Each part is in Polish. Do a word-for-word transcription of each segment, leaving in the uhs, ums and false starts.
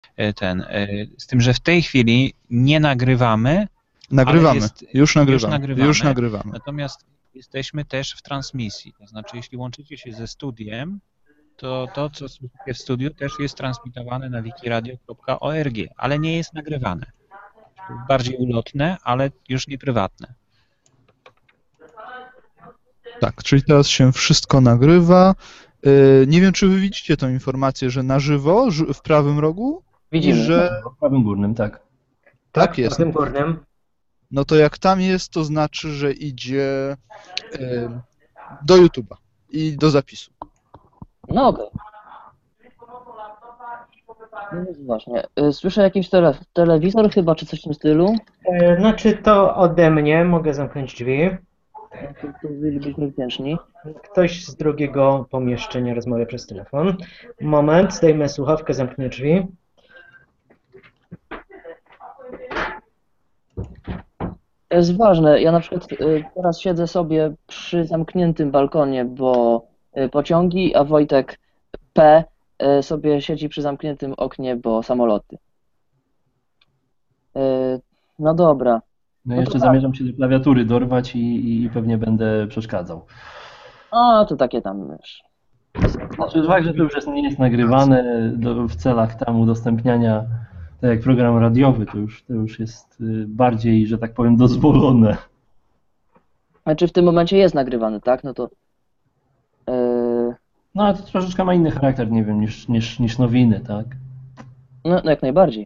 ten, z tym, że w tej chwili nie nagrywamy. Nagrywamy, jest, już, nagrywamy. już nagrywamy. Już nagrywamy. Natomiast jesteśmy też w transmisji. To znaczy, jeśli łączycie się ze studiem, to to, co słyszycie w studiu, też jest transmitowane na wikiradio kropka org, ale nie jest nagrywane. Bardziej ulotne, ale już nie prywatne. Tak, czyli teraz się wszystko nagrywa. Nie wiem, czy wy widzicie tą informację, że na żywo w prawym rogu? Widzimy, że... w prawym górnym, tak. Tak, tak jest. W prawym górnym. No to jak tam jest, to znaczy, że idzie do YouTube'a i do zapisu. No okej. No więc właśnie. Słyszę jakiś tele telewizor chyba, czy coś w tym stylu? E, znaczy to ode mnie, mogę zamknąć drzwi. To, to bylibyśmy wdzięczni. Ktoś z drugiego pomieszczenia rozmawia przez telefon. Moment, zdejmę słuchawkę, zamknę drzwi. To jest ważne. Ja na przykład teraz siedzę sobie przy zamkniętym balkonie, bo pociągi, a Wojtek P. sobie siedzi przy zamkniętym oknie, bo samoloty. No dobra. No, no jeszcze tak. zamierzam się do klawiatury dorwać i, i pewnie będę przeszkadzał. A, to takie tam, wiesz. Znaczy fakt, że to już jest, nie jest nagrywane do, w celach tam udostępniania, tak jak program radiowy, to już, to już jest bardziej, że tak powiem, dozwolone. Znaczy w tym momencie jest nagrywane, tak? No to... Yy... No ale to troszeczkę ma inny charakter, nie wiem, niż, niż, niż nowiny, tak? No, no jak najbardziej.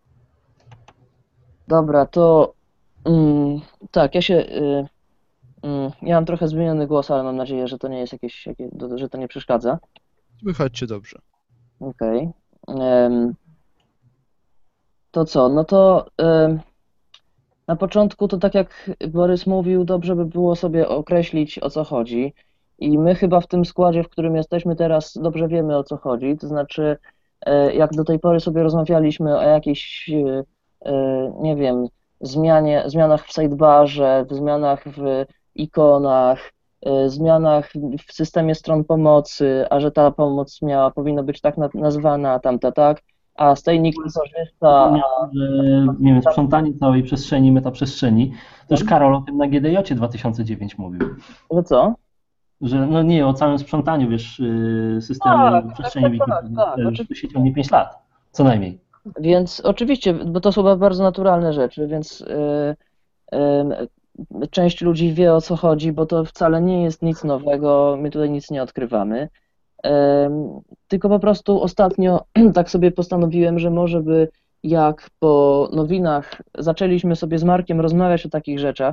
Dobra, to... Mm, tak, ja się... Yy... Ja mam trochę zmieniony głos, ale mam nadzieję, że to nie jest jakieś, że to nie przeszkadza. Słychać cię dobrze. Okej. Okay. To co? No to um, na początku to tak jak Borys mówił, dobrze by było sobie określić, o co chodzi. I my chyba w tym składzie, w którym jesteśmy teraz, dobrze wiemy, o co chodzi. To znaczy, jak do tej pory sobie rozmawialiśmy o jakiejś, nie wiem, zmianie, zmianach w sidebarze, zmianach w ikonach, zmianach w systemie stron pomocy, a że ta pomoc miała, powinna być tak nazwana, a tamta tak, a z tej nikt nie korzysta. A... Że, nie wiem, sprzątanie całej przestrzeni, metaprzestrzeni, to już Karol o tym na G D J dziewięć tysiące dziewięć mówił. Że co? Że no nie, o całym sprzątaniu, wiesz, systemu tak, przestrzeni tak, tak, tak, to się ciągnie pięć lat, co najmniej. Więc oczywiście, bo to są bardzo naturalne rzeczy, więc yy, yy, część ludzi wie, o co chodzi, bo to wcale nie jest nic nowego, my tutaj nic nie odkrywamy. Tylko po prostu ostatnio tak sobie postanowiłem, że może by jak po nowinach zaczęliśmy sobie z Markiem rozmawiać o takich rzeczach,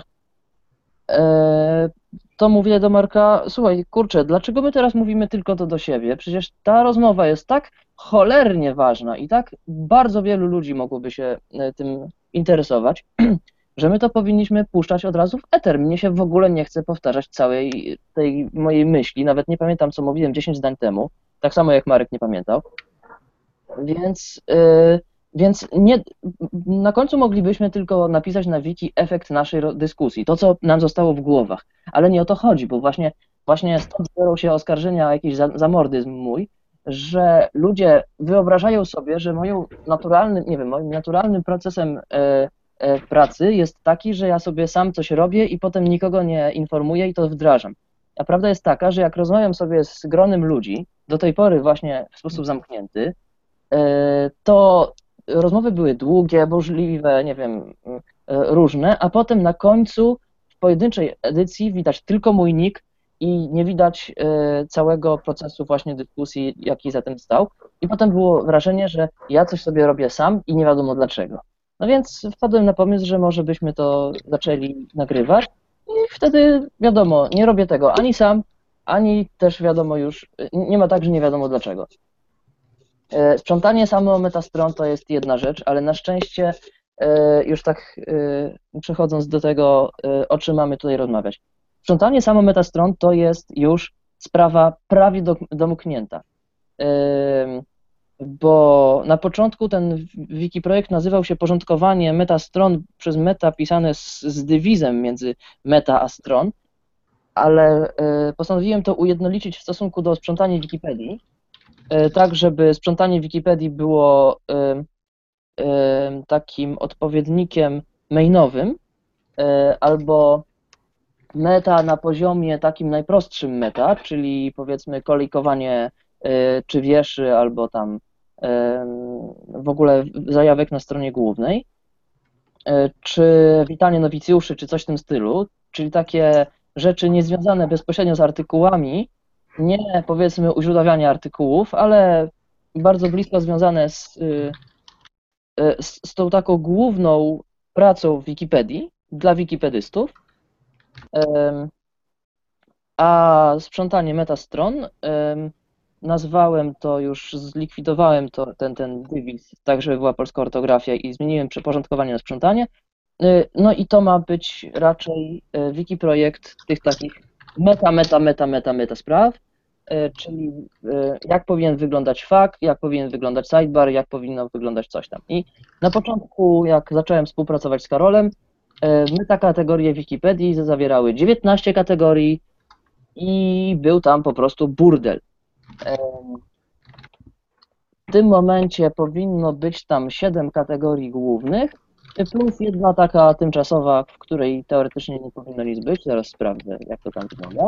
to mówię do Marka, słuchaj, kurczę, dlaczego my teraz mówimy tylko to do siebie? Przecież ta rozmowa jest tak cholernie ważna i tak bardzo wielu ludzi mogłoby się tym interesować, że my to powinniśmy puszczać od razu w eter. Mnie się w ogóle nie chce powtarzać całej tej mojej myśli, nawet nie pamiętam, co mówiłem dziesięć zdań temu, tak samo jak Marek nie pamiętał. Więc, yy, więc nie, na końcu moglibyśmy tylko napisać na wiki efekt naszej dyskusji, to, co nam zostało w głowach, ale nie o to chodzi, bo właśnie, właśnie stąd biorą się oskarżenia o jakiś zamordyzm mój, że ludzie wyobrażają sobie, że moją naturalnym, nie wiem, moim naturalnym procesem yy, pracy jest taki, że ja sobie sam coś robię i potem nikogo nie informuję i to wdrażam. A prawda jest taka, że jak rozmawiam sobie z gronem ludzi, do tej pory właśnie w sposób zamknięty, to rozmowy były długie, burzliwe, nie wiem, różne, a potem na końcu w pojedynczej edycji widać tylko mój nick i nie widać całego procesu właśnie dyskusji, jaki za tym stał. I potem było wrażenie, że ja coś sobie robię sam i nie wiadomo dlaczego. No więc wpadłem na pomysł, że może byśmy to zaczęli nagrywać i wtedy wiadomo, nie robię tego ani sam, ani też wiadomo już, nie ma tak, że nie wiadomo dlaczego. Sprzątanie samo metastron to jest jedna rzecz, ale na szczęście już tak przechodząc do tego, o czym mamy tutaj rozmawiać. Sprzątanie samo metastron to jest już sprawa prawie do, domknięta. Bo na początku ten wiki projekt nazywał się porządkowanie metastron przez meta pisane z, z dywizem między meta a stron, ale y, postanowiłem to ujednolicić w stosunku do sprzątania Wikipedii, y, tak żeby sprzątanie Wikipedii było y, takim odpowiednikiem mainowym, e, albo meta na poziomie takim najprostszym meta, czyli powiedzmy kolejkowanie e, czy wieszy, albo tam e, w ogóle zajawek na stronie głównej, e, czy witanie nowicjuszy, czy coś w tym stylu, czyli takie rzeczy niezwiązane bezpośrednio z artykułami, nie powiedzmy uźródławianie artykułów, ale bardzo blisko związane z, z, z tą taką główną pracą w Wikipedii dla wikipedystów. A sprzątanie metastron, nazwałem to już, zlikwidowałem to, ten, ten dywizj, tak żeby była polska ortografia i zmieniłem przeporządkowanie na sprzątanie. No i to ma być raczej wiki projekt tych takich meta, meta, meta, meta, meta spraw, czyli jak powinien wyglądać fak, jak powinien wyglądać sidebar, jak powinno wyglądać coś tam. I na początku, jak zacząłem współpracować z Karolem, meta kategorie Wikipedii zawierały dziewiętnaście kategorii i był tam po prostu burdel. W tym momencie powinno być tam siedem kategorii głównych, plus jedna taka tymczasowa, w której teoretycznie nie powinno nic być. Zaraz sprawdzę, jak to tam wygląda.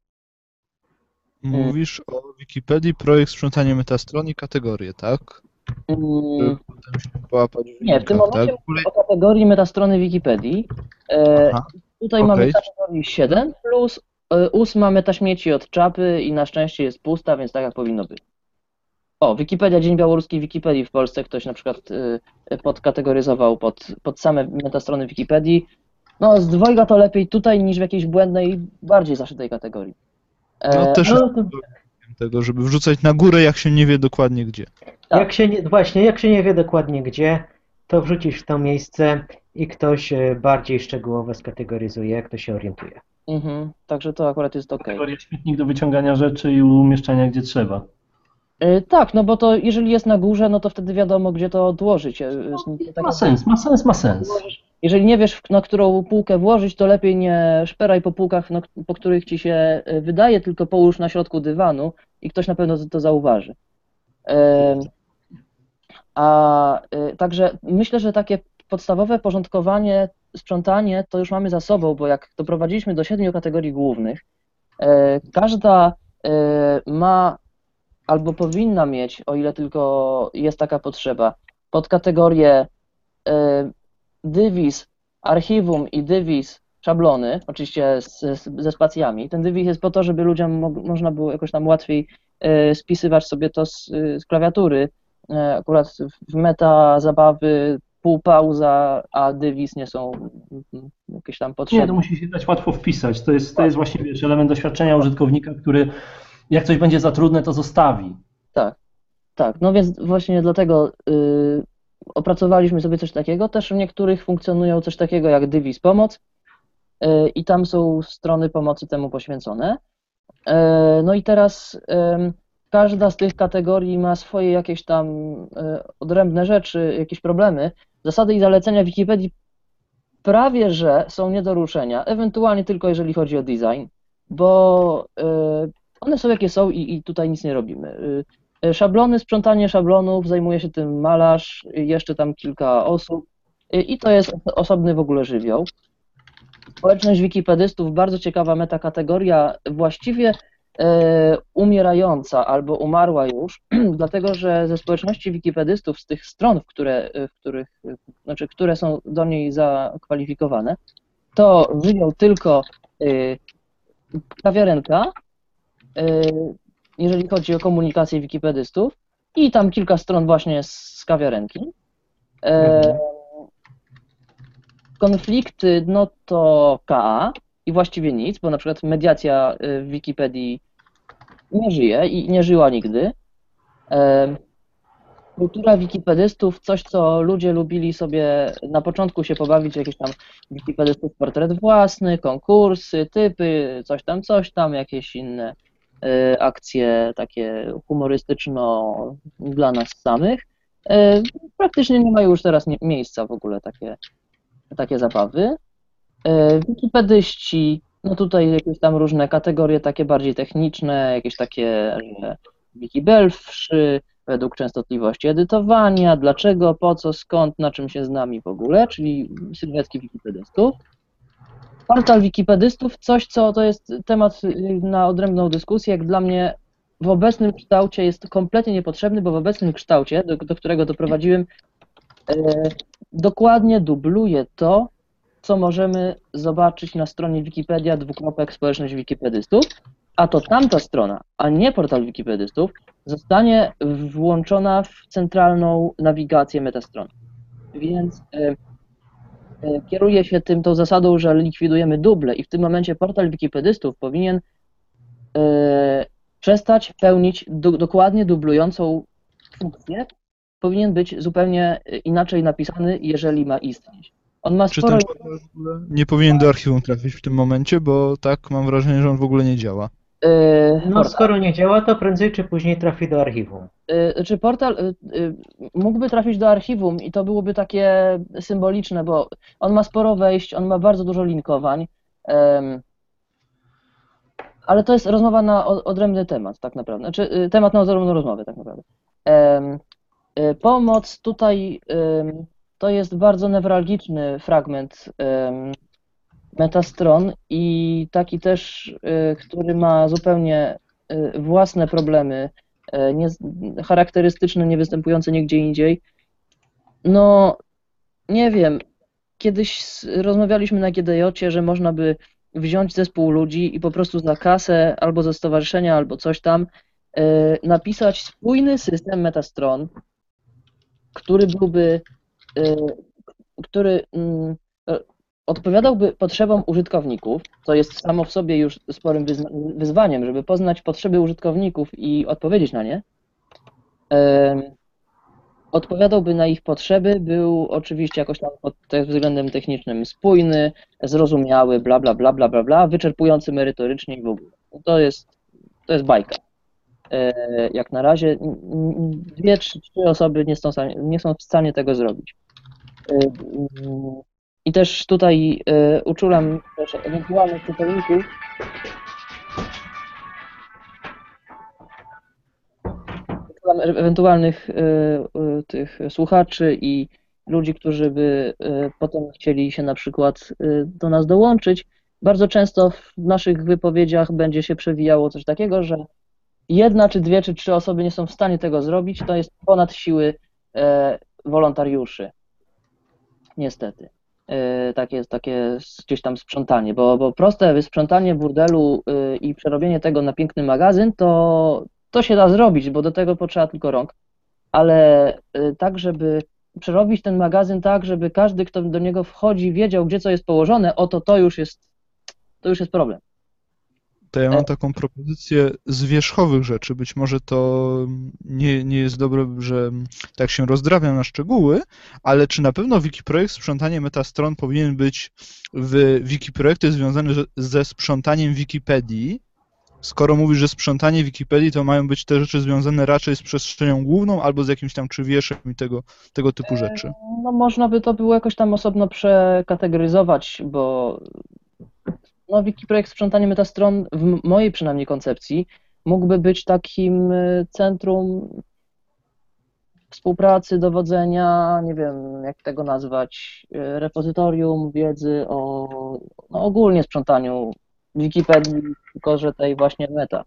Mówisz o Wikipedii, projekt sprzątanie metastron i kategorie, tak? Hmm. Potem się połapać w Nie, w tym linkach, momencie tak? mówię o kategorii metastrony Wikipedii. E, Aha, tutaj okej. mamy kategorię siedem plus e, ósma metaśmieci od czapy i na szczęście jest pusta, więc tak jak powinno być. O, Wikipedia, Dzień Białoruskiej Wikipedii w Polsce ktoś na przykład e, podkategoryzował pod, pod same metastrony Wikipedii. No z dwojga to lepiej tutaj niż w jakiejś błędnej, bardziej zaszytej kategorii. E, No też ale to- tego, żeby wrzucać na górę, jak się nie wie dokładnie gdzie. Tak. Jak się nie, właśnie, jak się nie wie dokładnie gdzie, to wrzucisz w to miejsce i ktoś e, bardziej szczegółowo skategoryzuje, kto się orientuje. Mhm, także to akurat jest ok. Kategoria śmietnik do wyciągania rzeczy i umieszczania gdzie trzeba. E, Tak, no bo to jeżeli jest na górze, no to wtedy wiadomo, gdzie to odłożyć. E, tak Ma jak- sens, ma sens, ma sens. Jeżeli nie wiesz, na którą półkę włożyć, to lepiej nie szperaj po półkach, no, po których ci się e, wydaje, tylko połóż na środku dywanu i ktoś na pewno to zauważy. E, A e, także myślę, że takie podstawowe porządkowanie, sprzątanie to już mamy za sobą, bo jak doprowadziliśmy do siedmiu kategorii głównych, e, każda e, ma albo powinna mieć, o ile tylko jest taka potrzeba, podkategorię e, dywizj, archiwum i dywizj szablony, oczywiście z, z, ze spacjami. Ten dywizj jest po to, żeby ludziom mo można było jakoś tam łatwiej e, spisywać sobie to z, z klawiatury. E, akurat w meta zabawy pół pauza, a dywizj nie są mm, jakieś tam Nie, to potrzebne. musi się dać łatwo wpisać. To jest, to jest właśnie, wiesz, element doświadczenia użytkownika, który jak coś będzie za trudne, to zostawi. Tak, tak. No więc właśnie dlatego y, opracowaliśmy sobie coś takiego. Też w niektórych funkcjonują coś takiego jak dywizj pomoc y, i tam są strony pomocy temu poświęcone. Y, no i teraz y, każda z tych kategorii ma swoje jakieś tam y, odrębne rzeczy, jakieś problemy. Zasady i zalecenia Wikipedii prawie że są nie do ruszenia, ewentualnie tylko jeżeli chodzi o design, bo y, one są jakie są i, i tutaj nic nie robimy. Y, y, Szablony, sprzątanie szablonów, zajmuje się tym malarz, y, jeszcze tam kilka osób y, i to jest osobny w ogóle żywioł. Społeczność wikipedystów, bardzo ciekawa metakategoria, właściwie y, umierająca albo umarła już, dlatego że ze społeczności wikipedystów, z tych stron, w, które, w których, znaczy, które są do niej zakwalifikowane, to żywioł tylko y, kawiarenka, jeżeli chodzi o komunikację wikipedystów i tam kilka stron właśnie z kawiarenki. Mhm. Konflikty, no to K A i właściwie nic, bo na przykład mediacja w Wikipedii nie żyje i nie żyła nigdy. Kultura wikipedystów, coś co ludzie lubili sobie na początku się pobawić, jakieś tam wikipedystów portret własny, konkursy, typy, coś tam, coś tam, jakieś inne y, akcje takie humorystyczno dla nas samych. Y, praktycznie nie mają już teraz nie, miejsca w ogóle takie, takie zabawy. Y, wikipedyści, no tutaj jakieś tam różne kategorie takie bardziej techniczne, jakieś takie, że wikibelwszy, według częstotliwości edytowania, dlaczego, po co, skąd, na czym się znamy w ogóle, czyli sylwetki wikipedystów. Portal wikipedystów, coś co to jest temat na odrębną dyskusję, jak dla mnie w obecnym kształcie jest kompletnie niepotrzebny, bo w obecnym kształcie, do, do którego doprowadziłem, e, dokładnie dubluje to, co możemy zobaczyć na stronie Wikipedia, dwukropek, społeczność wikipedystów, a to tamta strona, a nie portal wikipedystów, zostanie włączona w centralną nawigację metastron. Więc e, e, kieruję się tym, tą zasadą, że likwidujemy duble i w tym momencie portal wikipedystów powinien e, przestać pełnić do, dokładnie dublującą funkcję, powinien być zupełnie inaczej napisany, jeżeli ma istnieć. On ma Czy sporo... ten portal w ogóle nie powinien do archiwum trafić w tym momencie, bo tak mam wrażenie, że on w ogóle nie działa. Yy, No portal. skoro nie działa, to prędzej czy później trafi do archiwum. Yy, czy portal yy, yy, mógłby trafić do archiwum i to byłoby takie symboliczne, bo on ma sporo wejść, on ma bardzo dużo linkowań, yy, ale to jest rozmowa na odrębny temat tak naprawdę, znaczy yy, temat na odrębną rozmowę tak naprawdę. Yy, yy, pomoc tutaj yy, to jest bardzo newralgiczny fragment yy, metastron i taki też, y, który ma zupełnie y, własne problemy, y, nie, charakterystyczne, nie występujące nigdzie indziej. No, nie wiem, kiedyś rozmawialiśmy na G D J-cie, że można by wziąć zespół ludzi i po prostu za kasę albo ze stowarzyszenia, albo coś tam y, napisać spójny system metastron, który byłby, y, który y, odpowiadałby potrzebom użytkowników, co jest samo w sobie już sporym wyzwaniem, żeby poznać potrzeby użytkowników i odpowiedzieć na nie. Odpowiadałby na ich potrzeby, był oczywiście jakoś tam pod względem technicznym spójny, zrozumiały, bla, bla, bla, bla, bla, bla, wyczerpujący merytorycznie i w ogóle. To jest, to jest bajka. Jak na razie dwie, trzy, trzy osoby nie są, nie są w stanie tego zrobić. I też tutaj y, uczulam też ewentualnych czytelników, uczulam ewentualnych y, y, tych słuchaczy i ludzi, którzy by y, potem chcieli się na przykład y, do nas dołączyć. Bardzo często w naszych wypowiedziach będzie się przewijało coś takiego, że jedna, czy dwie, czy trzy osoby nie są w stanie tego zrobić, to jest ponad siły y, wolontariuszy. Niestety. Takie jest takie gdzieś tam sprzątanie, bo, bo proste wysprzątanie burdelu i przerobienie tego na piękny magazyn, to, to się da zrobić, bo do tego potrzeba tylko rąk, ale tak, żeby przerobić ten magazyn tak, żeby każdy, kto do niego wchodzi, wiedział, gdzie co jest położone, oto to już jest, to już jest problem. To ja mam taką propozycję z wierzchowych rzeczy. Być może to nie, nie jest dobre, że tak się rozdrabiam na szczegóły, ale czy na pewno Wikiprojekt Sprzątanie Metastron powinien być w Wikiprojekty związane ze sprzątaniem Wikipedii? Skoro mówisz, że sprzątanie Wikipedii, to mają być te rzeczy związane raczej z przestrzenią główną albo z jakimś tam przywieszem i tego, tego typu rzeczy. No można by to było jakoś tam osobno przekategoryzować, bo no, Wikiprojekt Sprzątanie Metastron w mojej przynajmniej koncepcji mógłby być takim centrum współpracy, dowodzenia, nie wiem jak tego nazwać, repozytorium wiedzy o no, ogólnie sprzątaniu Wikipedii, tylko że tej właśnie meta.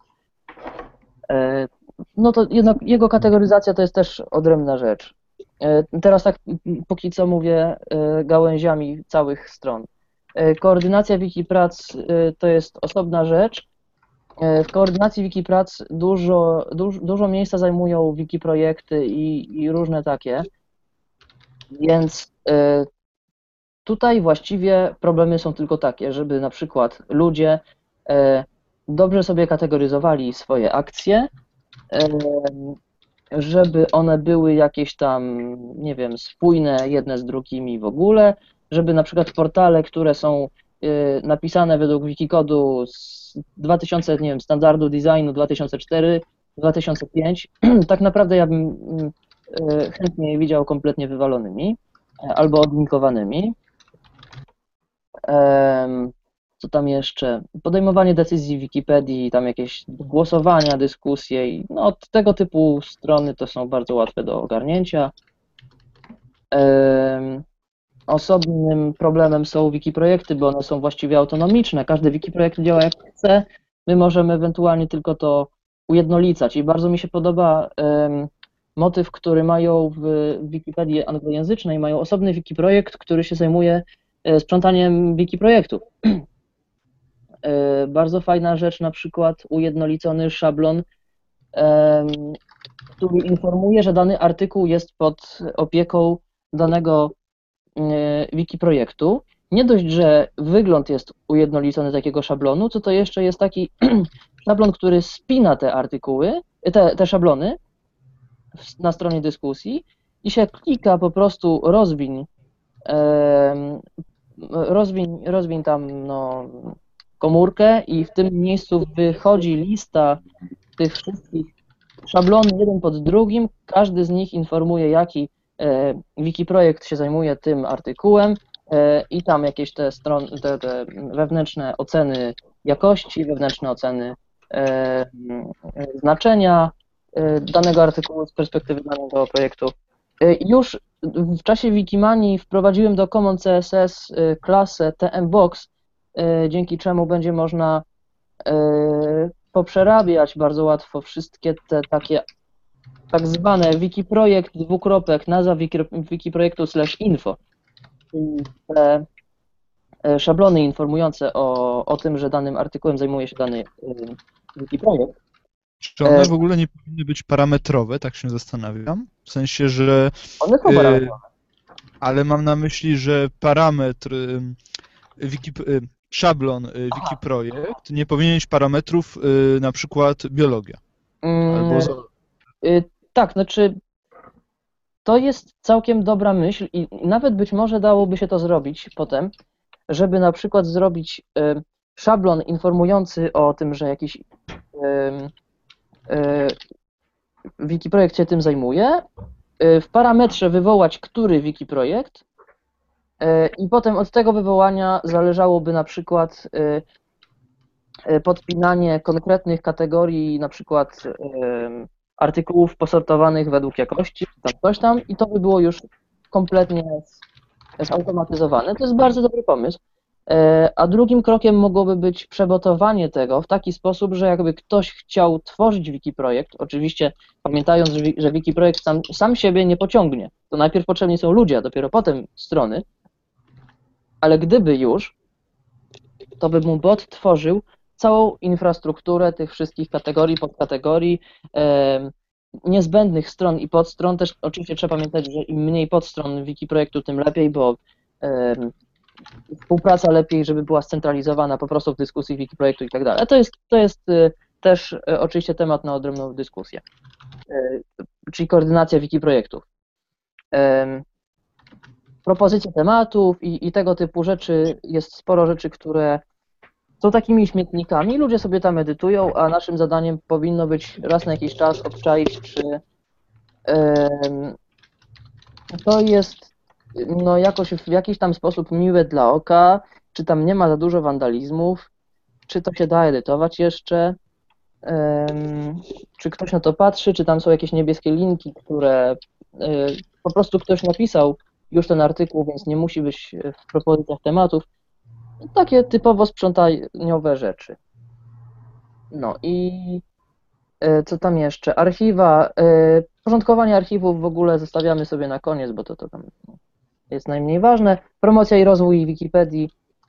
No to jednak jego kategoryzacja to jest też odrębna rzecz. Teraz tak póki co mówię gałęziami całych stron. Koordynacja Wikiprac to jest osobna rzecz. W koordynacji Wikiprac dużo, dużo, dużo miejsca zajmują wikiprojekty i, i różne takie, więc tutaj właściwie problemy są tylko takie, żeby na przykład ludzie dobrze sobie kategoryzowali swoje akcje, żeby one były jakieś tam, nie wiem, spójne jedne z drugimi w ogóle, żeby na przykład portale, które są napisane według Wikikodu z dwa tysiące, nie wiem, standardu designu dwa tysiące cztery, dwa tysiące pięć, tak naprawdę ja bym chętnie je widział kompletnie wywalonymi albo odlinkowanymi. Co tam jeszcze? Podejmowanie decyzji w Wikipedii, tam jakieś głosowania, dyskusje i no, tego typu strony to są bardzo łatwe do ogarnięcia. Em, Osobnym problemem są wikiprojekty, bo one są właściwie autonomiczne. Każdy wikiprojekt działa jak chce. My możemy ewentualnie tylko to ujednolicać. I bardzo mi się podoba em, motyw, który mają w Wikipedii anglojęzycznej. Mają osobny wikiprojekt, który się zajmuje e, sprzątaniem wikiprojektów. E, Bardzo fajna rzecz, na przykład ujednolicony szablon, em, który informuje, że dany artykuł jest pod opieką danego e, wikiprojektu. Nie dość, że wygląd jest ujednolicony takiego szablonu, to to jeszcze jest taki szablon, który spina te artykuły, te, te szablony w- na stronie dyskusji i się klika po prostu rozwiń, em, rozwiń, rozwiń tam no, komórkę i w tym miejscu wychodzi lista tych wszystkich szablony jeden pod drugim, każdy z nich informuje, jaki e, wikiprojekt się zajmuje tym artykułem e, i tam jakieś te, stron, te, te wewnętrzne oceny jakości, wewnętrzne oceny e, e, znaczenia e, danego artykułu z perspektywy danego projektu. E, Już w czasie Wikimanii wprowadziłem do Common C S S e, klasę T M Box, e, dzięki czemu będzie można e, poprzerabiać bardzo łatwo wszystkie te takie tak zwane wikiprojekt, dwukropek, nazwa wiki, wikiprojektu slash info, czyli te e, szablony informujące o, o tym, że danym artykułem zajmuje się dany y, wikiprojekt. Czy one w ogóle nie powinny być parametrowe, tak się zastanawiam? W sensie, że... One są e, parametrowe. ale mam na myśli, że parametr, y, wiki, y, szablon y, wikiprojekt nie powinien mieć parametrów y, na przykład biologia. Albo Mm, zo- y, tak, znaczy to jest całkiem dobra myśl i nawet być może dałoby się to zrobić potem, żeby na przykład zrobić y, szablon informujący o tym, że jakiś y, y, wikiprojekt się tym zajmuje, y, w parametrze wywołać który wikiprojekt y, i potem od tego wywołania zależałoby na przykład y, y, podpinanie konkretnych kategorii, na przykład y, artykułów posortowanych według jakości, czy tam coś tam, i to by było już kompletnie z- zautomatyzowane. To jest bardzo dobry pomysł. E, A drugim krokiem mogłoby być przebotowanie tego w taki sposób, że jakby ktoś chciał tworzyć wikiprojekt, oczywiście pamiętając, że wi- że wikiprojekt sam, sam siebie nie pociągnie, to najpierw potrzebni są ludzie, a dopiero potem strony, ale gdyby już, to by mu bot tworzył całą infrastrukturę tych wszystkich kategorii, podkategorii, em, niezbędnych stron i podstron. Też oczywiście trzeba pamiętać, że im mniej podstron wikiprojektu, tym lepiej, bo em, współpraca lepiej, żeby była scentralizowana po prostu w dyskusji wikiprojektu i tak dalej. To jest, to jest y, też y, oczywiście temat na odrębną dyskusję, y, czyli koordynacja wikiprojektów. Em, Propozycje tematów i, i tego typu rzeczy, jest sporo rzeczy, które są takimi śmietnikami, ludzie sobie tam edytują, a naszym zadaniem powinno być raz na jakiś czas obczaić, czy em, to jest no jakoś w jakiś tam sposób miłe dla oka, czy tam nie ma za dużo wandalizmów, czy to się da edytować jeszcze, em, czy ktoś na to patrzy, czy tam są jakieś niebieskie linki, które y, po prostu ktoś napisał już ten artykuł, więc nie musi być w propozycjach tematów. Takie typowo sprzątaniowe rzeczy. No i e, co tam jeszcze? Archiwa. e, Porządkowanie archiwów w ogóle zostawiamy sobie na koniec, bo to, to tam jest najmniej ważne. Promocja i rozwój Wikipedii.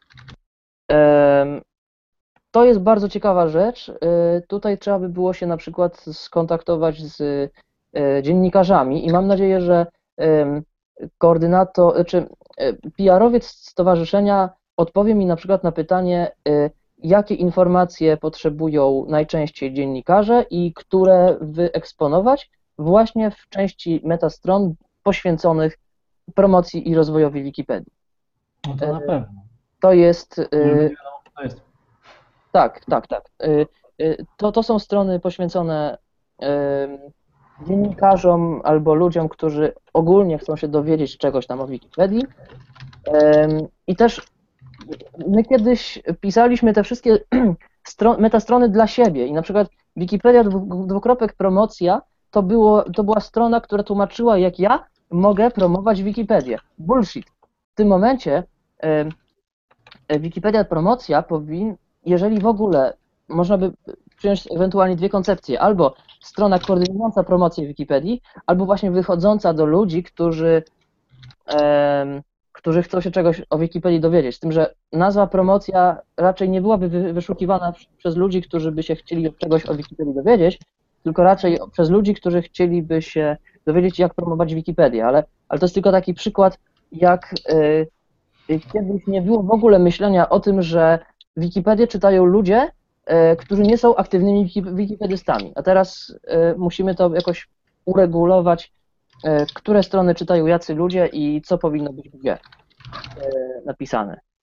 Em, To jest bardzo ciekawa rzecz. E, Tutaj trzeba by było się na przykład skontaktować z e, dziennikarzami i mam nadzieję, że em, koordynator, czy e, P R-owiec stowarzyszenia odpowie mi na przykład na pytanie, e, jakie informacje potrzebują najczęściej dziennikarze i które wyeksponować właśnie w części metastron poświęconych promocji i rozwojowi Wikipedii. No to na pewno. To jest, Już e, będzie wiadomo, co to jest. tak, tak, tak. Y, y, To, to są strony poświęcone ym, dziennikarzom albo ludziom, którzy ogólnie chcą się dowiedzieć czegoś tam o Wikipedii. Ym, I też my kiedyś pisaliśmy te wszystkie stron, metastrony dla siebie i na przykład Wikipedia dwu, dwukropek promocja to, było, to była strona, która tłumaczyła, jak ja mogę promować Wikipedię. Bullshit. W tym momencie e, Wikipedia promocja powinna, jeżeli w ogóle można by przyjąć ewentualnie dwie koncepcje, albo strona koordynująca promocję Wikipedii, albo właśnie wychodząca do ludzi, którzy e, którzy chcą się czegoś o Wikipedii dowiedzieć. Z tym, że nazwa promocja raczej nie byłaby wyszukiwana przez ludzi, którzy by się chcieli czegoś o Wikipedii dowiedzieć, tylko raczej przez ludzi, którzy chcieliby się dowiedzieć, jak promować Wikipedię. Ale, ale to jest tylko taki przykład, jak y, kiedyś nie było w ogóle myślenia o tym, że Wikipedię czytają ludzie, y, którzy nie są aktywnymi wikipedystami. A teraz y, musimy to jakoś uregulować, które strony czytają jacy ludzie i co powinno być gdzie napisane.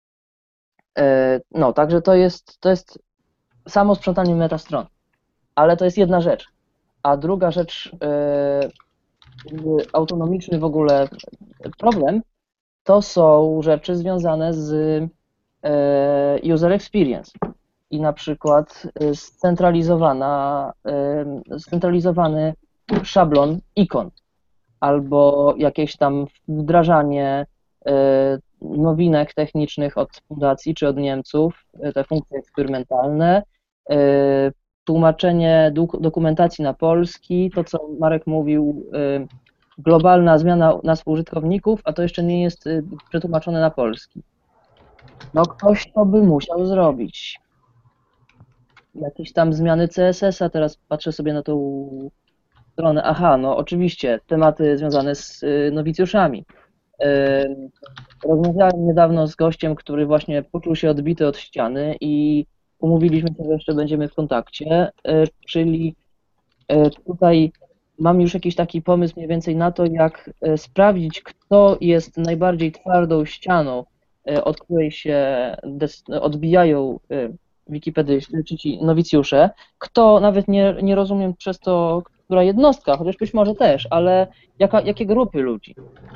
No, także to jest, to jest samo sprzątanie metastron, ale to jest jedna rzecz. A druga rzecz, autonomiczny w ogóle problem, to są rzeczy związane z user experience i na przykład scentralizowana, scentralizowany szablon ikon, albo jakieś tam wdrażanie nowinek technicznych od fundacji czy od Niemców, te funkcje eksperymentalne, tłumaczenie dokumentacji na polski, to co Marek mówił, globalna zmiana nazw użytkowników, a to jeszcze nie jest przetłumaczone na polski. No ktoś to by musiał zrobić. Jakieś tam zmiany C S S a, teraz patrzę sobie na tą stronę. Aha, no oczywiście, tematy związane z nowicjuszami. Rozmawiałem niedawno z gościem, który właśnie poczuł się odbity od ściany i umówiliśmy się, że jeszcze będziemy w kontakcie, czyli tutaj mam już jakiś taki pomysł mniej więcej na to, jak sprawdzić, kto jest najbardziej twardą ścianą, od której się odbijają wikipedyści, czy ci nowicjusze, kto, nawet nie, nie rozumiem przez to, która jednostka, chociaż być może też, ale jaka, jakie grupy ludzi.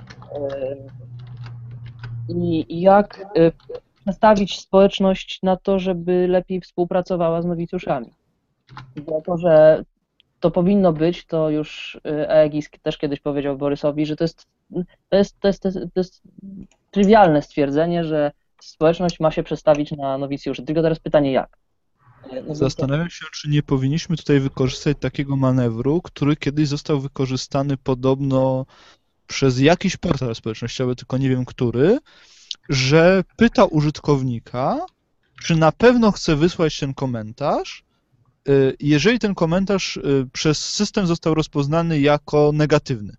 I jak nastawić społeczność na to, żeby lepiej współpracowała z nowicjuszami. Bo to, że to powinno być, to już Aegis też kiedyś powiedział Borysowi, że to jest, to jest, to jest, to jest, to jest trywialne stwierdzenie, że społeczność ma się przestawić na nowicjuszy. Tylko teraz pytanie jak? Zastanawiam się, czy nie powinniśmy tutaj wykorzystać takiego manewru, który kiedyś został wykorzystany podobno przez jakiś portal społecznościowy, tylko nie wiem który, że pyta użytkownika, czy na pewno chce wysłać ten komentarz, jeżeli ten komentarz przez system został rozpoznany jako negatywny.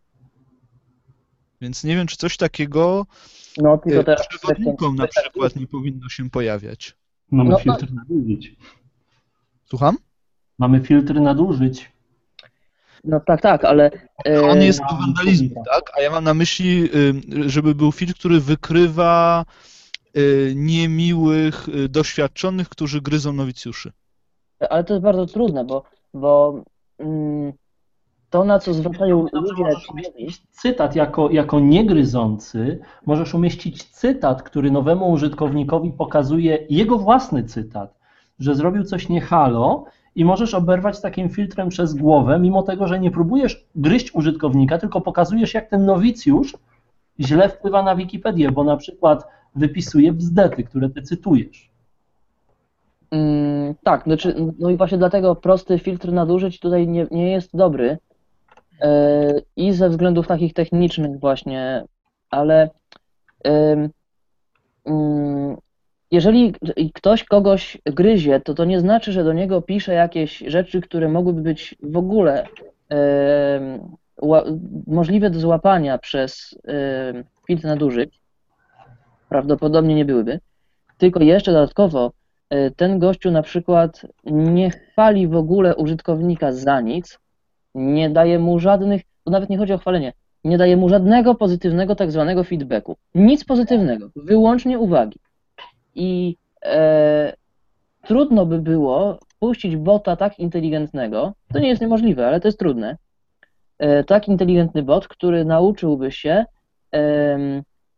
Więc nie wiem, czy coś takiego no, tylko teraz przewodnikom na przykład nie powinno się pojawiać. Mamy no, filtr nadużyć. Słucham? Mamy filtr nadużyć. No tak, tak, ale... On jest do wandalizmu, tak? A ja mam na myśli, żeby był filtr, który wykrywa niemiłych, doświadczonych, którzy gryzą nowicjuszy. Ale to jest bardzo trudne, bo, bo mm, to, na co zwracają ludzie... Możesz umieścić cytat jako, jako niegryzący, możesz umieścić cytat, który nowemu użytkownikowi pokazuje jego własny cytat, że zrobił coś nie halo i możesz oberwać takim filtrem przez głowę, mimo tego, że nie próbujesz gryźć użytkownika, tylko pokazujesz, jak ten nowicjusz źle wpływa na Wikipedię, bo na przykład wypisuje bzdety, które ty cytujesz. Mm, tak, znaczy, no i właśnie dlatego prosty filtr nadużyć tutaj nie, nie jest dobry yy, i ze względów takich technicznych właśnie, ale yy, yy, jeżeli ktoś kogoś gryzie, to to nie znaczy, że do niego pisze jakieś rzeczy, które mogłyby być w ogóle yy, możliwe do złapania przez yy, filtr nadużyć. Prawdopodobnie nie byłyby. Tylko jeszcze dodatkowo yy, ten gościu na przykład nie chwali w ogóle użytkownika za nic, nie daje mu żadnych, to nawet nie chodzi o chwalenie, nie daje mu żadnego pozytywnego tak zwanego feedbacku. Nic pozytywnego, wyłącznie uwagi. I e, trudno by było puścić bota tak inteligentnego, to nie jest niemożliwe, ale to jest trudne, e, tak inteligentny bot, który nauczyłby się e,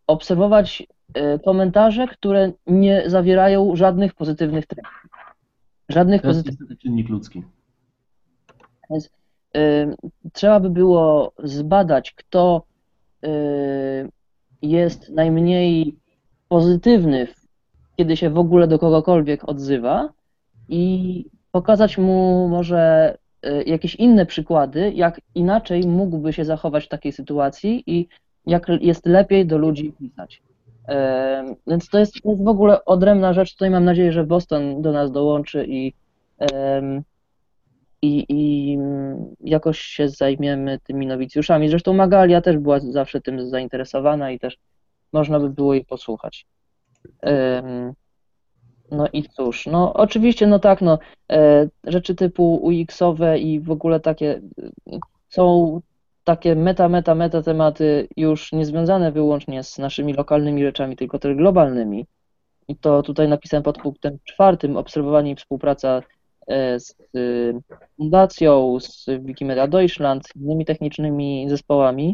obserwować y, komentarze, które nie zawierają żadnych pozytywnych treści. Żadnych To jest pozytywnych. niestety czynnik ludzki. Więc y, trzeba by było zbadać, kto y, jest najmniej pozytywny, kiedy się w ogóle do kogokolwiek odzywa i pokazać mu może y, jakieś inne przykłady, jak inaczej mógłby się zachować w takiej sytuacji i jak jest lepiej do ludzi pisać. Y, Więc to jest, to jest w ogóle odrębna rzecz. Tutaj mam nadzieję, że Boston do nas dołączy i y, I, I jakoś się zajmiemy tymi nowicjuszami. Zresztą Magalia też była zawsze tym zainteresowana i też można by było jej posłuchać. Ym, No i cóż, no oczywiście, no tak, no e, rzeczy typu U X-owe i w ogóle takie y, są takie meta, meta, meta tematy już nie związane wyłącznie z naszymi lokalnymi rzeczami, tylko też globalnymi. I to tutaj napisałem pod punktem czwartym, obserwowanie i współpraca z fundacją, z Wikimedia Deutschland, z innymi technicznymi zespołami.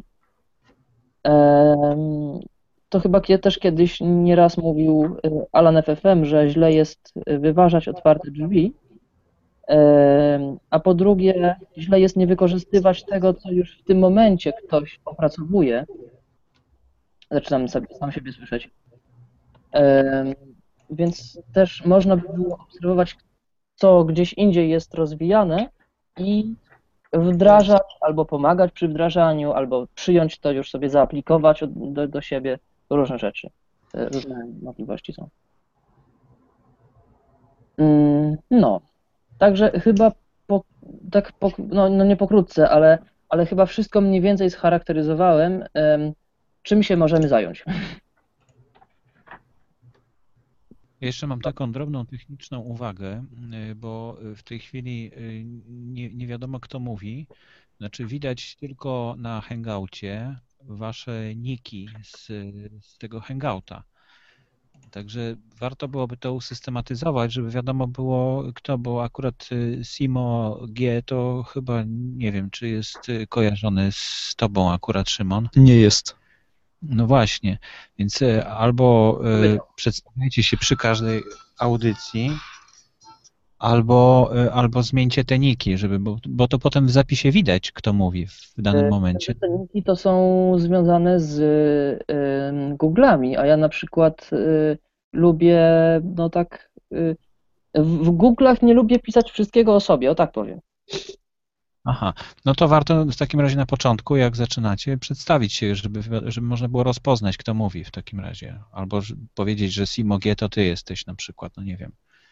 To chyba też kiedyś nieraz mówił Alan F F M, że źle jest wyważać otwarte drzwi, a po drugie źle jest nie wykorzystywać tego, co już w tym momencie ktoś opracowuje. Zaczynam sobie, sam siebie słyszeć. Więc też można by było obserwować, co gdzieś indziej jest rozwijane i wdrażać albo pomagać przy wdrażaniu, albo przyjąć to, już sobie zaaplikować do, do siebie, różne rzeczy, różne możliwości są. No, także chyba po, tak po, no, no nie pokrótce, ale, ale chyba wszystko mniej więcej scharakteryzowałem, czym się możemy zająć. Jeszcze mam taką drobną techniczną uwagę, bo w tej chwili nie, nie wiadomo, kto mówi. Znaczy widać tylko na Hangoucie wasze niki z, z tego Hangouta. Także warto byłoby to usystematyzować, żeby wiadomo było kto, bo akurat Simo G to chyba nie wiem, czy jest kojarzony z tobą akurat, Szymon. Nie jest. No właśnie, więc albo y, przedstawiajcie się przy każdej audycji, albo, y, albo zmieńcie te niki, żeby, bo, bo to potem w zapisie widać, kto mówi w danym momencie. Te niki to są związane z y, Google'ami, a ja na przykład y, lubię, no tak, y, w Google'ach nie lubię pisać wszystkiego o sobie, o tak powiem. Aha, no to warto w takim razie na początku, jak zaczynacie, przedstawić się, żeby, żeby można było rozpoznać, kto mówi w takim razie. Albo powiedzieć, że Simo G to ty jesteś na przykład, no nie wiem.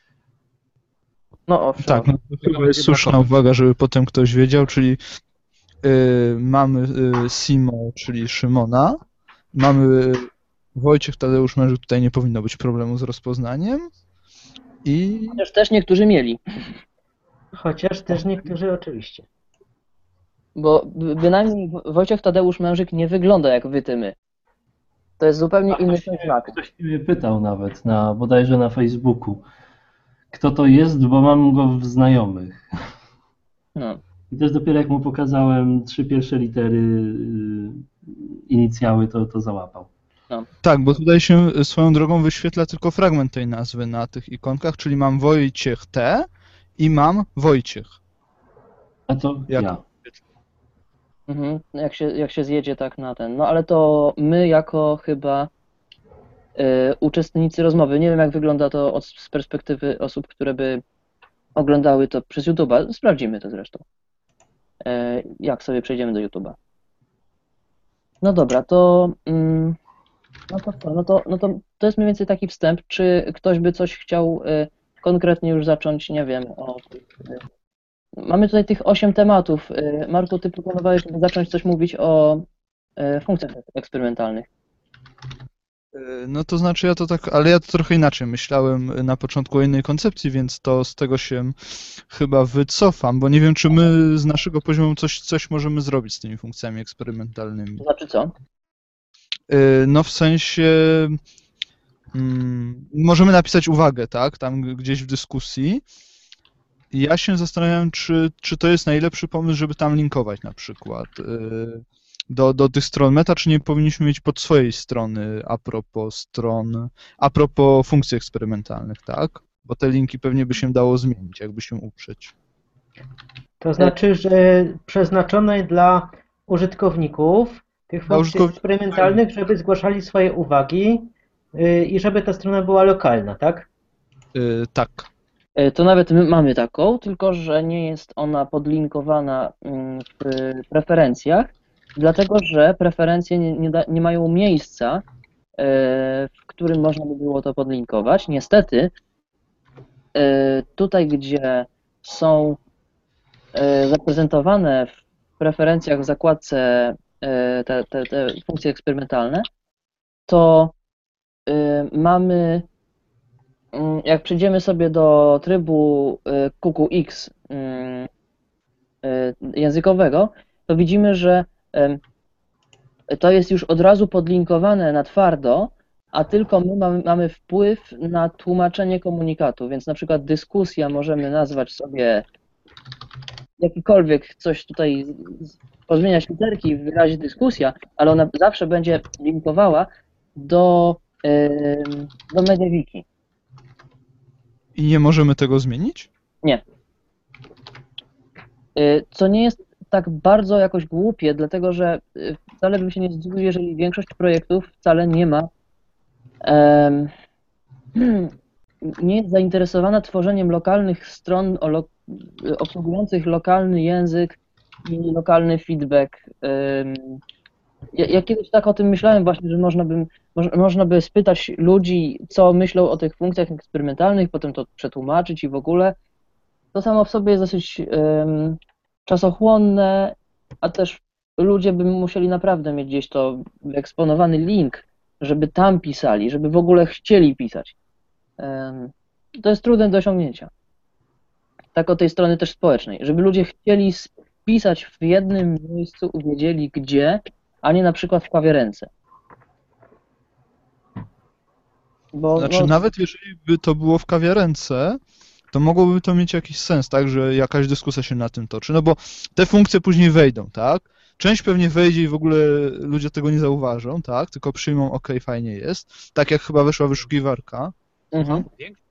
No owszem. Tak, no to chyba jest słuszna uwaga, żeby potem ktoś wiedział, czyli y, mamy y, Simo, czyli Szymona, mamy Wojciech Tadeusz Mężyk, tutaj nie powinno być problemu z rozpoznaniem i... Chociaż też niektórzy mieli. Chociaż też niektórzy oczywiście. Bo bynajmniej Wojciech Tadeusz Mężyk nie wygląda jak wy ty my. To jest zupełnie inny znak. Ktoś mnie pytał nawet, na, bodajże na Facebooku, kto to jest, bo mam go w znajomych. No. I też dopiero jak mu pokazałem trzy pierwsze litery, inicjały, to, to załapał. No. Tak, bo tutaj się swoją drogą wyświetla tylko fragment tej nazwy na tych ikonkach, czyli mam Wojciech T i mam Wojciech. A to Jak? ja. Mhm. Jak się, jak się zjedzie tak na ten. No ale to my jako chyba y, uczestnicy rozmowy, nie wiem jak wygląda to od, z perspektywy osób, które by oglądały to przez YouTube'a. Sprawdzimy to zresztą. Y, jak sobie przejdziemy do YouTube'a. No dobra, to, mm, no to, co? no to no to to jest mniej więcej taki wstęp. Czy ktoś by coś chciał y, konkretnie już zacząć, nie wiem, o tych, y, mamy tutaj tych osiem tematów. Y, Marku, ty proponowałeś zacząć coś mówić o y, funkcjach eksperymentalnych. No to znaczy ja to tak, ale ja to trochę inaczej myślałem na początku o innej koncepcji, więc to z tego się chyba wycofam, bo nie wiem, czy my z naszego poziomu coś, coś możemy zrobić z tymi funkcjami eksperymentalnymi. To znaczy co? No w sensie mm, możemy napisać uwagę, tak, tam gdzieś w dyskusji. Ja się zastanawiam, czy, czy to jest najlepszy pomysł, żeby tam linkować na przykład. do, do tych stron meta, czy nie powinniśmy mieć pod swojej strony a propos stron, a propos funkcji eksperymentalnych, tak? Bo te linki pewnie by się dało zmienić, jakby się uprzeć. To znaczy, że przeznaczone dla użytkowników tych Dla funkcji użytkowników- eksperymentalnych, żeby zgłaszali swoje uwagi y, i żeby ta strona była lokalna, tak? Yy, tak. E, To nawet my mamy taką, tylko że nie jest ona podlinkowana mm, w preferencjach, dlatego że preferencje nie, nie, da, nie mają miejsca, e, w którym można by było to podlinkować. Niestety, e, tutaj gdzie są e, zaprezentowane w preferencjach w zakładce e, te, te, te funkcje eksperymentalne, to e, mamy Mm, jak przejdziemy sobie do trybu y, Q Q X y, y, językowego, to widzimy, że y, to jest już od razu podlinkowane na twardo, a tylko my mamy, mamy wpływ na tłumaczenie komunikatu, więc na przykład dyskusja możemy nazwać sobie jakikolwiek, coś tutaj z- z- pozmieniać literki w wyrazie dyskusja, ale ona zawsze będzie linkowała do, y, do MediaWiki. I nie możemy tego zmienić? Y, Co nie jest tak bardzo jakoś głupie, dlatego że y, wcale bym się nie zdziwił, jeżeli większość projektów wcale nie ma, em, nie jest zainteresowana tworzeniem lokalnych stron o lo, obsługujących lokalny język i lokalny feedback. Em, Ja, ja kiedyś tak o tym myślałem właśnie, że można by, moż, można by spytać ludzi, co myślą o tych funkcjach eksperymentalnych, potem to przetłumaczyć i w ogóle. To samo w sobie jest dosyć em, czasochłonne, a też ludzie by musieli naprawdę mieć gdzieś to eksponowany link, żeby tam pisali, żeby w ogóle chcieli pisać. Em, to jest trudne do osiągnięcia. Tak od tej strony też społecznej, żeby ludzie chcieli pisać w jednym miejscu i wiedzieli gdzie, a nie na przykład w klawiarence. Bo Znaczy, no, nawet jeżeli by to było w kawiarence, to mogłoby to mieć jakiś sens, tak, że jakaś dyskusja się na tym toczy, no bo te funkcje później wejdą, tak? Część pewnie wejdzie i w ogóle ludzie tego nie zauważą, tak? Tylko przyjmą, ok, fajnie jest. Tak jak chyba weszła wyszukiwarka. mhm.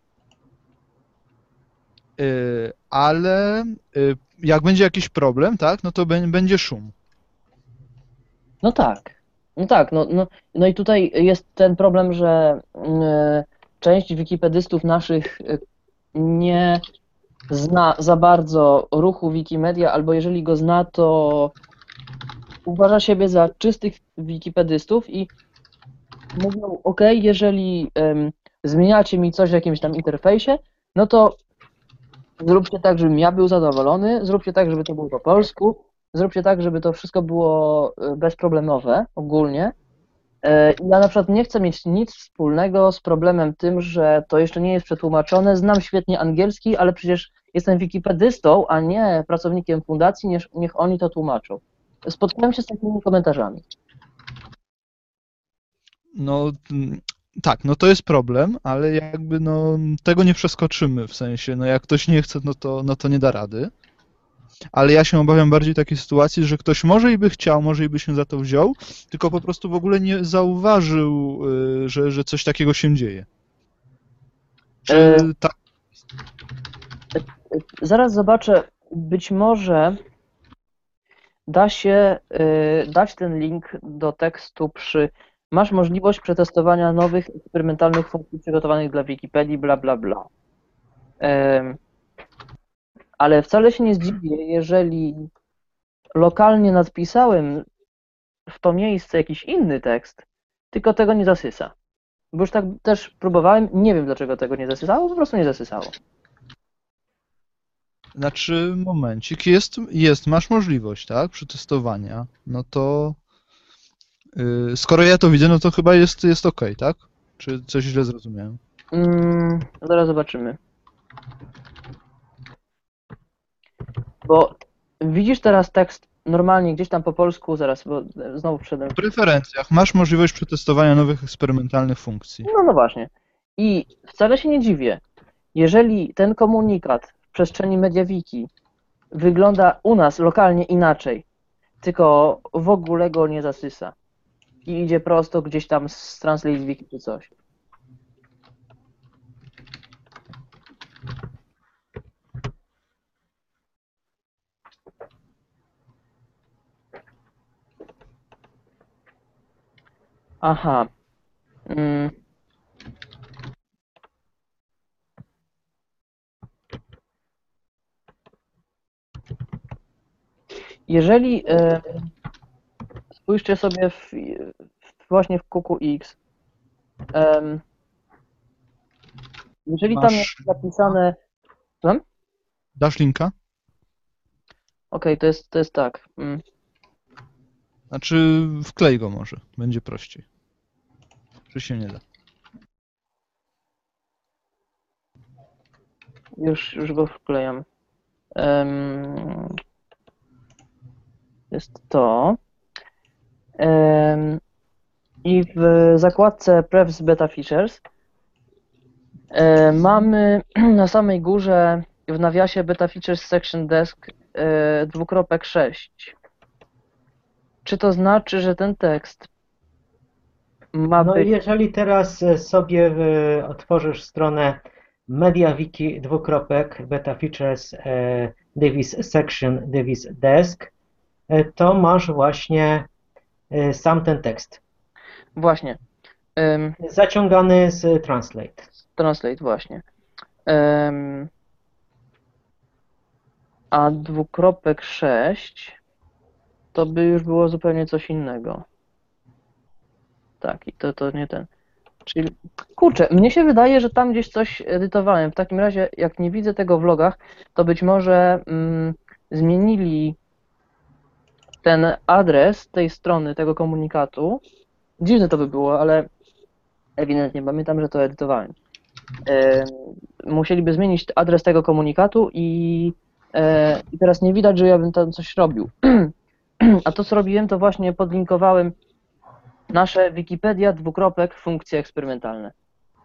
Yy, ale yy, jak będzie jakiś problem, tak, no to bę- będzie szum. No tak, no tak, no, no, no i tutaj jest ten problem, że mm, część wikipedystów naszych y, nie zna za bardzo ruchu Wikimedia, albo jeżeli go zna, to uważa siebie za czystych wikipedystów i mówią, ok, jeżeli em, zmieniacie mi coś w jakimś tam interfejsie, no to zróbcie tak, żebym ja był zadowolony, zróbcie tak, żeby to było po polsku, zróbcie tak, żeby to wszystko było e, bezproblemowe ogólnie. E, Ja na przykład nie chcę mieć nic wspólnego z problemem tym, że to jeszcze nie jest przetłumaczone. Znam świetnie angielski, ale przecież jestem wikipedystą, a nie pracownikiem fundacji, niech, niech oni to tłumaczą. Spotkałem się z takimi komentarzami. No mm, tak, no to jest problem, ale jakby no tego nie przeskoczymy, w sensie, no jak ktoś nie chce, no to, no to nie da rady. Ale ja się obawiam bardziej takiej sytuacji, że ktoś może i by chciał, może i by się za to wziął, tylko po prostu w ogóle nie zauważył, y, że, że coś takiego się dzieje. Czy E, tak? Zaraz zobaczę, być może da się y, dać ten link do tekstu przy masz możliwość przetestowania nowych eksperymentalnych funkcji przygotowanych dla Wikipedii, bla bla bla. Em, Ale wcale się nie zdziwię, jeżeli lokalnie nadpisałem w to miejsce jakiś inny tekst, tylko tego nie zasysa. Bo już tak też próbowałem, nie wiem dlaczego tego nie zasysało, po prostu nie zasysało. Znaczy, momencik, jest, jest, masz możliwość, tak, przetestowania, no to y, skoro ja to widzę, no to chyba jest, jest ok, tak? Czy coś źle zrozumiałem? Mm, zaraz zobaczymy. Bo widzisz teraz tekst normalnie gdzieś tam po polsku, zaraz, bo znowu wszedłem. W preferencjach masz możliwość przetestowania nowych eksperymentalnych funkcji. No, no właśnie. I wcale się nie dziwię. Jeżeli ten komunikat w przestrzeni MediaWiki wygląda u nas lokalnie inaczej, tylko w ogóle go nie zasysa. I idzie prosto gdzieś tam z Translate Wiki czy coś. Aha. Mm. Jeżeli e, spójrzcie sobie w, w, właśnie w Q Q X, em, jeżeli tam jest Masz- zapisane, tam? Dasz linka? Okej, to jest, to jest tak. Mm. Znaczy wklej go może, będzie prościej. Czy się nie da? Już, już go wklejam. Em, jest to. Em, I w zakładce Prefs Beta Features e, mamy na samej górze w nawiasie Beta Features Section Desk e, dwukropek sześć. Czy to znaczy, że ten tekst ma No i być... jeżeli teraz e, sobie e, otworzysz stronę MediaWiki dwukropek Beta Features e, Davis Section Davis Desk, e, to masz właśnie e, sam ten tekst. Właśnie. Em, Zaciągany z Translate. Translate, właśnie. Em, a dwukropek sześć to by już było zupełnie coś innego. Tak, i to, to nie ten. Czyli, kurczę, mnie się wydaje, że tam gdzieś coś edytowałem. W takim razie, jak nie widzę tego w logach, to być może mm, zmienili ten adres tej strony, tego komunikatu. Dziwne to by było, ale ewidentnie pamiętam, że to edytowałem. E, musieliby zmienić adres tego komunikatu i, e, i teraz nie widać, że ja bym tam coś robił. A to, co robiłem, to właśnie podlinkowałem nasze Wikipedia, dwukropek, funkcje eksperymentalne.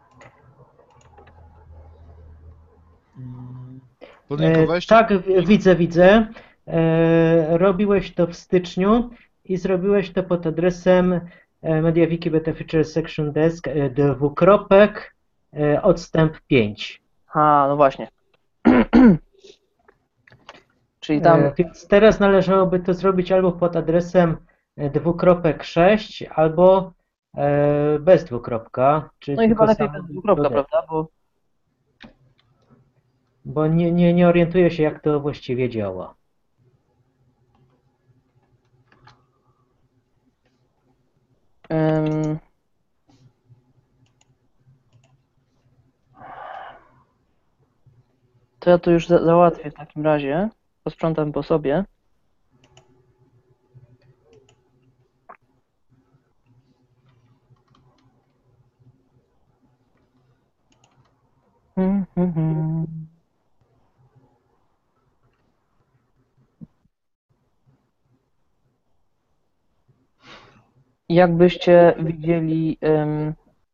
E, Podlinkowałeś to? tak, w- widzę, widzę. E, robiłeś to w styczniu i zrobiłeś to pod adresem e, MediaWiki Beta Features Section Desk e, dwukropek e, odstęp pięć. A, no właśnie. Czyli tam, E, Więc teraz należałoby to zrobić albo pod adresem e, dwukropek sześć, albo e, bez dwukropka, czy no i chyba tylko lepiej samo bez dwukropka, dodać. prawda? Bo Bo nie, nie, nie orientuję się, jak to właściwie działa. Ym... To ja to już za załatwię w takim razie. Posprzątam po sobie. Hmm, hmm, hmm. Jakbyście widzieli ym,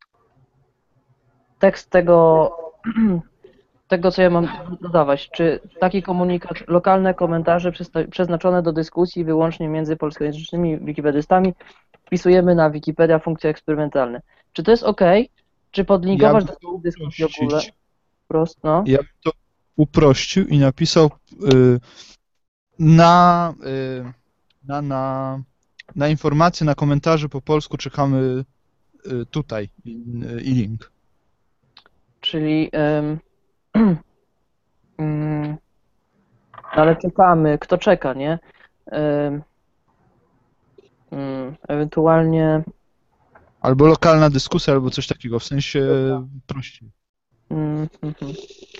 tekst tego, tego, co ja mam dodawać, czy taki komunikat, lokalne komentarze przysta- przeznaczone do dyskusji wyłącznie między polskojęzycznymi wikipedystami wpisujemy na Wikipedia funkcje eksperymentalne. Czy to jest OK? Czy podlinkować Ja do bym to dyskusji uprościć. ogólnie? Prosto, no. Ja bym to uprościł i napisał y, na, y, na, na, na informacje, na komentarze po polsku czekamy y, tutaj i, i link. Czyli ym, ym, ale czekamy, kto czeka, nie? Ym, ym, ewentualnie Albo lokalna dyskusja, albo coś takiego, w sensie prościej. ym, ym, ym.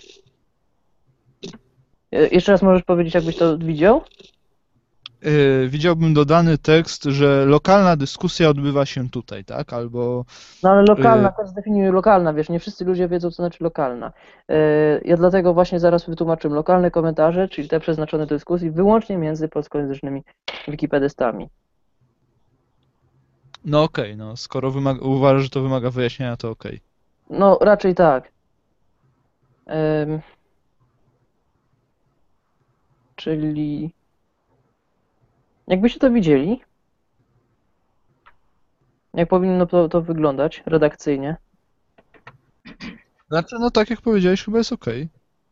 Je- Jeszcze raz możesz powiedzieć, jakbyś to widział? Y, widziałbym dodany tekst, że lokalna dyskusja odbywa się tutaj, tak? Albo No ale lokalna, Y- też zdefiniuję lokalna, wiesz, nie wszyscy ludzie wiedzą, co znaczy lokalna. Yy, Ja dlatego właśnie zaraz wytłumaczę lokalne komentarze, czyli te przeznaczone do dyskusji, wyłącznie między polskojęzycznymi wikipedystami. no okej, no skoro wymaga, uważasz, że to wymaga wyjaśnienia, to okej. No raczej tak. Ym, czyli Jakbyście to widzieli, jak powinno to, to wyglądać redakcyjnie? Znaczy, no tak jak powiedziałeś, chyba jest okej.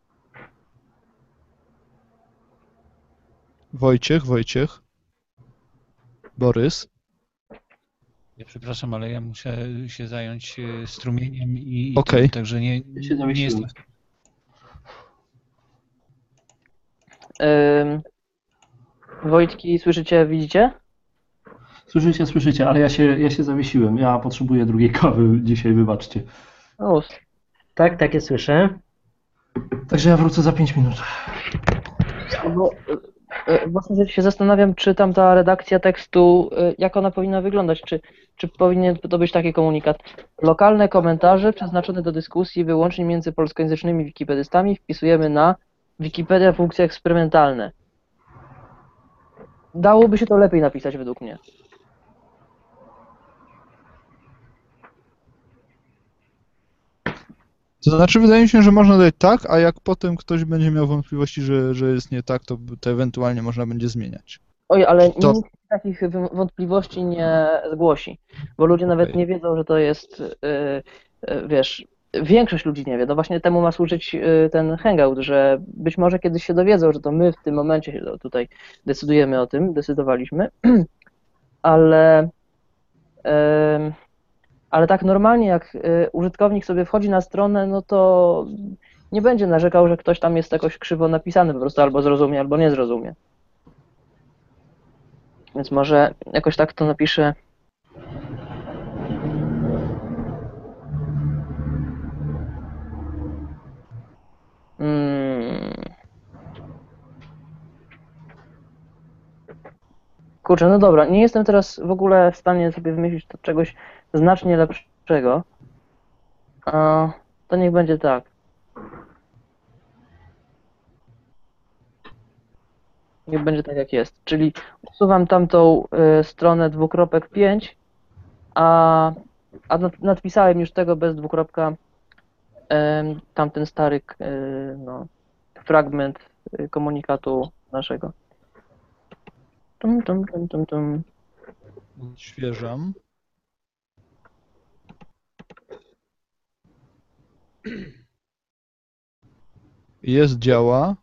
Wojciech, Wojciech. Borys. Ja przepraszam, ale ja muszę się zająć e, strumieniem i, i Okej. tym, także nie, Ja się nie zawiesiłem. jestem. Ym, Wojtki, słyszycie, widzicie? Słyszycie, słyszycie, ale ja się, ja się zawiesiłem. Ja potrzebuję drugiej kawy dzisiaj, wybaczcie. O, Tak, takie słyszę. Także ja wrócę za pięć minut. bo e, e, właśnie się zastanawiam, czy tam ta redakcja tekstu, e, jak ona powinna wyglądać, czy, czy powinien to być taki komunikat. Lokalne komentarze przeznaczone do dyskusji wyłącznie między polskojęzycznymi wikipedystami wpisujemy na Wikipedia funkcje eksperymentalne. Dałoby się to lepiej napisać według mnie. To znaczy, wydaje mi się, że można dać tak, a jak potem ktoś będzie miał wątpliwości, że, że jest nie tak, to, to ewentualnie można będzie zmieniać. Oj, ale To- nikt takich wy- wątpliwości nie zgłosi, bo ludzie nawet Okej. nie wiedzą, że to jest, y, y, wiesz, większość ludzi nie wie. No właśnie temu ma służyć y, ten hangout, że być może kiedyś się dowiedzą, że to my w tym momencie się tutaj decydujemy o tym, decydowaliśmy, ale, em, ale tak normalnie jak y, użytkownik sobie wchodzi na stronę, no to nie będzie narzekał, że ktoś tam jest jakoś krzywo napisany po prostu albo zrozumie, albo nie zrozumie. Więc może jakoś tak to napiszę. Mm. Kurczę, no dobra, nie jestem teraz w ogóle w stanie sobie wymyślić to czegoś znacznie lepszego. A, to niech będzie tak. Niech będzie tak jak jest. Czyli usuwam tamtą y, stronę dwukropek pięć, a, a nad- nadpisałem już tego bez dwukropka em, tamten stary y, no, fragment y, komunikatu naszego. Tum, tum, tum, tum, tum. Odświeżam. Jest, działa.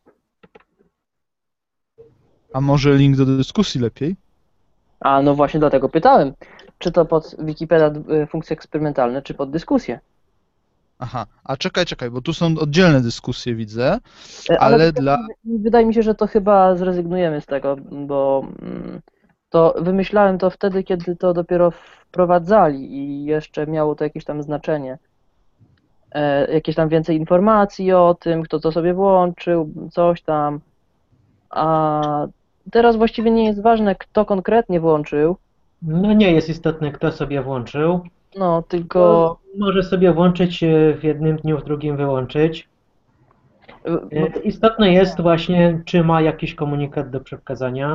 A może link do dyskusji lepiej? A no właśnie dlatego pytałem, czy to pod Wikipedia y, funkcje eksperymentalne, czy pod dyskusję. Aha, a czekaj, czekaj, bo tu są oddzielne dyskusje, widzę, E, ale wydaje dla... mi- Wydaje mi się, że to chyba zrezygnujemy z tego, bo mm, to wymyślałem to wtedy, kiedy to dopiero wprowadzali i jeszcze miało to jakieś tam znaczenie. E, jakieś tam więcej informacji o tym, kto to sobie włączył, coś tam. A teraz właściwie nie jest ważne, kto konkretnie włączył, No nie jest istotne, kto sobie włączył. no tylko To może sobie włączyć e, w jednym dniu, w drugim wyłączyć. y, E, no, Istotne jest właśnie, czy ma jakiś komunikat do przekazania.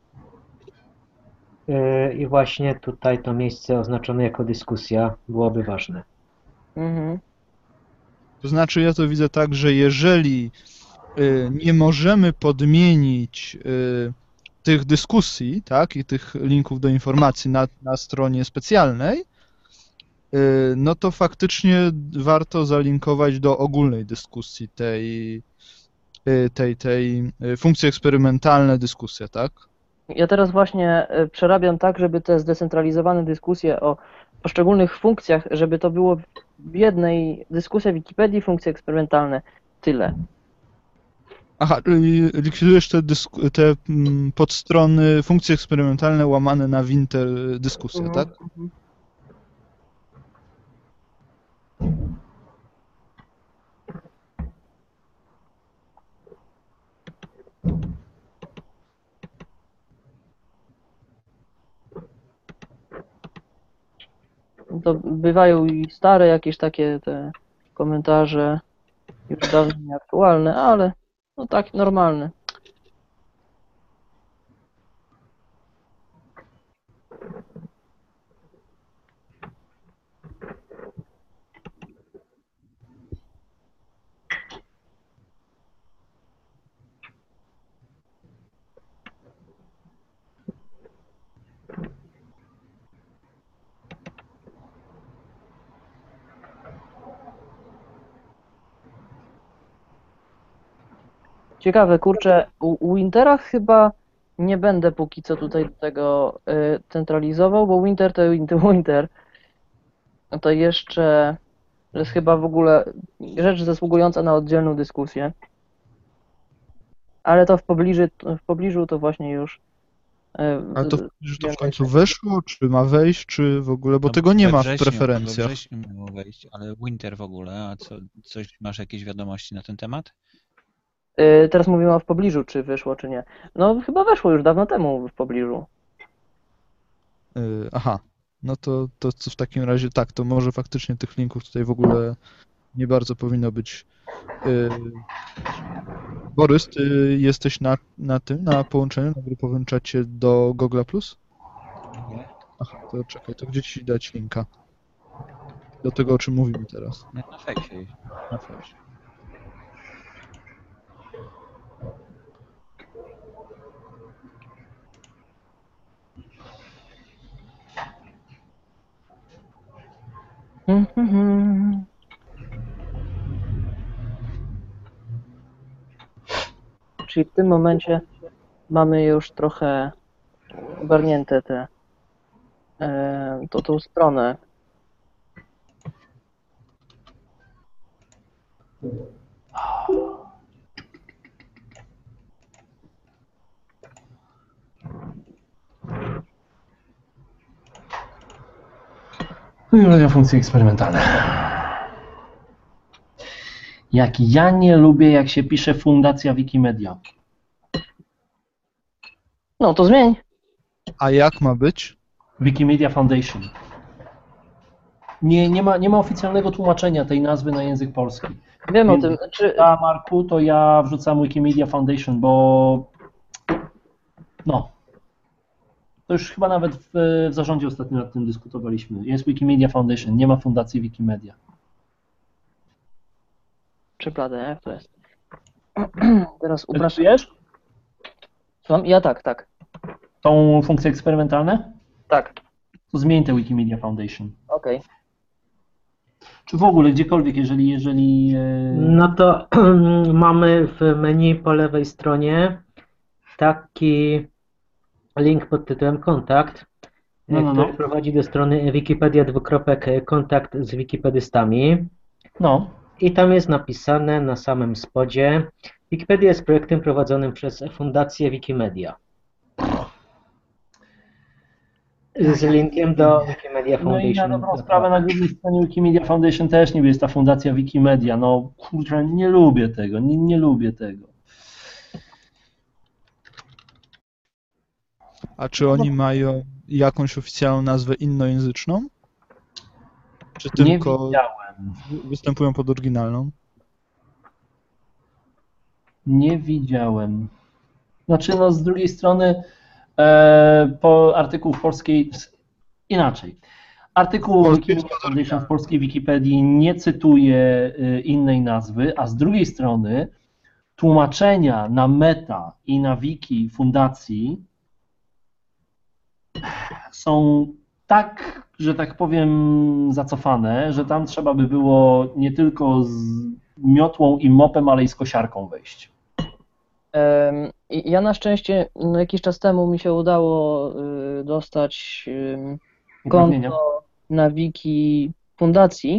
E, I właśnie tutaj to miejsce oznaczone jako dyskusja byłoby ważne. mhm. To znaczy, ja to widzę tak, że jeżeli y, nie możemy podmienić y, tych dyskusji, tak, i tych linków do informacji na, na stronie specjalnej, y, no to faktycznie warto zalinkować do ogólnej dyskusji tej, y, tej, tej y, funkcji eksperymentalne dyskusja, tak? Ja teraz właśnie e, przerabiam tak, żeby te zdecentralizowane dyskusje o poszczególnych funkcjach, żeby to było w jednej dyskusji Wikipedii, funkcje eksperymentalne. Tyle. Aha, y, likwidujesz te, dysk- te mm, podstrony, funkcje eksperymentalne łamane na winter dyskusja, Mhm. tak? To bywają i stare jakieś takie te komentarze, już dawno nieaktualne, ale no tak normalne. Ciekawe, kurczę, u, u Wintera chyba nie będę póki co tutaj tego y, centralizował, bo Winter to Winter, Winter. No to jeszcze jest chyba w ogóle rzecz zasługująca na oddzielną dyskusję. Ale to w pobliżu, w pobliżu to właśnie już... y, Ale to, że to w końcu weszło, czy ma wejść, czy w ogóle, bo No, tego nie we ma w wrześniu- preferencjach. We wrześniu miało wejść, ale Winter w ogóle, a co, coś, masz jakieś wiadomości na ten temat? y, teraz mówimy o w pobliżu, czy wyszło, czy nie. No chyba weszło już dawno temu w pobliżu. Y, Aha, no to, to, to w takim razie tak, to może faktycznie tych linków tutaj w ogóle nie bardzo powinno być. Y, Borys, ty jesteś na, na tym, na połączeniu, na grupowym czacie do Google plus? Nie. Aha, to czekaj, to gdzie ci dać linka? Do tego, o czym mówimy teraz. Nie, na fejsie jest. Na fejsie. Mhm. Czyli w tym momencie mamy już trochę ogarnięte te, e, to, tą stronę. No i funkcje eksperymentalne. Jak ja nie lubię, jak się pisze Fundacja Wikimedia. No to zmień. A jak ma być? Wikimedia Foundation. Nie, nie, ma, nie ma oficjalnego tłumaczenia tej nazwy na język polski. Wiem o Więc tym. Czy, Ja, Marku, to ja wrzucam Wikimedia Foundation, bo no, to już chyba nawet w, w zarządzie ostatnio nad tym dyskutowaliśmy. Jest Wikimedia Foundation, nie ma Fundacji Wikimedia. czy pladę, jak to jest? Teraz upraszam. Wiesz Słucham? Ja tak, tak. tą funkcję eksperymentalne? Tak, To zmień tę Wikimedia Foundation. okej. Czy w ogóle gdziekolwiek, jeżeli, jeżeli e, No to mamy w menu po lewej stronie taki link pod tytułem kontakt, No, no, który no. prowadzi do strony Wikipedia dwukropek kontakt z wikipedystami. no, I tam jest napisane na samym spodzie: Wikipedia jest projektem prowadzonym przez Fundację Wikimedia. Z linkiem do Wikimedia no i na Foundation. dobrą sprawę na głównej stronie Wikimedia Foundation też niby jest ta fundacja Wikimedia. No kurczę, nie lubię tego, nie, nie lubię tego. A czy oni mają jakąś oficjalną nazwę innojęzyczną? Czy Nie tylko widziałem. występują pod oryginalną? Nie widziałem. Znaczy, no z drugiej strony e, po artykuł w polskiej inaczej. Artykuł Polskiej Wikimedia Foundation w polskiej Wikipedii nie cytuje e, innej nazwy, a z drugiej strony tłumaczenia na meta i na wiki fundacji są tak, że tak powiem, zacofane, że tam trzeba by było nie tylko z miotłą i mopem, ale i z kosiarką wejść. Em, i Ja na szczęście no, jakiś czas temu mi się udało y, dostać ym, Uprawnienia. konto na wiki fundacji.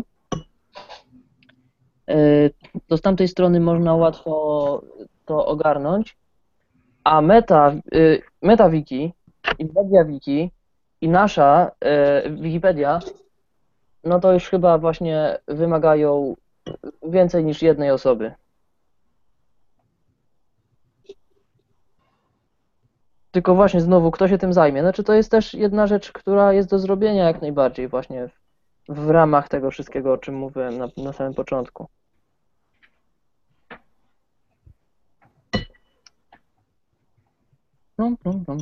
Y, To z tamtej strony można łatwo to ogarnąć. A meta, y, MetaWiki i MediaWiki i nasza y, Wikipedia, no to już chyba właśnie wymagają więcej niż jednej osoby. Tylko właśnie znowu, kto się tym zajmie? Znaczy to jest też jedna rzecz, która jest do zrobienia jak najbardziej właśnie w, w ramach tego wszystkiego, o czym mówiłem na, na samym początku. No, no, no.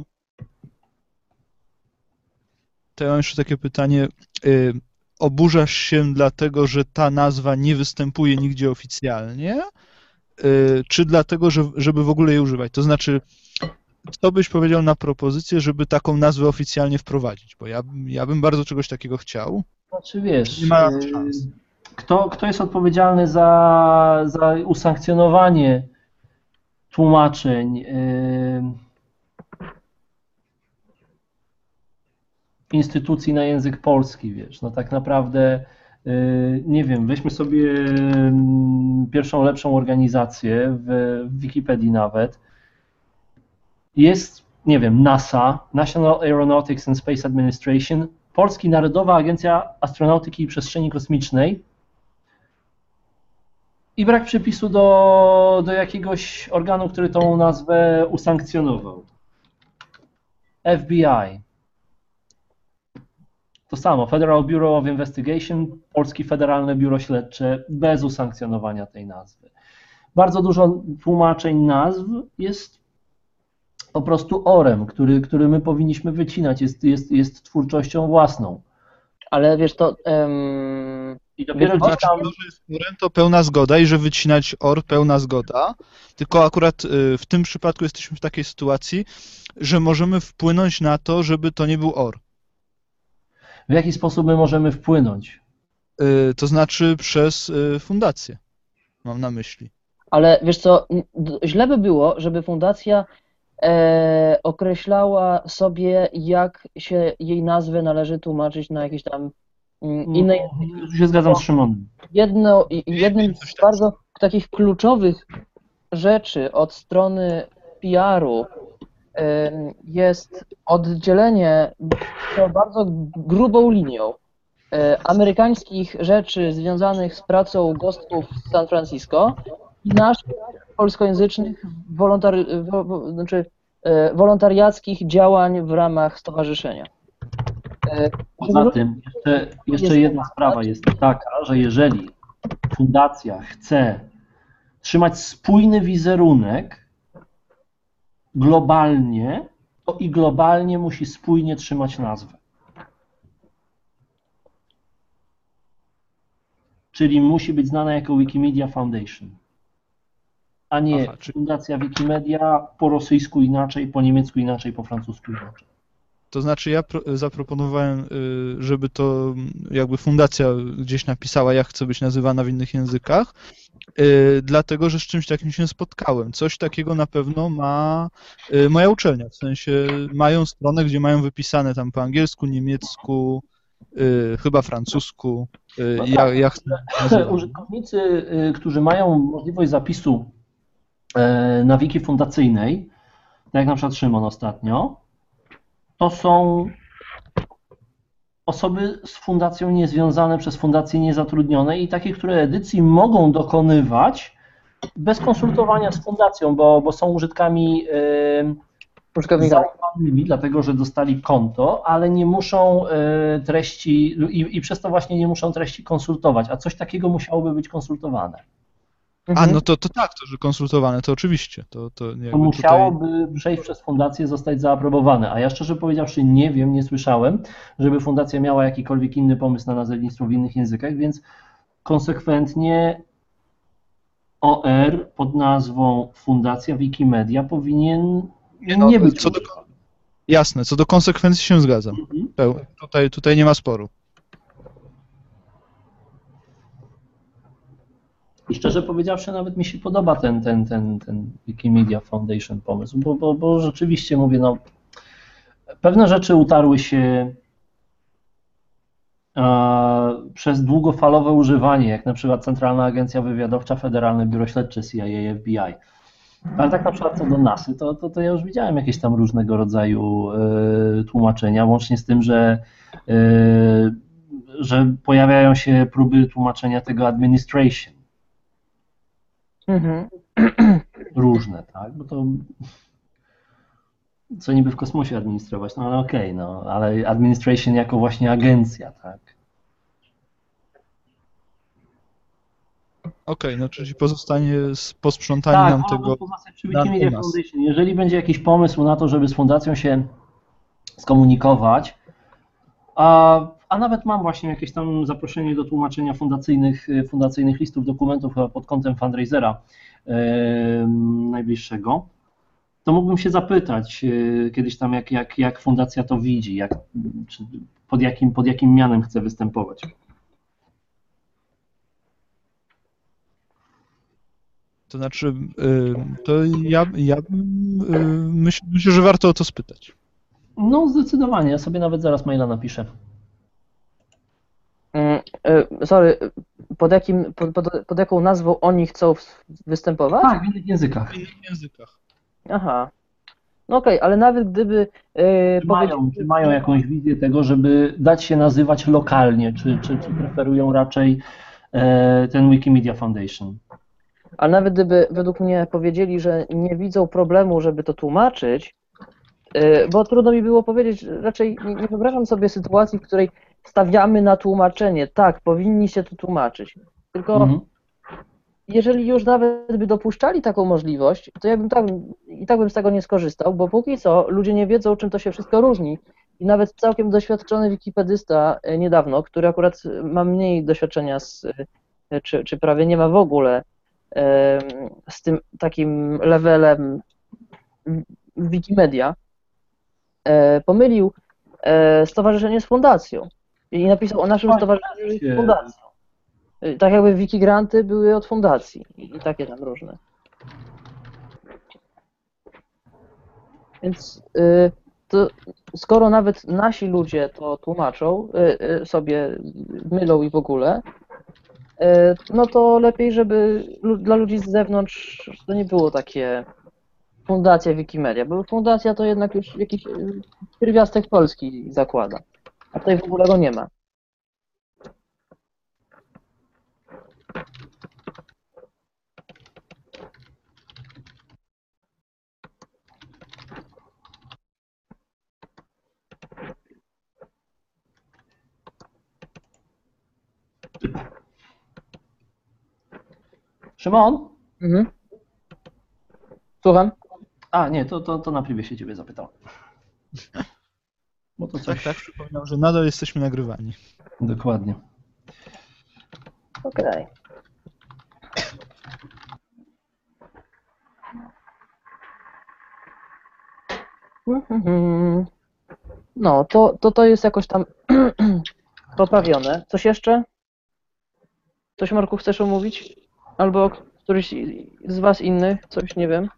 To ja mam jeszcze takie pytanie. Y, oburzasz się dlatego, że ta nazwa nie występuje nigdzie oficjalnie, y, czy dlatego, że, żeby w ogóle jej używać? To znaczy, co byś powiedział na propozycję, żeby taką nazwę oficjalnie wprowadzić? Bo ja, ja bym bardzo czegoś takiego chciał. Znaczy wiesz, Nie ma yy, szans. kto, kto jest odpowiedzialny za, za usankcjonowanie tłumaczeń, yy, instytucji na język polski, wiesz, no tak naprawdę, yy, nie wiem, weźmy sobie yy, pierwszą lepszą organizację w, w Wikipedii nawet. Jest, nie wiem, NASA, National Aeronautics and Space Administration, Polski Narodowa Agencja Astronautyki i Przestrzeni Kosmicznej i brak przypisu do, do jakiegoś organu, który tą nazwę usankcjonował. F B I. To samo, Federal Bureau of Investigation, Polskie Federalne Biuro Śledcze, bez usankcjonowania tej nazwy. Bardzo dużo tłumaczeń nazw jest po prostu orem, który, który my powinniśmy wycinać, jest, jest, jest twórczością własną. Ale wiesz, to... Um... I dopiero gdzieś tam... To, że jest orem, to pełna zgoda i że wycinać or, pełna zgoda, tylko akurat y, w tym przypadku jesteśmy w takiej sytuacji, że możemy wpłynąć na to, żeby to nie był or. W jaki sposób my możemy wpłynąć? Y, to znaczy przez y, fundację, mam na myśli. Ale wiesz co, d- źle by było, żeby fundacja e, określała sobie, jak się jej nazwę należy tłumaczyć na jakiejś tam mm, innej. Tu się zgadzam z Szymonem. Jedno, i- i jednym z bardzo takich kluczowych rzeczy od strony P R-u em, jest oddzielenie to bardzo grubą linią e, amerykańskich rzeczy związanych z pracą ghostów z San Francisco i naszych polskojęzycznych wolontari wo, wo, znaczy, e, wolontariackich działań w ramach stowarzyszenia. E, Poza tym jeszcze, jeszcze jedna sprawa jest taka, że jeżeli fundacja chce trzymać spójny wizerunek globalnie, to i globalnie musi spójnie trzymać nazwę. Czyli musi być znana jako Wikimedia Foundation, a nie Aha, czyli- Fundacja Wikimedia po rosyjsku inaczej, po niemiecku inaczej, po francusku inaczej. To znaczy ja pro, zaproponowałem, y, żeby to mm, jakby fundacja gdzieś napisała, jak chce być nazywana w innych językach, y, dlatego, że z czymś takim się spotkałem. Coś takiego na pewno ma y, moja uczelnia, w sensie mają stronę, gdzie mają wypisane tam po angielsku, niemiecku, y, chyba francusku, y, No ja, tak. jak chcę nazywać. Użytkownicy, y, którzy mają możliwość zapisu e, na wiki fundacyjnej, tak jak na przykład Szymon ostatnio, to są osoby z fundacją niezwiązane, przez fundację niezatrudnione i takie, które edycji mogą dokonywać bez konsultowania z fundacją, bo, bo są użytkami e, użytkownikami. zaufanymi, dlatego że dostali konto, ale nie muszą e, treści i, i przez to właśnie nie muszą treści konsultować, a coś takiego musiałoby być konsultowane. A, Mhm. no to, to tak, to, że konsultowane, to oczywiście. To, to jakby To musiałoby przejść przez fundację, zostać zaaprobowane, a ja szczerze powiedziawszy nie wiem, nie słyszałem, żeby fundacja miała jakikolwiek inny pomysł na nazewnictwo w innych językach, więc konsekwentnie O R pod nazwą Fundacja Wikimedia powinien Nie, no, nie być. co do, jasne, co do konsekwencji się zgadzam. Mhm. Peł- Tutaj, tutaj nie ma sporu. I szczerze powiedziawszy, nawet mi się podoba ten, ten, ten, ten Wikimedia Foundation pomysł, bo, bo, bo rzeczywiście mówię, no, pewne rzeczy utarły się e, przez długofalowe używanie, jak na przykład Centralna Agencja Wywiadowcza, Federalne Biuro Śledcze, C I A, F B I. Ale tak na przykład co do nasy, to, to, to ja już widziałem jakieś tam różnego rodzaju e, tłumaczenia, łącznie z tym, że, e, że pojawiają się próby tłumaczenia tego administration. Mhm. Różne, tak? Bo to co niby w kosmosie administrować, no ale okej, okay, no, ale administration jako właśnie agencja, tak? Okej, no czyli pozostanie z posprzątaniem Tak, nam można tego. pozostać przy nam Wikimedia u nas. Foundation. Jeżeli będzie jakiś pomysł na to, żeby z fundacją się skomunikować, a, a nawet mam właśnie jakieś tam zaproszenie do tłumaczenia fundacyjnych, fundacyjnych listów dokumentów chyba pod kątem fundraisera yy, najbliższego, to mógłbym się zapytać yy, kiedyś tam, jak, jak, jak fundacja to widzi, jak, czy pod, jakim, pod jakim mianem chce występować. To znaczy, y, to ja, ja bym, y, myśl, myślę, że warto o to spytać. No zdecydowanie, ja sobie nawet zaraz maila napiszę. Mm, y, Sorry, pod, jakim, pod, pod, pod jaką nazwą oni chcą w- występować? Tak, w innych językach. W innych językach. Aha. No okej, ale nawet gdyby y, Czy mają, czy mają jakąś wizję tego, żeby dać się nazywać lokalnie, czy, czy, czy preferują raczej e, ten Wikimedia Foundation? Ale nawet gdyby według mnie powiedzieli, że nie widzą problemu, żeby to tłumaczyć, y, bo trudno mi było powiedzieć, raczej nie, nie wyobrażam sobie sytuacji, w której stawiamy na tłumaczenie. Tak, powinniście to tłumaczyć. Tylko Mhm. jeżeli już nawet by dopuszczali taką możliwość, to ja bym tak, i tak bym z tego nie skorzystał, bo póki co ludzie nie wiedzą, czym to się wszystko różni. I nawet całkiem doświadczony wikipedysta e, niedawno, który akurat ma mniej doświadczenia z, e, czy, czy prawie nie ma w ogóle e, z tym takim levelem Wikimedia, e, pomylił e, stowarzyszenie z fundacją i napisał o naszym Tak, stowarzyszeniu się- z fundacją. E, Tak jakby wikigranty były od fundacji i takie tam różne. Więc y, to skoro nawet nasi ludzie to tłumaczą, y, y, sobie mylą i w ogóle, y, no to lepiej, żeby lu- dla ludzi z zewnątrz to nie było takie fundacja Wikimedia, bo fundacja to jednak już jakiś y, pierwiastek polski zakłada, a tutaj w ogóle go nie ma. Szymon? Mhm. Słucham? A, nie, to, to, to na privie się ciebie zapytałem. Bo to Tak, coś... tak, przypominam, że nadal jesteśmy nagrywani. Dokładnie. Okej. Mhm. No, to, to to jest jakoś tam poprawione. Coś jeszcze? Coś, Marku, chcesz omówić? Albo któryś z was innych? Coś, nie wiem.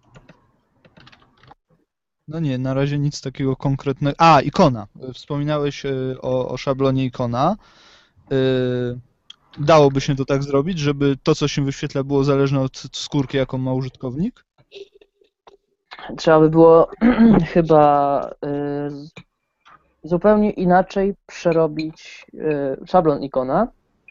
No nie, na razie nic takiego konkretnego. A, ikona. Wspominałeś y, o, o szablonie ikona. Y, Dałoby się to tak zrobić, żeby to, co się wyświetla, było zależne od skórki, jaką ma użytkownik? Trzeba by było chyba y, z- zupełnie inaczej przerobić y, szablon ikona.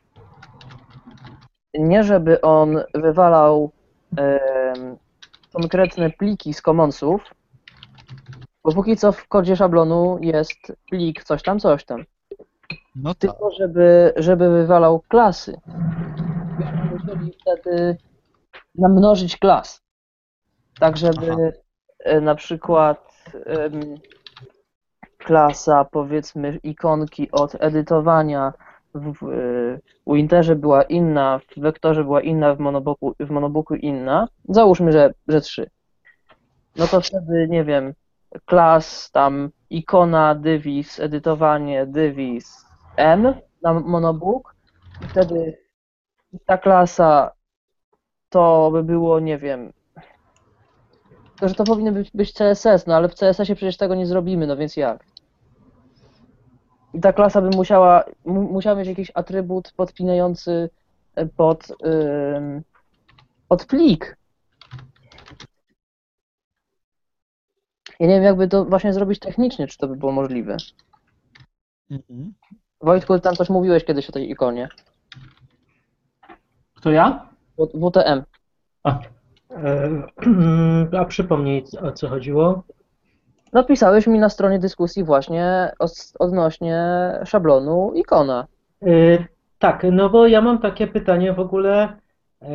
Nie żeby on wywalał em, konkretne pliki z commonsów, bo póki co w kodzie szablonu jest plik coś tam, coś tam. No tak. Tylko żeby, żeby wywalał klasy. Byśmy musieli wtedy namnożyć klas. Tak, żeby Aha. e, na przykład em, klasa, powiedzmy, ikonki od edytowania w, w w Winterze była inna, w Wektorze była inna, w Monobooku, w Monobooku inna. Załóżmy, że, że trzy. No to wtedy, nie wiem, klas, tam ikona, dywiz, edytowanie, dywiz, M na Monobook. I wtedy ta klasa to by było, nie wiem, to, że to powinien być, być C S S, no ale w C S S ie przecież tego nie zrobimy, no więc jak? I ta klasa by musiała, mu, musiała mieć jakiś atrybut podpinający pod, ym, pod plik. Ja nie wiem, jakby to właśnie zrobić technicznie, czy to by było możliwe. Mhm. Wojtku, tam coś mówiłeś kiedyś o tej ikonie. Kto ja? W T M. A, E, A przypomnij, o co chodziło? Napisałeś mi na stronie dyskusji właśnie os- odnośnie szablonu ikona. E, Tak, no bo ja mam takie pytanie w ogóle e,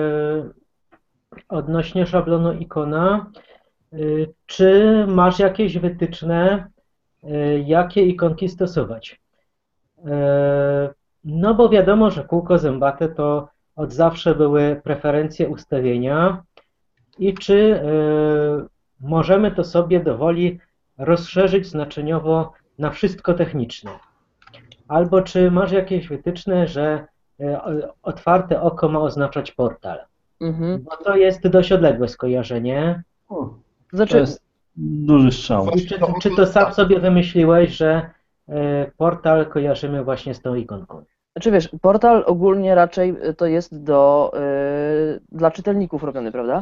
odnośnie szablonu ikona. E, Czy masz jakieś wytyczne, e, jakie ikonki stosować? E, No bo wiadomo, że kółko zębate to od zawsze były preferencje ustawienia i czy e, możemy to sobie dowoli rozszerzyć znaczeniowo na wszystko techniczne? Albo czy masz jakieś wytyczne, że e, otwarte oko ma oznaczać portal? Mhm. Bo to jest dość odległe skojarzenie. O, Znaczy, to jest duży strzał. I czy, czy to sam sobie wymyśliłeś, że e, portal kojarzymy właśnie z tą ikonką? znaczy wiesz, portal ogólnie raczej to jest do, y, dla czytelników robiony, prawda?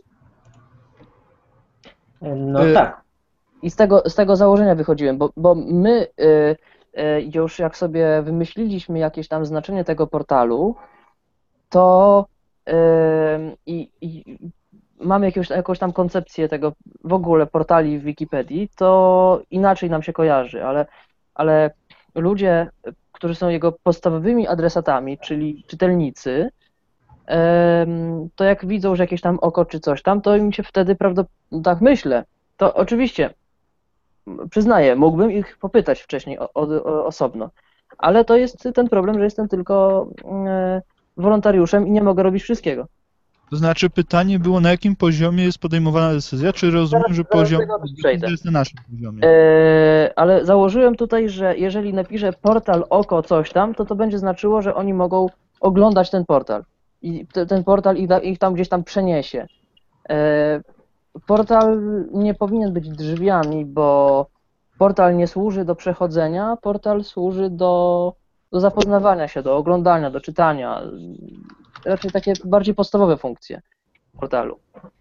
E, No Y, tak. I z tego, z tego założenia wychodziłem, bo, bo my y, y, już jak sobie wymyśliliśmy jakieś tam znaczenie tego portalu, to y, i, i mamy jakąś, jakąś tam koncepcję tego w ogóle portali w Wikipedii, to inaczej nam się kojarzy, ale, ale ludzie, którzy są jego podstawowymi adresatami, czyli czytelnicy, em, to jak widzą, że jakieś tam oko czy coś tam, to im się wtedy prawdopodobnie, tak myślę, to oczywiście przyznaję, mógłbym ich popytać wcześniej o, o, o, osobno, ale to jest ten problem, że jestem tylko e, wolontariuszem i nie mogę robić wszystkiego. To znaczy pytanie było, na jakim poziomie jest podejmowana decyzja, czy rozumiem, Zaraz- że zaraz poziom do tego decyzja przejdę. jest na naszym poziomie? E, ale założyłem tutaj, że jeżeli napiszę portal oko coś tam, to to będzie znaczyło, że oni mogą oglądać ten portal i te, ten portal ich, da- ich tam gdzieś tam przeniesie. E, portal nie powinien być drzwiami, bo portal nie służy do przechodzenia, portal służy do, do zapoznawania się, do oglądania, do czytania. Raczej takie bardziej podstawowe funkcje portalu.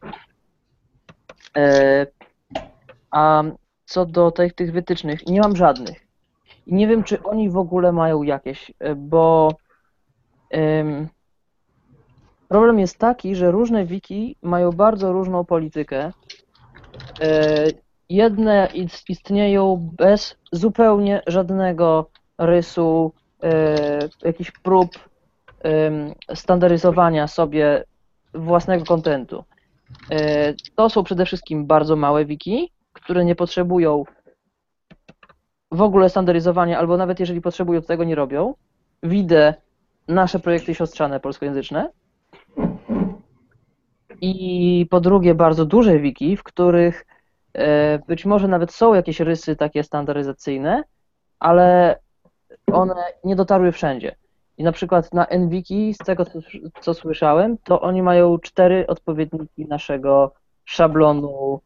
E, a co do tych, tych wytycznych, nie mam żadnych. I nie wiem, czy oni w ogóle mają jakieś, e, bo em, problem jest taki, że różne wiki mają bardzo różną politykę. E, Jedne is- istnieją bez zupełnie żadnego rysu, e, jakichś prób em, standaryzowania sobie własnego kontentu. E, To są przede wszystkim bardzo małe wiki, które nie potrzebują w ogóle standaryzowania, albo nawet jeżeli potrzebują, to tego nie robią. Widzę nasze projekty siostrzane polskojęzyczne. I po drugie bardzo duże wiki, w których e, być może nawet są jakieś rysy takie standaryzacyjne, ale one nie dotarły wszędzie. I na przykład na NWiki, z tego co, co słyszałem, to oni mają cztery odpowiedniki naszego szablonu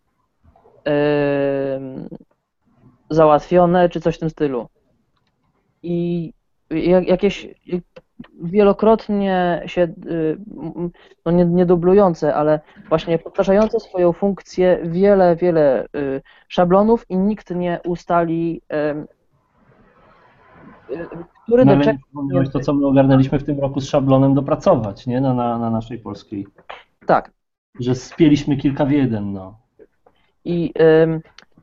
em, załatwione, czy coś w tym stylu. I jak- jakieś wielokrotnie się, y, m- no nie, nie dublujące, ale właśnie powtarzające swoją funkcję wiele, wiele y, szablonów i nikt nie ustali, em, y, który No do ale czego nie wspomniałeś to, powinien co my ogarnęliśmy w tym roku z szablonem dopracować, nie? Na, na, na naszej polskiej. być. Tak. Że spieliśmy kilka w jeden, no. I ym,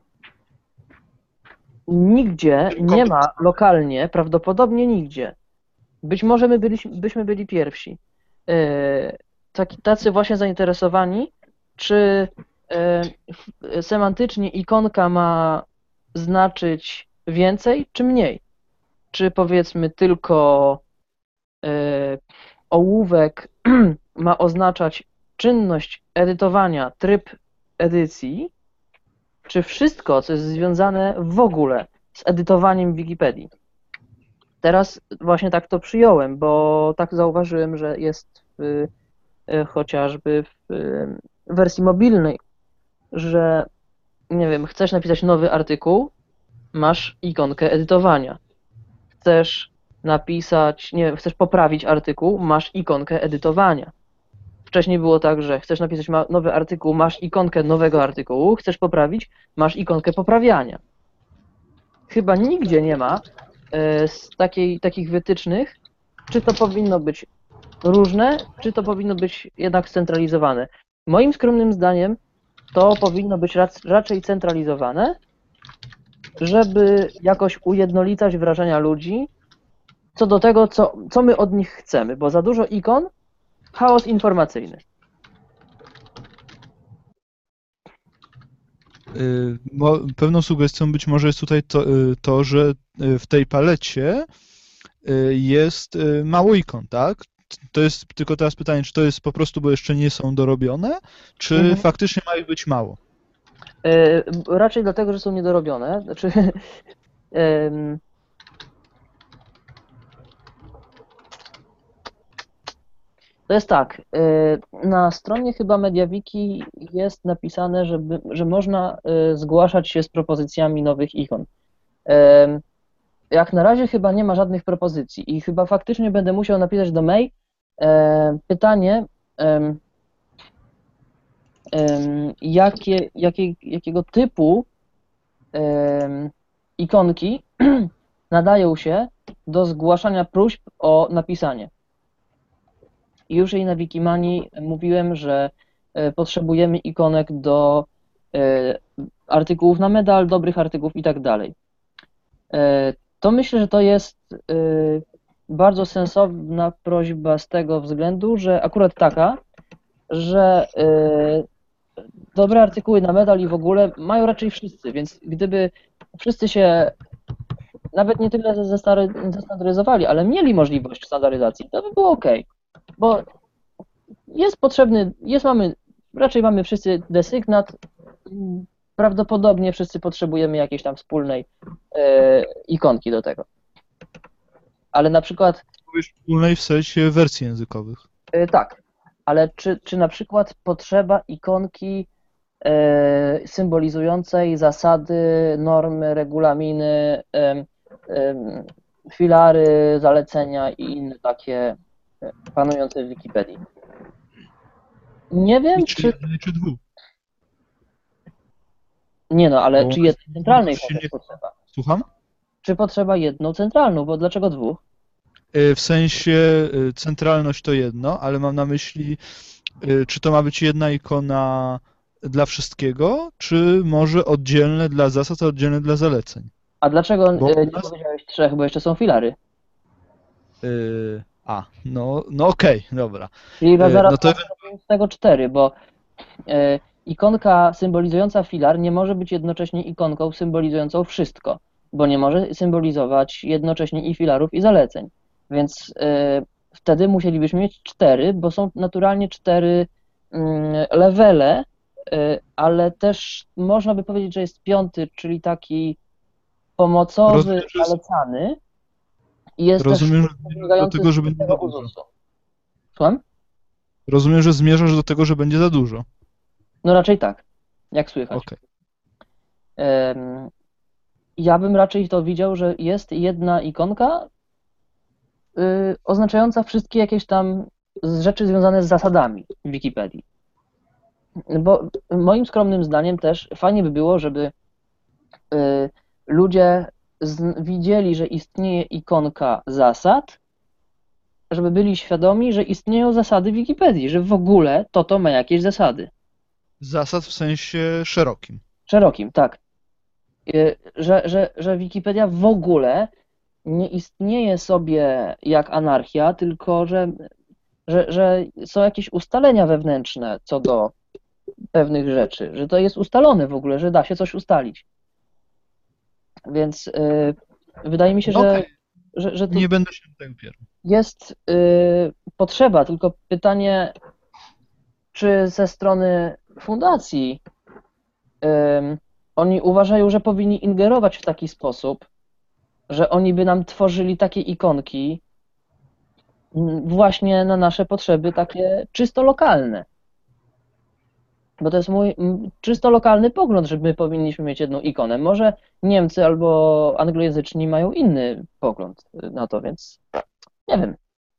nigdzie nie ma lokalnie, prawdopodobnie nigdzie. Być może my byliśmy, byśmy byli pierwsi. Yy, taki, tacy właśnie zainteresowani, czy yy, f- semantycznie ikonka ma znaczyć więcej, czy mniej. Czy powiedzmy tylko yy, ołówek ma oznaczać czynność edytowania, tryb edycji, czy wszystko, co jest związane w ogóle z edytowaniem Wikipedii. Teraz właśnie tak to przyjąłem, bo tak zauważyłem, że jest w, e, chociażby w e, wersji mobilnej, że nie wiem, chcesz napisać nowy artykuł, masz ikonkę edytowania. Chcesz napisać, nie wiem, chcesz poprawić artykuł, masz ikonkę edytowania. Wcześniej było tak, że chcesz napisać ma- nowy artykuł, masz ikonkę nowego artykułu, chcesz poprawić, masz ikonkę poprawiania. Chyba nigdzie nie ma e, z takiej, takich wytycznych, czy to powinno być różne, czy to powinno być jednak scentralizowane. Moim skromnym zdaniem to powinno być rac- raczej centralizowane, żeby jakoś ujednolicać wrażenia ludzi co do tego, co, co my od nich chcemy, bo za dużo ikon, chaos informacyjny. Y, mo- Pewną sugestią być może jest tutaj to, y, to, że y, w tej palecie y, jest y, mało ikon, tak? To jest tylko teraz pytanie, czy to jest po prostu, bo jeszcze nie są dorobione, czy Mhm. faktycznie ma ich być mało? E, Raczej dlatego, że są niedorobione. Znaczy, em, To jest tak, y, na stronie chyba MediaWiki jest napisane, żeby, że można y, zgłaszać się z propozycjami nowych ikon. Y, Jak na razie chyba nie ma żadnych propozycji i chyba faktycznie będę musiał napisać do May y, pytanie, y, y, jakie, jakie, jakiego typu y, ikonki nadają się do zgłaszania próśb o napisanie. I już jej na Wikimanii mówiłem, że y, potrzebujemy ikonek do y, artykułów na medal, dobrych artykułów i tak dalej. Y, to myślę, że to jest y, bardzo sensowna prośba z tego względu, że akurat taka, że y, dobre artykuły na medal i w ogóle mają raczej wszyscy, więc gdyby wszyscy się nawet nie tyle zestary- zestandaryzowali, ale mieli możliwość standaryzacji, to by było ok. Bo jest potrzebny, jest mamy, raczej mamy wszyscy desygnat, prawdopodobnie wszyscy potrzebujemy jakiejś tam wspólnej e, ikonki do tego. Ale na przykład... Wspólnej w sensie wersji językowych. E, tak, ale czy, czy na przykład potrzeba ikonki e, symbolizującej zasady, normy, regulaminy, e, e, filary, zalecenia i inne takie panujące w Wikipedii. Nie wiem, I czy, czy... jednej, czy dwóch? Nie no, ale Bo czy jednej centralnej się nie- potrzeba? Słucham? Czy potrzeba jedną centralną, bo dlaczego dwóch? Y, W sensie y, centralność to jedno, ale mam na myśli, y, czy to ma być jedna ikona dla wszystkiego, czy może oddzielne dla zasad, a oddzielne dla zaleceń? A dlaczego Bo e, u nie nas- powiedziałeś trzech, bo jeszcze są filary? Y, A, no, no okej, dobra. Czyli E, zaraz no to- zrobimy z tego cztery, bo e, ikonka symbolizująca filar nie może być jednocześnie ikonką symbolizującą wszystko, bo nie może symbolizować jednocześnie i filarów, i zaleceń. Więc e, wtedy musielibyśmy mieć cztery, bo są naturalnie cztery mm, levele, e, ale też można by powiedzieć, że jest piąty, czyli taki pomocowy, Rozumiem, że jest- zalecany. I jest Rozumiem, też że do wynikający tego, z że będzie tego za dużo. uzusu. Słucham? Rozumiem, że zmierzasz do tego, że będzie za dużo. No raczej tak, jak słychać. Okej. Em, Ja bym raczej to widział, że jest jedna ikonka y, oznaczająca wszystkie jakieś tam z- rzeczy związane z zasadami w Wikipedii. Bo moim skromnym zdaniem też fajnie by było, żeby y, ludzie z, widzieli, że istnieje ikonka zasad, żeby byli świadomi, że istnieją zasady w Wikipedii, że w ogóle to to ma jakieś zasady. Zasad w sensie szerokim. Szerokim, tak. Y, Że, że, że Wikipedia w ogóle nie istnieje sobie jak anarchia, tylko że, że, że są jakieś ustalenia wewnętrzne co do pewnych rzeczy, że to jest ustalone w ogóle, że da się coś ustalić. Więc y, wydaje mi się, że, Okej. że, że to Nie będę się tutaj upierał. jest y, potrzeba, tylko pytanie, czy ze strony fundacji ym, oni uważają, że powinni ingerować w taki sposób, że oni by nam tworzyli takie ikonki mm, właśnie na nasze potrzeby takie czysto lokalne. Bo to jest mój mm, czysto lokalny pogląd, że my powinniśmy mieć jedną ikonę. Może Niemcy albo anglojęzyczni mają inny pogląd y, na to, więc nie wiem.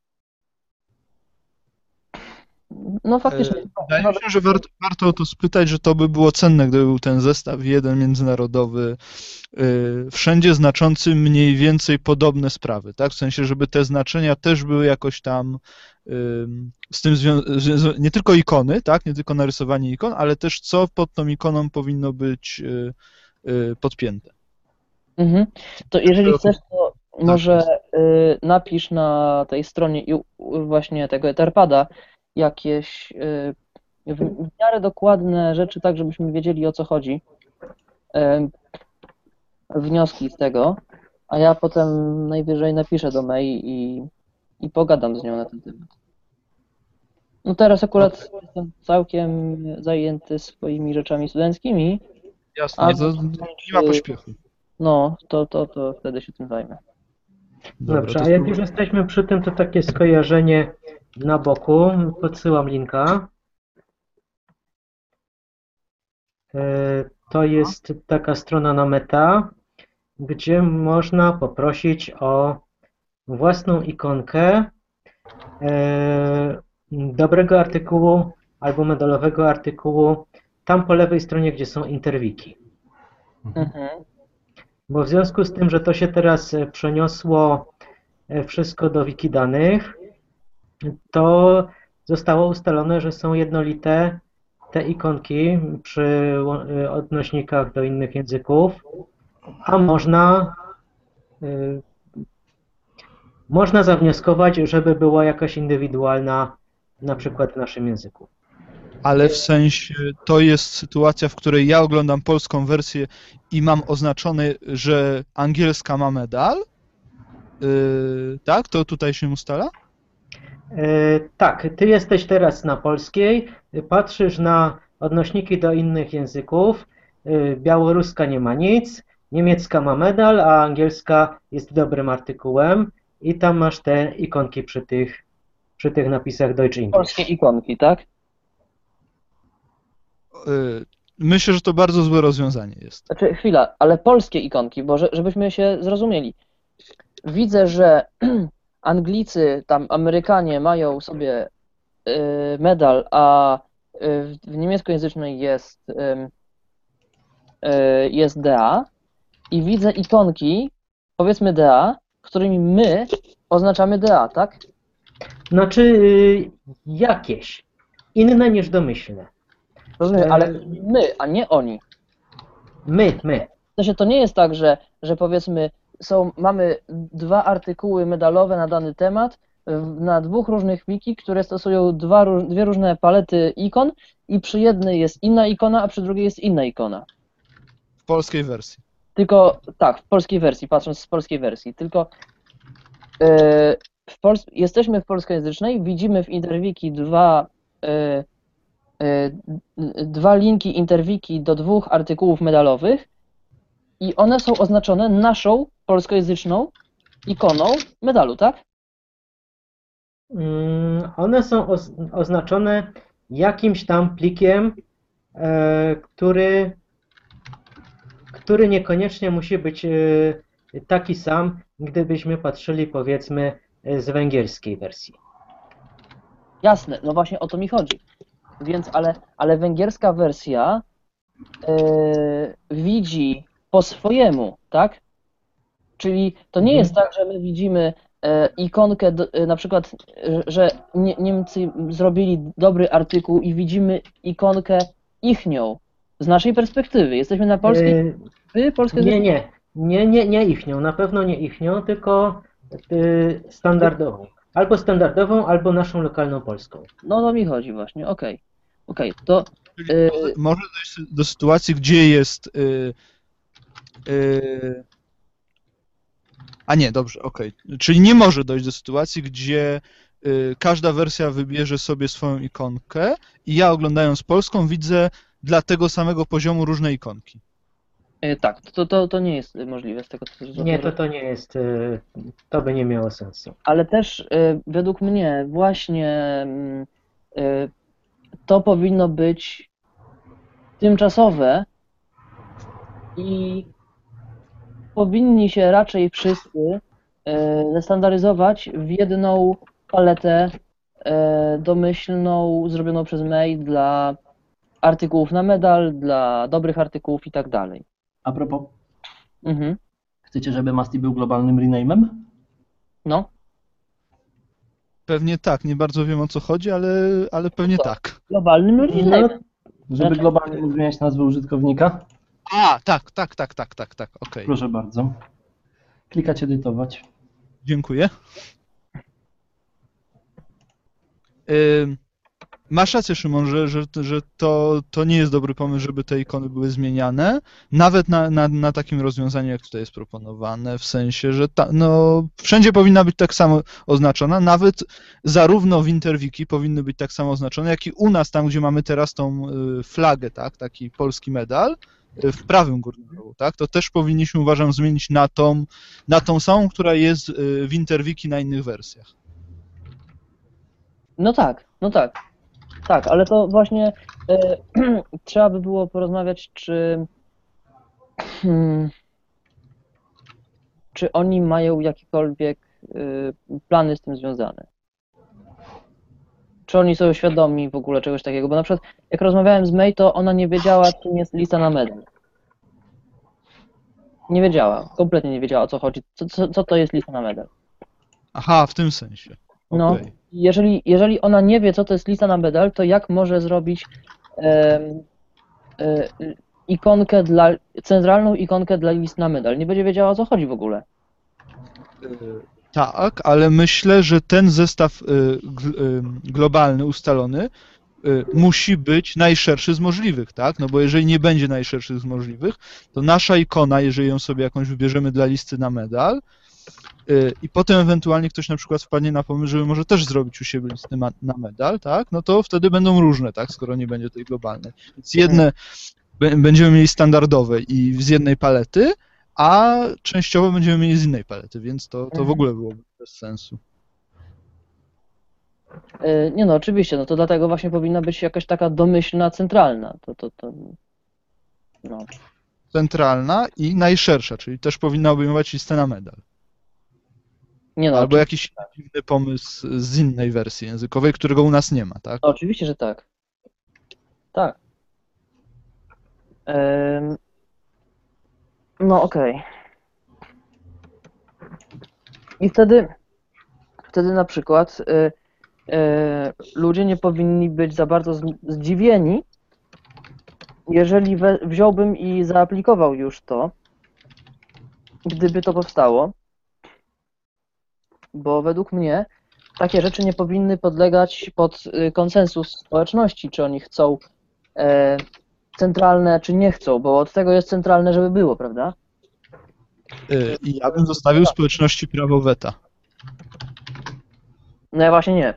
No faktycznie. E, Wydaje mi się, że warto, warto o to spytać, że to by było cenne, gdyby był ten zestaw jeden międzynarodowy, y, wszędzie znaczący mniej więcej podobne sprawy, tak? W sensie, żeby te znaczenia też były jakoś tam y, z tym związane, nie tylko ikony, tak? Nie tylko narysowanie ikon, ale też co pod tą ikoną powinno być y, y, podpięte. Mhm. To jeżeli to- chcesz, to może y, napisz na tej stronie i u- właśnie tego Etherpada jakieś y, w, w miarę dokładne rzeczy, tak żebyśmy wiedzieli, o co chodzi. Y, wnioski z tego, a ja potem najwyżej napiszę do May i, i pogadam z nią na ten temat. No teraz akurat jestem całkiem zajęty swoimi rzeczami studenckimi, Jasne, A- to nie ma pośpiechu. no to, to, to wtedy się tym zajmę. Dobra, Dobrze, to a jak spróbuj- już jesteśmy przy tym, to takie skojarzenie na boku. Podsyłam linka. To jest taka strona na Meta, gdzie można poprosić o własną ikonkę dobrego artykułu albo medalowego artykułu, tam po lewej stronie, gdzie są interwiki. Mhm. Bo w związku z tym, że to się teraz przeniosło wszystko do wiki danych, to zostało ustalone, że są jednolite te ikonki przy odnośnikach do innych języków, a można, y, można zawnioskować, żeby była jakaś indywidualna, na przykład w naszym języku. Ale w sensie to jest sytuacja, w której ja oglądam polską wersję i mam oznaczone, że angielska ma medal? Yy, tak? To tutaj się ustala? Y, tak, ty jesteś teraz na polskiej, patrzysz na odnośniki do innych języków, y, białoruska nie ma nic, niemiecka ma medal, a angielska jest dobrym artykułem i tam masz te ikonki przy tych, przy tych napisach Deutsch English. Polskie ikonki, tak? Yy, myślę, że to bardzo złe rozwiązanie jest. Znaczy, chwila, ale polskie ikonki, bo że, żebyśmy się zrozumieli. Widzę, że Anglicy, tam Amerykanie mają sobie y, medal, a y, w niemieckojęzycznej jest, y, y, jest D A i widzę ikonki, powiedzmy D A, którymi my oznaczamy D A, tak? Znaczy y, jakieś, inne niż domyślne. Rozumiem, ale my, a nie oni. My, my. W sensie to nie jest tak, że, że powiedzmy są, mamy dwa artykuły medalowe na dany temat w- na dwóch różnych wiki, które stosują dwa, róż- dwie różne palety ikon i przy jednej jest inna ikona, a przy drugiej jest inna ikona. W polskiej wersji. Tylko tak, w polskiej wersji, patrząc z polskiej wersji, tylko e, w Pols- jesteśmy w polskojęzycznej, widzimy w interwiki dwa, e, e, dwa linki interwiki do dwóch artykułów medalowych i one są oznaczone naszą polskojęzyczną ikoną medalu, tak? Mm, One są oz oznaczone jakimś tam plikiem, e, który, który niekoniecznie musi być e, taki sam, gdybyśmy patrzyli, powiedzmy, e, z węgierskiej wersji. Jasne, no właśnie o to mi chodzi. Więc, ale, ale węgierska wersja e, widzi po swojemu, tak? Czyli to nie jest tak, że my widzimy e, ikonkę, do, e, na przykład, e, że nie, Niemcy zrobili dobry artykuł i widzimy ikonkę ichnią. Z naszej perspektywy. Jesteśmy na polskiej, E, wy, polskie Nie, nie, nie, nie, nie ichnią, na pewno nie ichnią, tylko y, standardową. Albo standardową, albo naszą lokalną polską. No to mi chodzi właśnie, okej. Okej, to Czyli y, może, może dojść do sytuacji, gdzie jest. Yy, yy, a nie, dobrze, okej. Czyli nie może dojść do sytuacji, gdzie yy, każda wersja wybierze sobie swoją ikonkę i ja oglądając polską widzę dla tego samego poziomu różne ikonki. y, tak, to, to, to nie jest możliwe z tego co Nie, zrozumiałem. to to nie jest, y, to by nie miało sensu. Ale też y, według mnie właśnie mm, y, to powinno być tymczasowe i powinni się raczej wszyscy y, zestandaryzować w jedną paletę y, domyślną, zrobioną przez mail dla artykułów na medal, dla dobrych artykułów i tak dalej. A propos, Mhm. chcecie, żeby Masti był globalnym rename'em? No, Pewnie tak, nie bardzo wiem o co chodzi, ale, ale pewnie tak. globalnym rename. No, Żeby Znaczy- globalnie mógł zmieniać nazwę użytkownika? A, tak, tak, tak, tak, tak, tak, okej. Proszę bardzo. Klikać edytować. Dziękuję. Ym, Masz rację, Szymon, że, że, że to, to nie jest dobry pomysł, żeby te ikony były zmieniane, nawet na, na, na takim rozwiązaniu, jak tutaj jest proponowane, w sensie, że ta, no, wszędzie powinna być tak samo oznaczona, nawet zarówno w Interwiki powinny być tak samo oznaczone, jak i u nas, tam gdzie mamy teraz tą y, flagę, tak, taki polski medal, y, w prawym górnym rogu, tak, to też powinniśmy, uważam, zmienić na tą, na tą samą, która jest y, w Interwiki na innych wersjach. No tak, no tak. Tak, ale to właśnie e, trzeba by było porozmawiać, czy, hmm, czy oni mają jakiekolwiek e, plany z tym związane. Czy oni są świadomi w ogóle czegoś takiego, bo na przykład jak rozmawiałem z May, to ona nie wiedziała, czym jest lista na medal. Nie wiedziała, kompletnie nie wiedziała, o co chodzi, co, co, co to jest lista na medal. Aha, w tym sensie. No, Okej. jeżeli, jeżeli ona nie wie, co to jest lista na medal, to jak może zrobić em, e, ikonkę dla, centralną ikonkę dla list na medal? Nie będzie wiedziała, o co chodzi w ogóle. Tak, ale myślę, że ten zestaw y, gl- y, globalny, ustalony, y, musi być najszerszy z możliwych, tak? No bo jeżeli nie będzie najszerszych z możliwych, to nasza ikona, jeżeli ją sobie jakąś wybierzemy dla listy na medal, y, i potem ewentualnie ktoś na przykład wpadnie na pomysł, żeby może też zrobić u siebie listy ma- na medal, tak? No to wtedy będą różne, tak? Skoro nie będzie tej globalnej. Więc jedne b- będziemy mieli standardowe i z jednej palety, a częściowo będziemy mieli z innej palety, więc to, to w ogóle byłoby bez sensu. E, Nie no, oczywiście, no to dlatego właśnie powinna być jakaś taka domyślna, centralna. To, to, to, no. Centralna i najszersza, czyli też powinna obejmować listę na medal. Nie no, Albo oczy- jakiś dziwny pomysł z innej wersji językowej, którego u nas nie ma, tak? no, oczywiście, że tak. Tak. Em, No okej. I wtedy, wtedy na przykład y, y, ludzie nie powinni być za bardzo z- zdziwieni, jeżeli we, wziąłbym i zaaplikował już to, gdyby to powstało, bo według mnie takie rzeczy nie powinny podlegać pod y, konsensus społeczności, czy oni chcą e, centralne, czy nie chcą, bo od tego jest centralne, żeby było, prawda? Y, I ja bym zostawił społeczności prawo weta. No ja właśnie nie.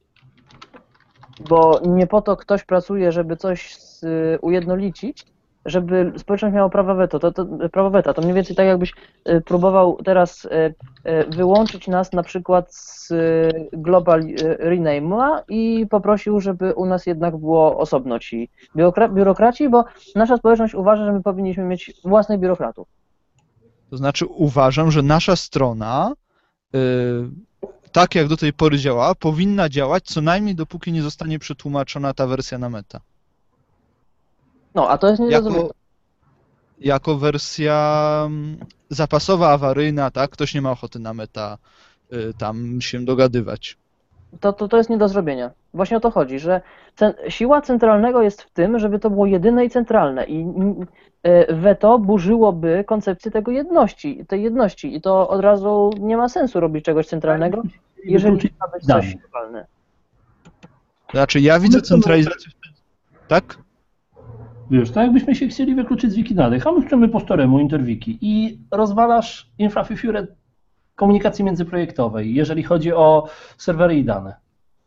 Bo nie po to ktoś pracuje, żeby coś z, ujednolicić, żeby społeczność miała prawo weto. To, to, prawo weta. To mniej więcej tak jakbyś y, próbował teraz y, y, wyłączyć nas na przykład z y, Global y, Rename'a i poprosił, żeby u nas jednak było osobno ci biurokra- biurokraci, bo nasza społeczność uważa, że my powinniśmy mieć własnych biurokratów. To znaczy uważam, że nasza strona, y, tak jak do tej pory działała, powinna działać co najmniej dopóki nie zostanie przetłumaczona ta wersja na meta. No, a to jest niezrozumiałe. Jako, jako wersja mm, zapasowa, awaryjna, tak? Ktoś nie ma ochoty na meta y, tam się dogadywać. To, to, to jest nie do zrobienia. Właśnie o to chodzi, że cen, siła centralnego jest w tym, żeby to było jedyne i centralne i mm, y, weto burzyłoby koncepcję tego jedności, tej jedności i to od razu nie ma sensu robić czegoś centralnego, jeżeli ma być coś globalne. Znaczy ja widzę centralizację w ten... Tak? Wiesz, to jakbyśmy się chcieli wykluczyć z Wikidany, a my chcemy po staremu interwiki i rozwalasz infrafifiurę komunikacji międzyprojektowej, jeżeli chodzi o serwery i dane.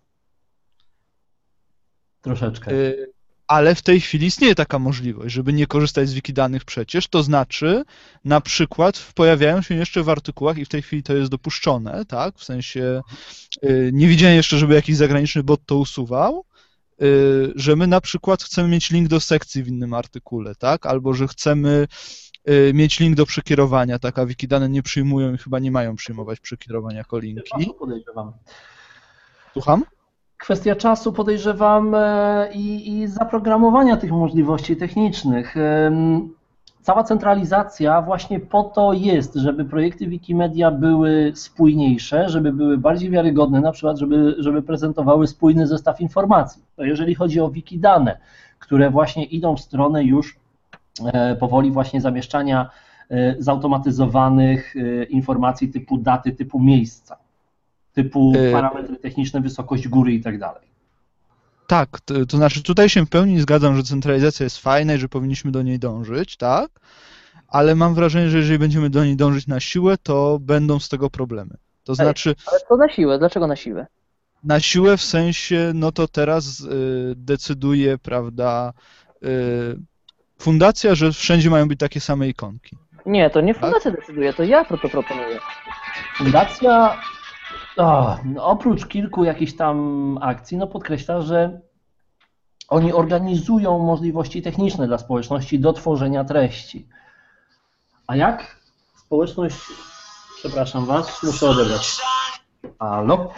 Troszeczkę. Y, ale w tej chwili istnieje taka możliwość, żeby nie korzystać z wikidanych przecież, to znaczy na przykład pojawiają się jeszcze w artykułach i w tej chwili to jest dopuszczone, tak, w sensie y, nie widziałem jeszcze, żeby jakiś zagraniczny bot to usuwał, y, że my na przykład chcemy mieć link do sekcji w innym artykule, tak, albo że chcemy y, mieć link do przekierowania, tak, a wikidane nie przyjmują i chyba nie mają przyjmować przekierowań jako linki. Podejrzewam. Słucham? Kwestia czasu, podejrzewam, e, i, i zaprogramowania tych możliwości technicznych. Em, Cała centralizacja właśnie po to jest, żeby projekty Wikimedia były spójniejsze, żeby były bardziej wiarygodne, na przykład żeby, żeby prezentowały spójny zestaw informacji. To jeżeli chodzi o wikidane, które właśnie idą w stronę już e, powoli właśnie zamieszczania e, zautomatyzowanych e, informacji typu daty, typu miejsca, typu Y- parametry techniczne, wysokość góry i tak dalej. Tak, to, to znaczy tutaj się w pełni zgadzam, że centralizacja jest fajna i że powinniśmy do niej dążyć, tak? Ale mam wrażenie, że jeżeli będziemy do niej dążyć na siłę, to będą z tego problemy. To znaczy Ale to na siłę, dlaczego na siłę? na siłę w sensie, no to teraz y, decyduje, prawda, y, fundacja, że wszędzie mają być takie same ikonki. Nie, to nie fundacja decyduje, to ja to proponuję. Fundacja O, no oprócz kilku jakichś tam akcji, no podkreśla, że oni organizują możliwości techniczne dla społeczności do tworzenia treści. A jak społeczność... Przepraszam Was, muszę odebrać. Halo?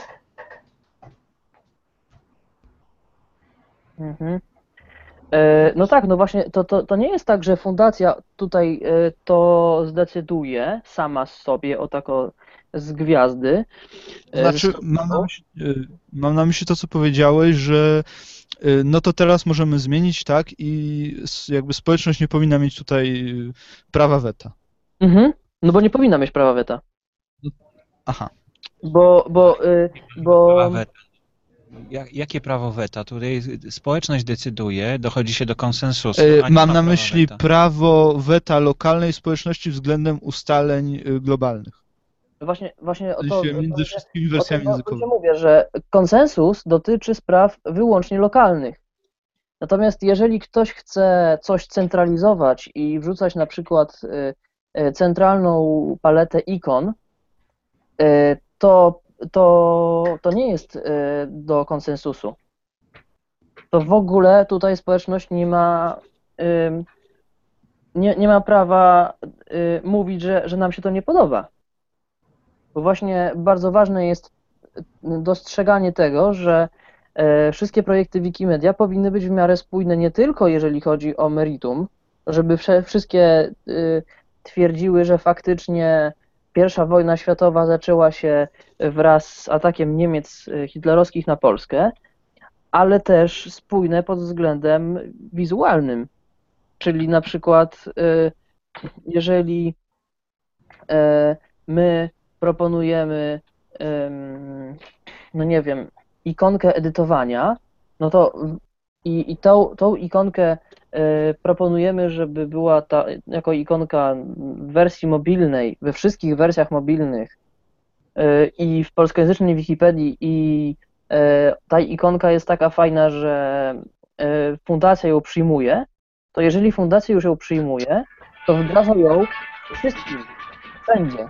Mhm. E, No tak, no właśnie, to, to, to nie jest tak, że fundacja tutaj e, to zdecyduje sama sobie o tako z gwiazdy. E, Znaczy, z- mam na myśli, y, mam na myśli to, co powiedziałeś, że y, no to teraz możemy zmienić, tak, i s- jakby społeczność nie powinna mieć tutaj y, prawa weta. Mhm. No bo nie powinna mieć prawa weta. Aha. Bo, bo, y, bo Prawa weta. Jak, jakie prawo weta? Tutaj społeczność decyduje, dochodzi się do konsensusu. Y, a nie Mam ma na prawa myśli weta. prawo weta lokalnej społeczności względem ustaleń y, globalnych. właśnie, właśnie o W to, sensie między to, wszystkimi o wersjami tym właśnie językowymi. mówię, że konsensus dotyczy spraw wyłącznie lokalnych. Natomiast jeżeli ktoś chce coś centralizować i wrzucać na przykład y, y, centralną paletę ikon, y, to, to, to nie jest y, do konsensusu. To w ogóle tutaj społeczność nie ma, ym, nie, nie ma prawa y, mówić, że, że nam się to nie podoba. Bo właśnie bardzo ważne jest dostrzeganie tego, że e, wszystkie projekty Wikimedia powinny być w miarę spójne nie tylko jeżeli chodzi o meritum, żeby wsze- wszystkie y, twierdziły, że faktycznie pierwsza wojna światowa zaczęła się wraz z atakiem Niemiec y, hitlerowskich na Polskę, ale też spójne pod względem wizualnym. Czyli na przykład y, jeżeli e, my proponujemy, em, no nie wiem, ikonkę edytowania, no to w- i, i tą, tą ikonkę e, proponujemy, żeby była ta jako ikonka w wersji mobilnej, we wszystkich wersjach mobilnych e, i w polskojęzycznej Wikipedii i e, ta ikonka jest taka fajna, że e, fundacja ją przyjmuje, to jeżeli fundacja już ją przyjmuje, to wdraża ją wszystkim, wszędzie.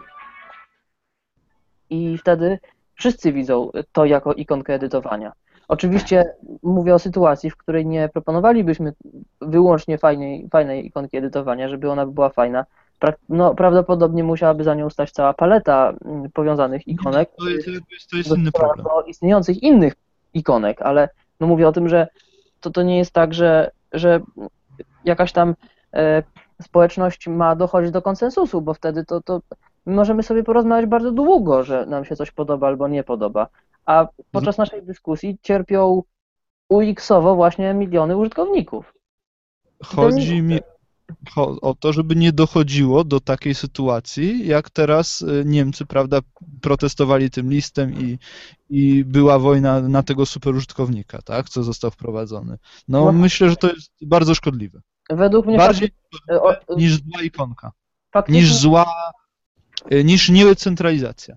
I wtedy wszyscy widzą to jako ikonkę edytowania. Oczywiście mówię o sytuacji, w której nie proponowalibyśmy wyłącznie fajnej, fajnej ikonki edytowania, żeby ona była fajna. Pra, no, prawdopodobnie musiałaby za nią stać cała paleta mm, powiązanych ikonek To jest, to jest, to jest inny problem. do istniejących innych ikonek, ale no mówię o tym, że to, to nie jest tak, że, że jakaś tam e, społeczność ma dochodzić do konsensusu, bo wtedy to, to my możemy sobie porozmawiać bardzo długo, że nam się coś podoba albo nie podoba, a podczas naszej dyskusji cierpią U X-owo właśnie miliony użytkowników. Chodzi mi cho- o to, żeby nie dochodziło do takiej sytuacji, jak teraz y, Niemcy, prawda, protestowali tym listem i, i była wojna na tego superużytkownika, tak, co został wprowadzony. No, No. myślę, że to jest bardzo szkodliwe. Według mnie Bardziej fakty- o- niż zła ikonka, faktycznie, niż zła, y, niż niecentralizacja.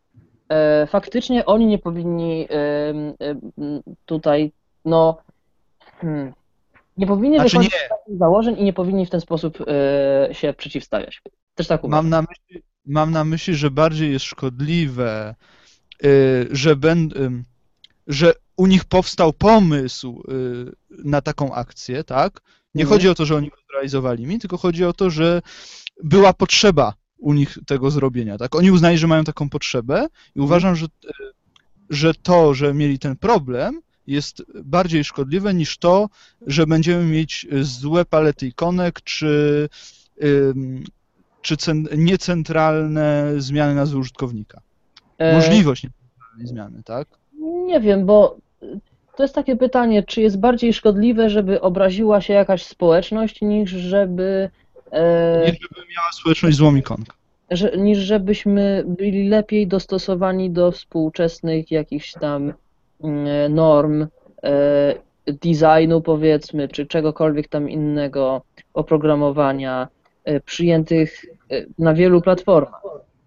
e, faktycznie oni nie powinni em, em, tutaj, no, hmm, nie powinni Znaczy wychodzić nie. z takich założeń i nie powinni w ten sposób e, się przeciwstawiać. Też tak uważam. Mam na myśli, mam na myśli, że bardziej jest szkodliwe, y, że, ben, ym, że u nich powstał pomysł y, na taką akcję, tak? Nie Mhm. chodzi o to, że oni go zrealizowali mi, tylko chodzi o to, że była potrzeba u nich tego zrobienia, tak? Oni uznali, że mają taką potrzebę i uważam, że, y, że to, że mieli ten problem, jest bardziej szkodliwe niż to, że będziemy mieć złe palety ikonek, czy, ym, czy cen, niecentralne zmiany nazwy użytkownika. E, Możliwość niecentralnej zmiany, tak? Nie wiem, bo to jest takie pytanie, czy jest bardziej szkodliwe, żeby obraziła się jakaś społeczność, niż żeby, e, Nie żeby miała społeczność złą ikonkę. że, niż żebyśmy byli lepiej dostosowani do współczesnych jakichś tam mm, norm e, designu, powiedzmy, czy czegokolwiek tam innego, oprogramowania e, przyjętych e, na wielu platformach.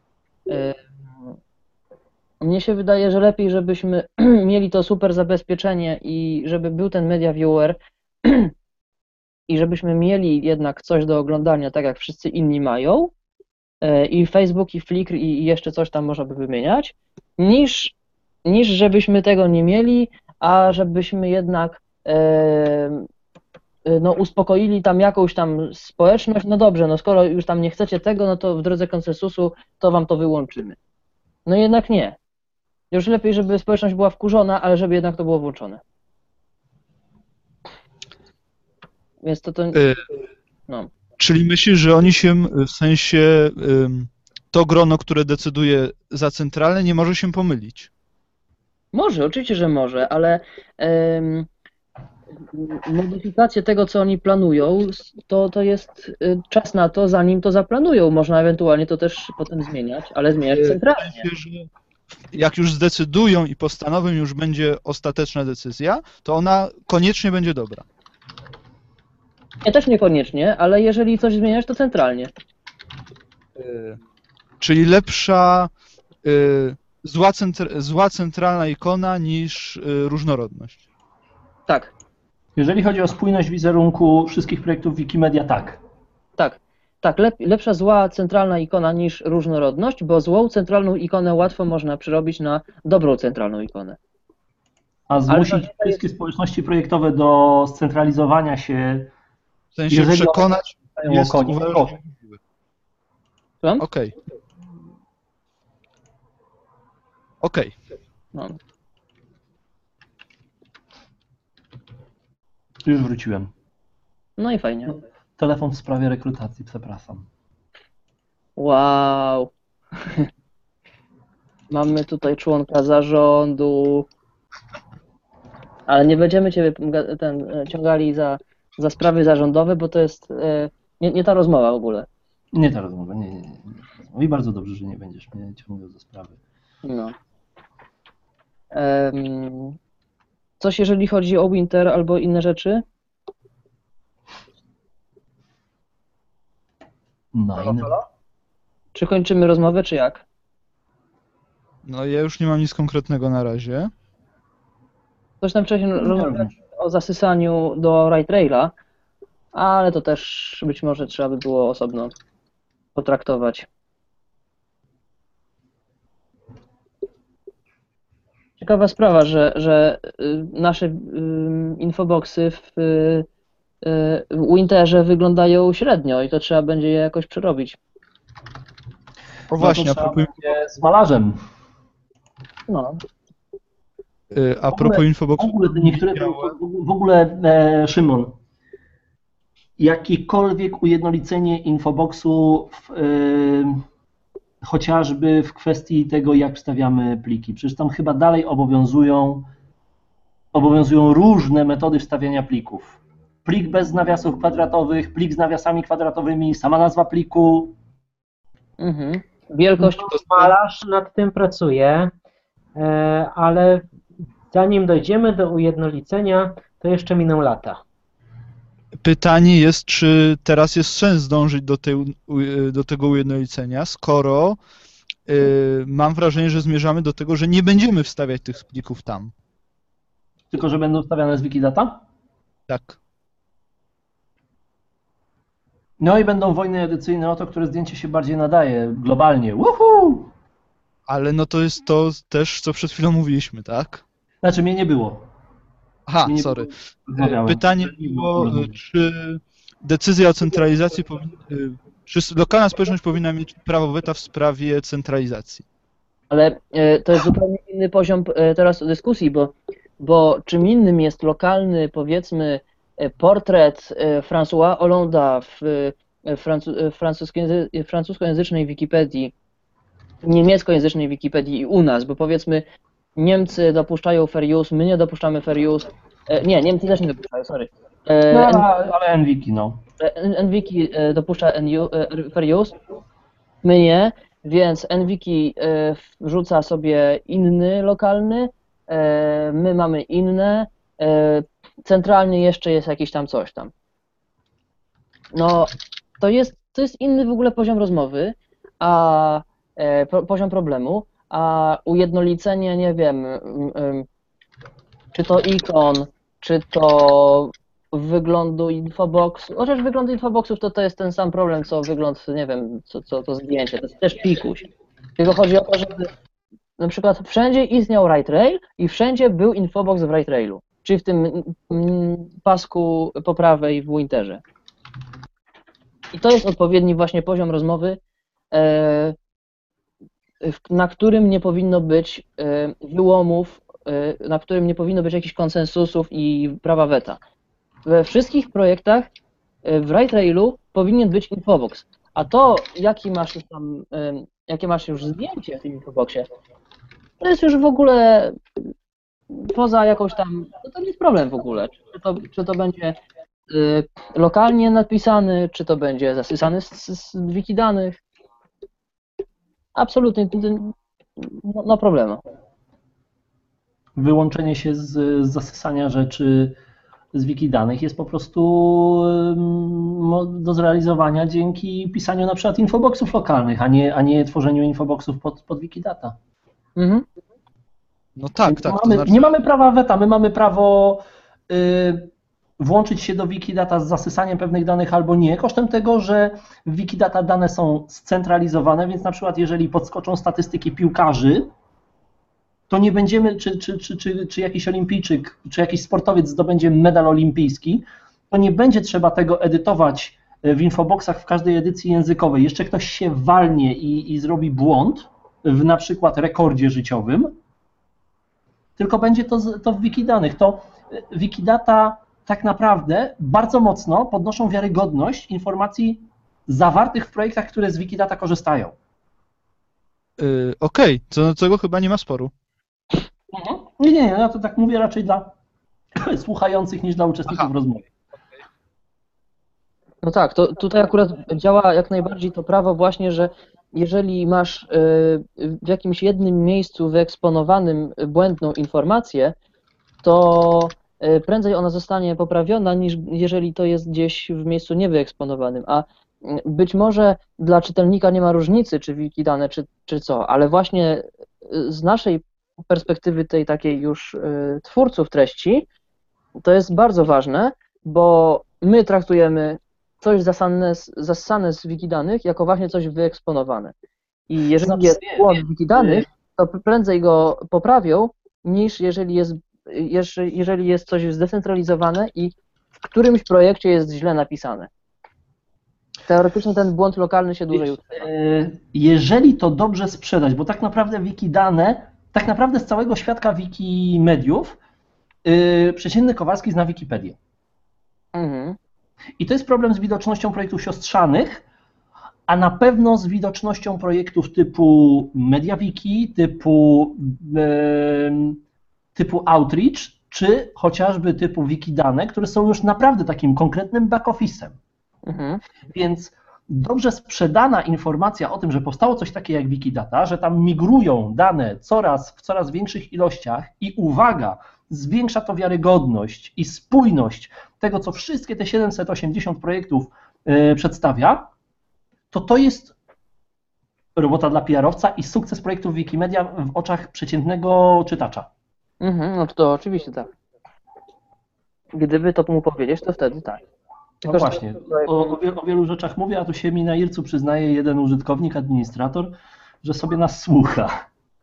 E, Mnie się wydaje, że lepiej, żebyśmy mieli to super zabezpieczenie i żeby był ten media viewer i żebyśmy mieli jednak coś do oglądania, tak jak wszyscy inni mają, e, i Facebook, i Flickr, i i jeszcze coś tam można by wymieniać, niż, niż żebyśmy tego nie mieli, a żebyśmy jednak e, no, uspokoili tam jakąś tam społeczność. No dobrze, no skoro już tam nie chcecie tego, no to w drodze konsensusu to wam to wyłączymy. No jednak nie. Już lepiej, żeby społeczność była wkurzona, ale żeby jednak to było włączone. Więc to to... Y, No. Czyli myślisz, że oni się w sensie ym, to grono, które decyduje za centralne, nie może się pomylić? Może, oczywiście, że może, ale em, modyfikację tego, co oni planują, to, to jest y, czas na to, zanim to zaplanują. Można ewentualnie to też potem zmieniać, ale zmieniać W centralnie. sensie, że jak już zdecydują i postanowią, już będzie ostateczna decyzja, to ona koniecznie będzie dobra. Nie, też niekoniecznie, ale jeżeli coś zmieniać, to centralnie. Y, Czyli lepsza y, zła, centr zła centralna ikona niż y, różnorodność. Tak, Jeżeli chodzi o spójność wizerunku wszystkich projektów Wikimedia, tak. tak. Tak, lep, lepsza zła centralna ikona niż różnorodność, bo złą centralną ikonę łatwo można przerobić na dobrą centralną ikonę. A zmusić Ale to jest- wszystkie społeczności projektowe do scentralizowania się, W sensie Jeżeli przekonać one jest konie, uważam, proszę. niemożliwe. Słucham? Okej. Okej. No. Już wróciłem. No i fajnie. Telefon w sprawie rekrutacji, przepraszam. Wow. Mamy tutaj członka zarządu. Ale nie będziemy ciebie ga- ten, e, ciągali za, za sprawy zarządowe, bo to jest e, nie, nie ta rozmowa w ogóle. Nie ta rozmowa, nie, nie, nie. nie. I bardzo dobrze, że nie będziesz mnie ciągnął do sprawy. No. Em, coś jeżeli chodzi o Winter albo inne rzeczy? No i Czy kończymy rozmowę, czy jak? No ja już nie mam nic konkretnego na razie. Coś tam wcześniej Ja rozmawialiśmy o zasysaniu do Right Raila, ale to też być może trzeba by było osobno potraktować. Ciekawa sprawa, że, że y, nasze y, infoboxy w, y, y, w Winterze wyglądają średnio i to trzeba będzie je jakoś przerobić. O właśnie, no a to trzeba propos, będzie z malarzem. No. y, a propos W infoboxu, ogóle te niektóre, w ogóle e, Szymon, jakiekolwiek ujednolicenie infoboxu w, e, chociażby w kwestii tego, jak wstawiamy pliki. Przecież tam chyba dalej obowiązują, obowiązują różne metody wstawiania plików. Plik bez nawiasów kwadratowych, plik z nawiasami kwadratowymi, sama nazwa pliku. Mhm. Wielkość. Malarz nad tym pracuje, e, ale zanim dojdziemy do ujednolicenia, to jeszcze miną lata. pytanie jest, czy teraz jest sens dążyć do, tej, u- do tego ujednolicenia, skoro y, mam wrażenie, że zmierzamy do tego, że nie będziemy wstawiać tych plików tam. Tylko że będą wstawiane z Wikidata? Tak. No i będą wojny edycyjne o to, które zdjęcie się bardziej nadaje globalnie. Woohoo! Ale no to jest to też, co przed chwilą mówiliśmy, tak? Znaczy mnie nie było. Aha, Mnie nie sorry. było. Rozmawiałem. Pytanie było, y, czy decyzja o centralizacji, powin- y, czy lokalna społeczność powinna mieć prawo weta w sprawie centralizacji? Ale e, to jest zupełnie inny poziom e, teraz dyskusji, bo, bo czym innym jest lokalny, powiedzmy, e, portret e, François Hollande'a w e, francu, e, francuskojęzy, e, francuskojęzycznej Wikipedii, niemieckojęzycznej Wikipedii i u nas, bo powiedzmy Niemcy dopuszczają fair use, my nie dopuszczamy fair use. E, nie, Niemcy też nie dopuszczają, sorry. E, No, N- ale, ale Enwiki, no. NWiki e, dopuszcza N U, e, fair use, my nie, więc NWiki e, wrzuca sobie inny lokalny, e, my mamy inne, e, centralnie jeszcze jest jakiś tam coś tam. No, to jest, to jest inny w ogóle poziom rozmowy, a e, pro, poziom problemu, a ujednolicenie, nie wiem, mm, mm, czy to ikon, czy to wyglądu infoboxu, chociaż wygląd infoboxów to, to jest ten sam problem, co wygląd, nie wiem, co, co to zdjęcie, to jest też pikuś. Tylko chodzi o to, żeby na przykład wszędzie istniał Right Rail i wszędzie był infobox w Right Railu, czyli w tym mm, pasku po prawej w Winterze. I to jest odpowiedni właśnie poziom rozmowy, e, na którym nie powinno być e, wyłomów, e, na którym nie powinno być jakichś konsensusów i prawa weta. We wszystkich projektach e, w Right Railu powinien być infobox, a to, jaki masz już tam, e, jakie masz już zdjęcie w tym infoboxie, to jest już w ogóle poza jakąś tam, no to nie jest problem w ogóle, czy to, czy to będzie y, lokalnie napisany, czy to będzie zasysany z, z wiki danych. Absolutnie, no, no problemu. Wyłączenie się z, z zasysania rzeczy z wiki danych jest po prostu do zrealizowania dzięki pisaniu na przykład infoboxów lokalnych, a nie, a nie tworzeniu infoboxów pod, pod Wikidata. Mhm. No tak, tak. Nie, To mamy, znaczy... nie mamy prawa weta, my mamy prawo y, włączyć się do Wikidata z zasysaniem pewnych danych albo nie, kosztem tego, że w Wikidata dane są scentralizowane, więc na przykład jeżeli podskoczą statystyki piłkarzy, to nie będziemy, czy, czy, czy, czy, czy jakiś olimpijczyk, czy jakiś sportowiec zdobędzie medal olimpijski, to nie będzie trzeba tego edytować w infoboxach w każdej edycji językowej. Jeszcze ktoś się walnie i, i zrobi błąd w na przykład rekordzie życiowym, tylko będzie to, to w Wikidanych. To Wikidata tak naprawdę bardzo mocno podnoszą wiarygodność informacji zawartych w projektach, które z Wikidata korzystają. Yy, Okej, okay. Co do tego chyba nie ma sporu. Mhm. Nie, nie, nie, ja to tak mówię raczej dla słuchających niż dla uczestników Aha. rozmowy. No tak, to tutaj akurat działa jak najbardziej to prawo właśnie, że jeżeli masz w jakimś jednym miejscu wyeksponowanym błędną informację, to prędzej ona zostanie poprawiona, niż jeżeli to jest gdzieś w miejscu niewyeksponowanym. A być może dla czytelnika nie ma różnicy, czy wikidane, czy, czy co, ale właśnie z naszej perspektywy tej takiej już twórców treści, to jest bardzo ważne, bo my traktujemy coś zasane, zasane z wikidanych jako właśnie coś wyeksponowane. I jeżeli Znaczy, jest nie, błąd nie, w wikidanych, to prędzej go poprawią, niż jeżeli jest, jeżeli jest coś zdecentralizowane i w którymś projekcie jest źle napisane. Teoretycznie ten błąd lokalny się dłużej utrzyma. Jeżeli to dobrze sprzedać, bo tak naprawdę wikidane, tak naprawdę z całego świadka wikimediów, yy, przeciętny Kowalski zna Wikipedię. Mhm. I to jest problem z widocznością projektów siostrzanych, a na pewno z widocznością projektów typu MediaWiki, typu, yy, typu Outreach, czy chociażby typu Wikidane, które są już naprawdę takim konkretnym back-office'em. Mhm. Więc dobrze sprzedana informacja o tym, że powstało coś takiego jak Wikidata, że tam migrują dane coraz, w coraz większych ilościach i uwaga, zwiększa to wiarygodność i spójność tego, co wszystkie te siedemset osiemdziesiąt projektów yy, przedstawia, to to jest robota dla P R-owca i sukces projektów Wikimedia w oczach przeciętnego czytacza. Mhm, no to, to oczywiście tak. Gdyby to mu powiedzieć, to wtedy tak. No Tylko, że- właśnie, o, o, wielu, o wielu rzeczach mówię, a tu się mi na Ircu przyznaje jeden użytkownik, administrator, że sobie nas słucha.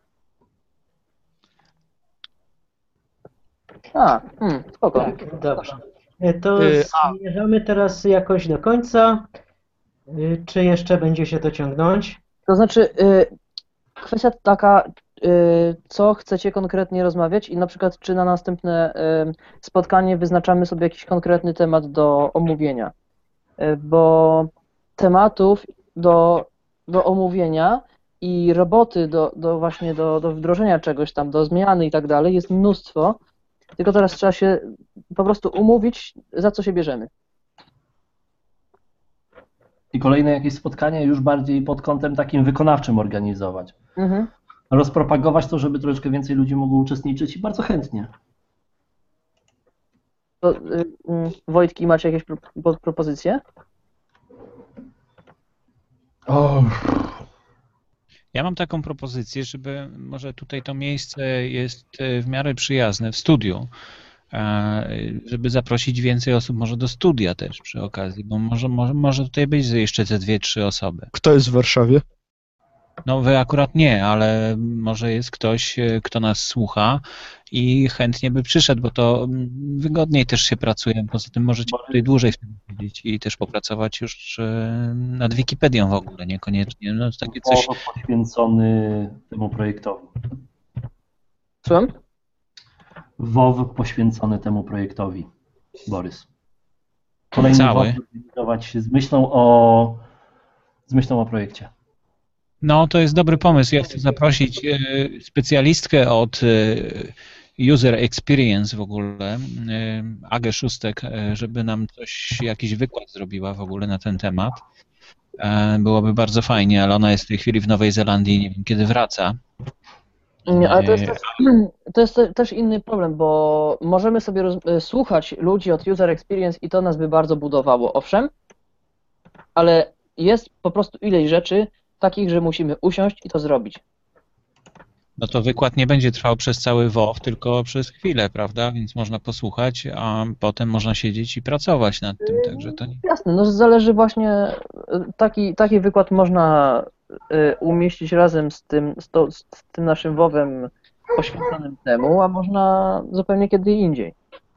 A, hmm, spoko. Tak, dobrze. To Y, a- zmierzamy teraz jakoś do końca. Y, Czy jeszcze będzie się to ciągnąć? To znaczy, y, kwestia taka, y, co chcecie konkretnie rozmawiać i na przykład, czy na następne y, spotkanie wyznaczamy sobie jakiś konkretny temat do omówienia. Y, bo tematów do, do omówienia i roboty do, do właśnie do, do wdrożenia czegoś tam, do zmiany i tak dalej jest mnóstwo, tylko teraz trzeba się po prostu umówić, za co się bierzemy. I kolejne jakieś spotkania już bardziej pod kątem takim wykonawczym organizować. Mhm. Rozpropagować to, żeby troszeczkę więcej ludzi mogło uczestniczyć i bardzo chętnie. To, y, y, Wojtki, macie jakieś pro, pro, propozycje? O, Ja mam taką propozycję, żeby może tutaj to miejsce jest e, w miarę przyjazne w studiu, e, żeby zaprosić więcej osób może do studia też przy okazji, bo może, może, może tutaj być jeszcze te dwie, trzy osoby. Kto jest w Warszawie? No wy akurat nie, ale może jest ktoś, e, kto nas słucha i chętnie by przyszedł, bo to mm, wygodniej też się pracuje. Poza tym możecie tutaj dłużej w tym siedzieć i też popracować już e, nad Wikipedią w ogóle, niekoniecznie. No to takie coś. WoW poświęcony temu projektowi. Słucham? WoW poświęcony temu projektowi, Borys. Kolejny Cały. WoW zrealizować z myślą o, z myślą o projekcie. No, to jest dobry pomysł. Ja chcę zaprosić e, specjalistkę od e, User Experience w ogóle, e, Agę Szóstek, e, żeby nam coś, jakiś wykład zrobiła w ogóle na ten temat. E, Byłoby bardzo fajnie, ale ona jest w tej chwili w Nowej Zelandii, nie wiem kiedy wraca. Nie, ale to jest, też, to jest te- też inny problem, bo możemy sobie roz, słuchać ludzi od User Experience i to nas by bardzo budowało, owszem, ale jest po prostu ileś rzeczy takich, że musimy usiąść i to zrobić. No to wykład nie będzie trwał przez cały WoW, tylko przez chwilę, prawda? Więc można posłuchać, a potem można siedzieć i pracować nad tym, także to nie... Jasne, no zależy właśnie, y, taki, taki wykład można y, umieścić razem z tym, z, to, z tym naszym WoWem poświęconym temu, a można zupełnie kiedy indziej.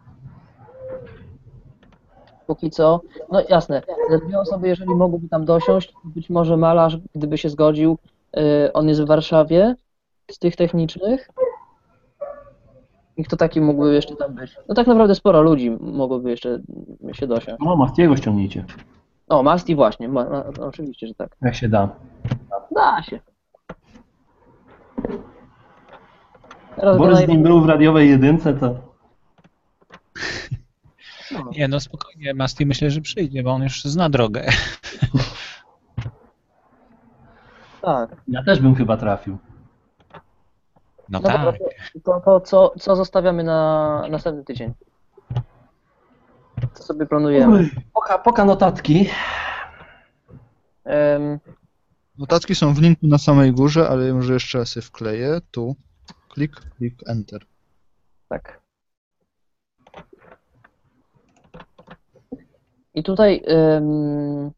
Póki co, no jasne, te dwie osoby, jeżeli mogłyby tam dosiąść, to być może malarz, gdyby się zgodził, y, on jest w Warszawie, z tych technicznych. I kto taki mógłby jeszcze tam być? No tak naprawdę sporo ludzi mogłoby jeszcze się dosiąść. No, Mastiego ściągnijcie, O, Masti właśnie, ma, ma, oczywiście, że tak. jak się da. Da się. Teraz go Borys naj- z nim był w radiowej jedynce, to no, Nie, no spokojnie, Masti myślę, że przyjdzie, bo on już zna drogę. tak. ja też bym chyba trafił. No No dobra, tak. to, to co, co zostawiamy na następny tydzień? Co sobie planujemy? Poka, poka notatki. Em, Notatki są w linku na samej górze, ale może jeszcze raz je wkleję. Tu. Klik, klik, enter. tak. I tutaj em,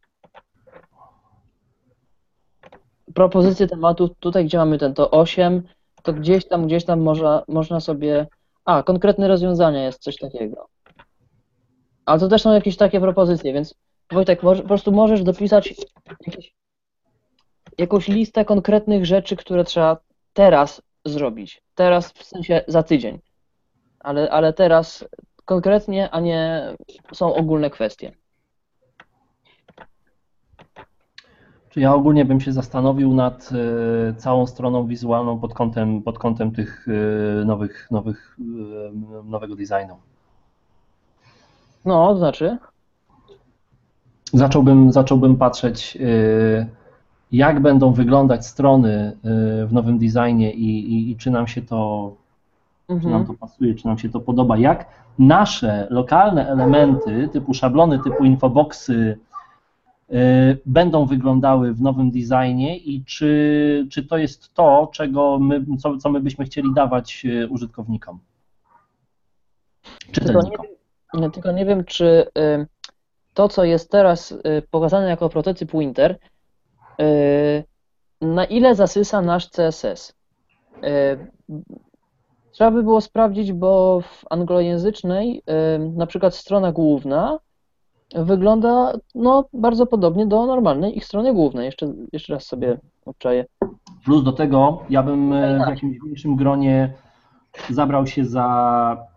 propozycje tematu, tutaj gdzie mamy ten to osiem, to gdzieś tam, gdzieś tam można, można sobie... A, konkretne rozwiązania jest coś takiego. Ale to też są jakieś takie propozycje, więc Wojtek, może, po prostu możesz dopisać jakieś, jakąś listę konkretnych rzeczy, które trzeba teraz zrobić. Teraz w sensie za tydzień. Ale, ale teraz konkretnie, a nie są ogólne kwestie. Czy ja ogólnie bym się zastanowił nad e, całą stroną wizualną pod kątem, pod kątem tych e, nowych, nowych, e, nowego designu. No, to znaczy? Zacząłbym, zacząłbym patrzeć, e, jak będą wyglądać strony e, w nowym designie i, i, i czy nam się to, czy nam Mhm. to pasuje, czy nam się to podoba. Jak nasze lokalne elementy typu szablony, typu infoboxy e, będą wyglądały w nowym designie i czy, czy to jest to, czego my, co, co my byśmy chcieli dawać e, użytkownikom, Tylko nie, czytelnikom. wiem, tylko nie wiem, czy y, to, co jest teraz y, pokazane jako prototyp Winter, y, na ile zasysa nasz C S S. Y, Trzeba by było sprawdzić, bo w anglojęzycznej y, na przykład strona główna wygląda no, bardzo podobnie do normalnej ich strony głównej. Jeszcze, jeszcze raz sobie obczaję. Plus do tego ja bym e, w jakimś większym gronie zabrał się za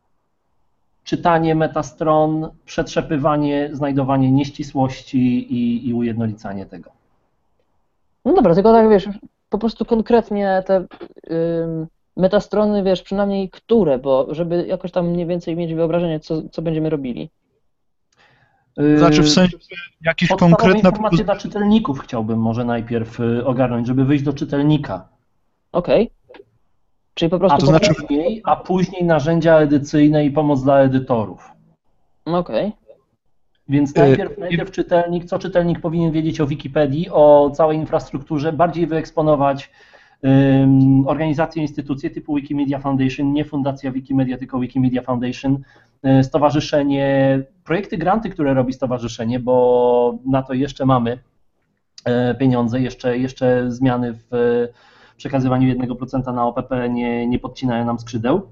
czytanie metastron, przetrzepywanie, znajdowanie nieścisłości i, i ujednolicanie tego. No dobra, tylko tak wiesz, po prostu konkretnie te ym, metastrony, wiesz, przynajmniej które, bo żeby jakoś tam mniej więcej mieć wyobrażenie, co, co będziemy robili. Znaczy w Yy, sensie jakiś Podstawowe konkretna informacje dla czytelników chciałbym może najpierw y, ogarnąć, żeby wyjść do czytelnika. Okej. Czyli po A, prostu... to znaczy- później, a później narzędzia edycyjne i pomoc dla edytorów. Okej. Więc Y, najpierw, najpierw czytelnik, co czytelnik powinien wiedzieć o Wikipedii, o całej infrastrukturze, bardziej wyeksponować um, organizacje, instytucje typu Wikimedia Foundation, nie Fundacja Wikimedia, tylko Wikimedia Foundation, y, stowarzyszenie, projekty, granty, które robi stowarzyszenie, bo na to jeszcze mamy pieniądze, jeszcze, jeszcze zmiany w przekazywaniu jednego procenta na O P P nie, nie podcinają nam skrzydeł.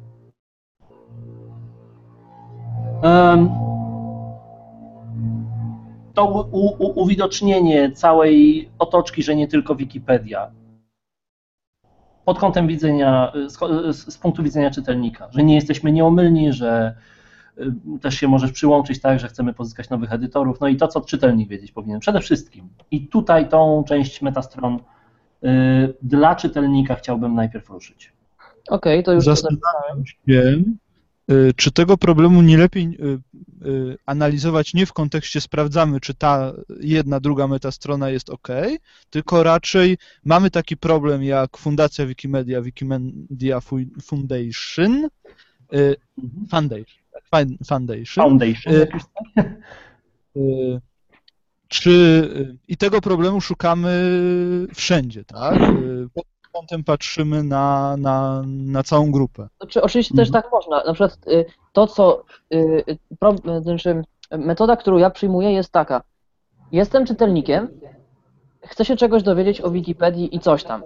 To u, u, uwidocznienie całej otoczki, że nie tylko Wikipedia, pod kątem widzenia, z, z punktu widzenia czytelnika, że nie jesteśmy nieomylni, że też się możesz przyłączyć tak, że chcemy pozyskać nowych edytorów, no i to, co czytelnik wiedzieć powinien przede wszystkim. I tutaj tą część metastron y, dla czytelnika chciałbym najpierw ruszyć. Okej, okay, to już zastanawiam się, y, czy tego problemu nie lepiej y, y, analizować nie w kontekście sprawdzamy, czy ta jedna, druga metastrona jest ok, tylko raczej mamy taki problem jak Fundacja Wikimedia, Wikimedia Foundation, y, Foundation. Foundation. Foundation. Y, y, czy, I tego problemu szukamy wszędzie, tak? Y, pod kątem patrzymy na, na, na całą grupę. Znaczy, oczywiście też tak można. Na przykład y, to, co y, pro, znaczy, metoda, którą ja przyjmuję, jest taka. Jestem czytelnikiem, chcę się czegoś dowiedzieć o Wikipedii i coś tam.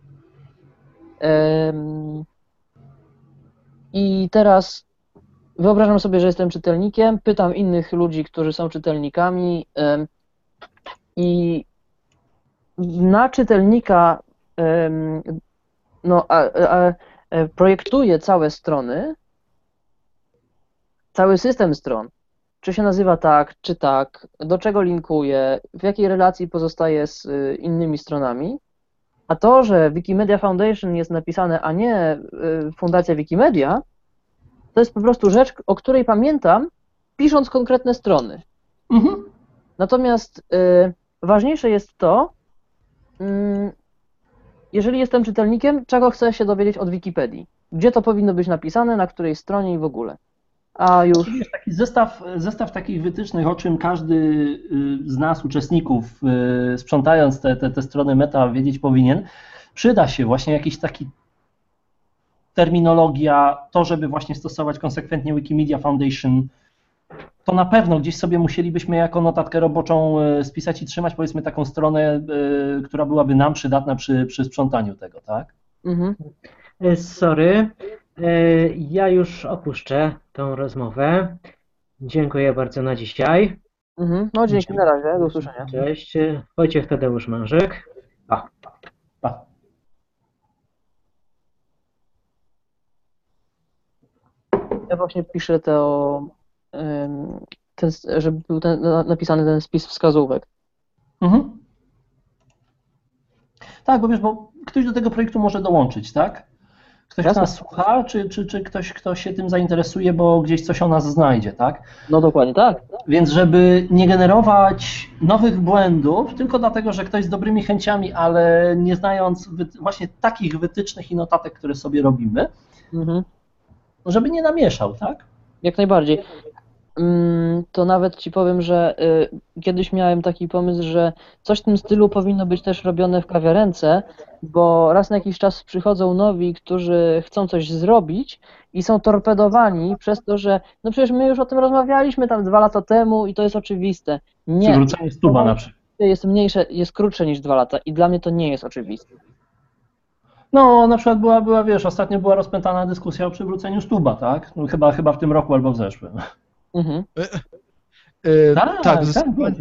Ym, I teraz wyobrażam sobie, że jestem czytelnikiem, pytam innych ludzi, którzy są czytelnikami ym, i na czytelnika ym, no, a, a, projektuję całe strony, cały system stron, czy się nazywa tak, czy tak, do czego linkuje, w jakiej relacji pozostaje z y, innymi stronami, a to, że Wikimedia Foundation jest napisane, a nie y, Fundacja Wikimedia, to jest po prostu rzecz, o której pamiętam, pisząc konkretne strony. Mhm. Natomiast y, ważniejsze jest to, y, jeżeli jestem czytelnikiem, czego chcę się dowiedzieć od Wikipedii. Gdzie to powinno być napisane, na której stronie i w ogóle. A już... Jest taki zestaw, zestaw takich wytycznych, o czym każdy z nas, uczestników, sprzątając te, te, te strony meta, wiedzieć powinien. Przyda się właśnie jakiś taki terminologia, to, żeby właśnie stosować konsekwentnie Wikimedia Foundation, to na pewno gdzieś sobie musielibyśmy jako notatkę roboczą spisać i trzymać, powiedzmy, taką stronę, która byłaby nam przydatna przy, przy sprzątaniu tego, tak? Mhm. Sorry, ja już opuszczę tą rozmowę. Dziękuję bardzo na dzisiaj. Mhm. No dzięki, na razie, do usłyszenia. Cześć, Wojciech Tadeusz Mężyk. Pa. Pa. Ja właśnie piszę to, ten, żeby był ten, napisany ten spis wskazówek. Mhm. Tak, bo wiesz, bo ktoś do tego projektu może dołączyć, tak? Ktoś, kto nas słucha, czy, czy, czy ktoś, kto się tym zainteresuje, bo gdzieś coś o nas znajdzie, tak? No dokładnie tak. Więc żeby nie generować nowych błędów, tylko dlatego, że ktoś z dobrymi chęciami, ale nie znając właśnie takich wytycznych i notatek, które sobie robimy, mhm. żeby nie namieszał, tak? Jak najbardziej. To nawet ci powiem, że kiedyś miałem taki pomysł, że coś w tym stylu powinno być też robione w kawiarence, bo raz na jakiś czas przychodzą nowi, którzy chcą coś zrobić i są torpedowani przez to, że no przecież my już o tym rozmawialiśmy tam dwa lata temu i to jest oczywiste. Nie. Przywrócenie stuba na przykład. Jest mniejsze, jest krótsze niż dwa lata i dla mnie to nie jest oczywiste. No, na przykład była, była, wiesz, ostatnio była rozpętana dyskusja o przywróceniu stuba, tak? No, chyba, chyba w tym roku albo w zeszłym. Mhm. E, e, tak, tak, tak, zdecydowanie,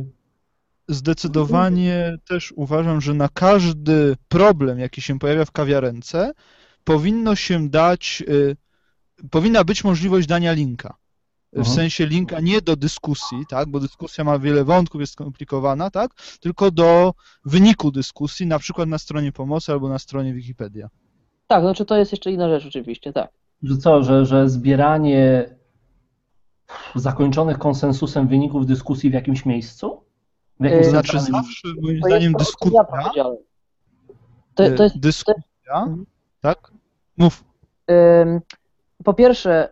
zdecydowanie też uważam, że na każdy problem, jaki się pojawia w kawiarence, powinno się dać, e, powinna być możliwość dania linka. W mhm. sensie linka nie do dyskusji, tak, bo dyskusja ma wiele wątków, jest skomplikowana, tak, tylko do wyniku dyskusji, na przykład na stronie pomocy albo na stronie Wikipedia. Tak, znaczy to jest jeszcze inna rzecz oczywiście, tak. Że co, że, że zbieranie zakończonych konsensusem wyników dyskusji w jakimś miejscu? W jakimś To znaczy centralnym... zawsze, moim To zdaniem, jest to, dyskusja, ja powiedziałem. To, to jest, dyskusja, to... tak? Mów. Po pierwsze,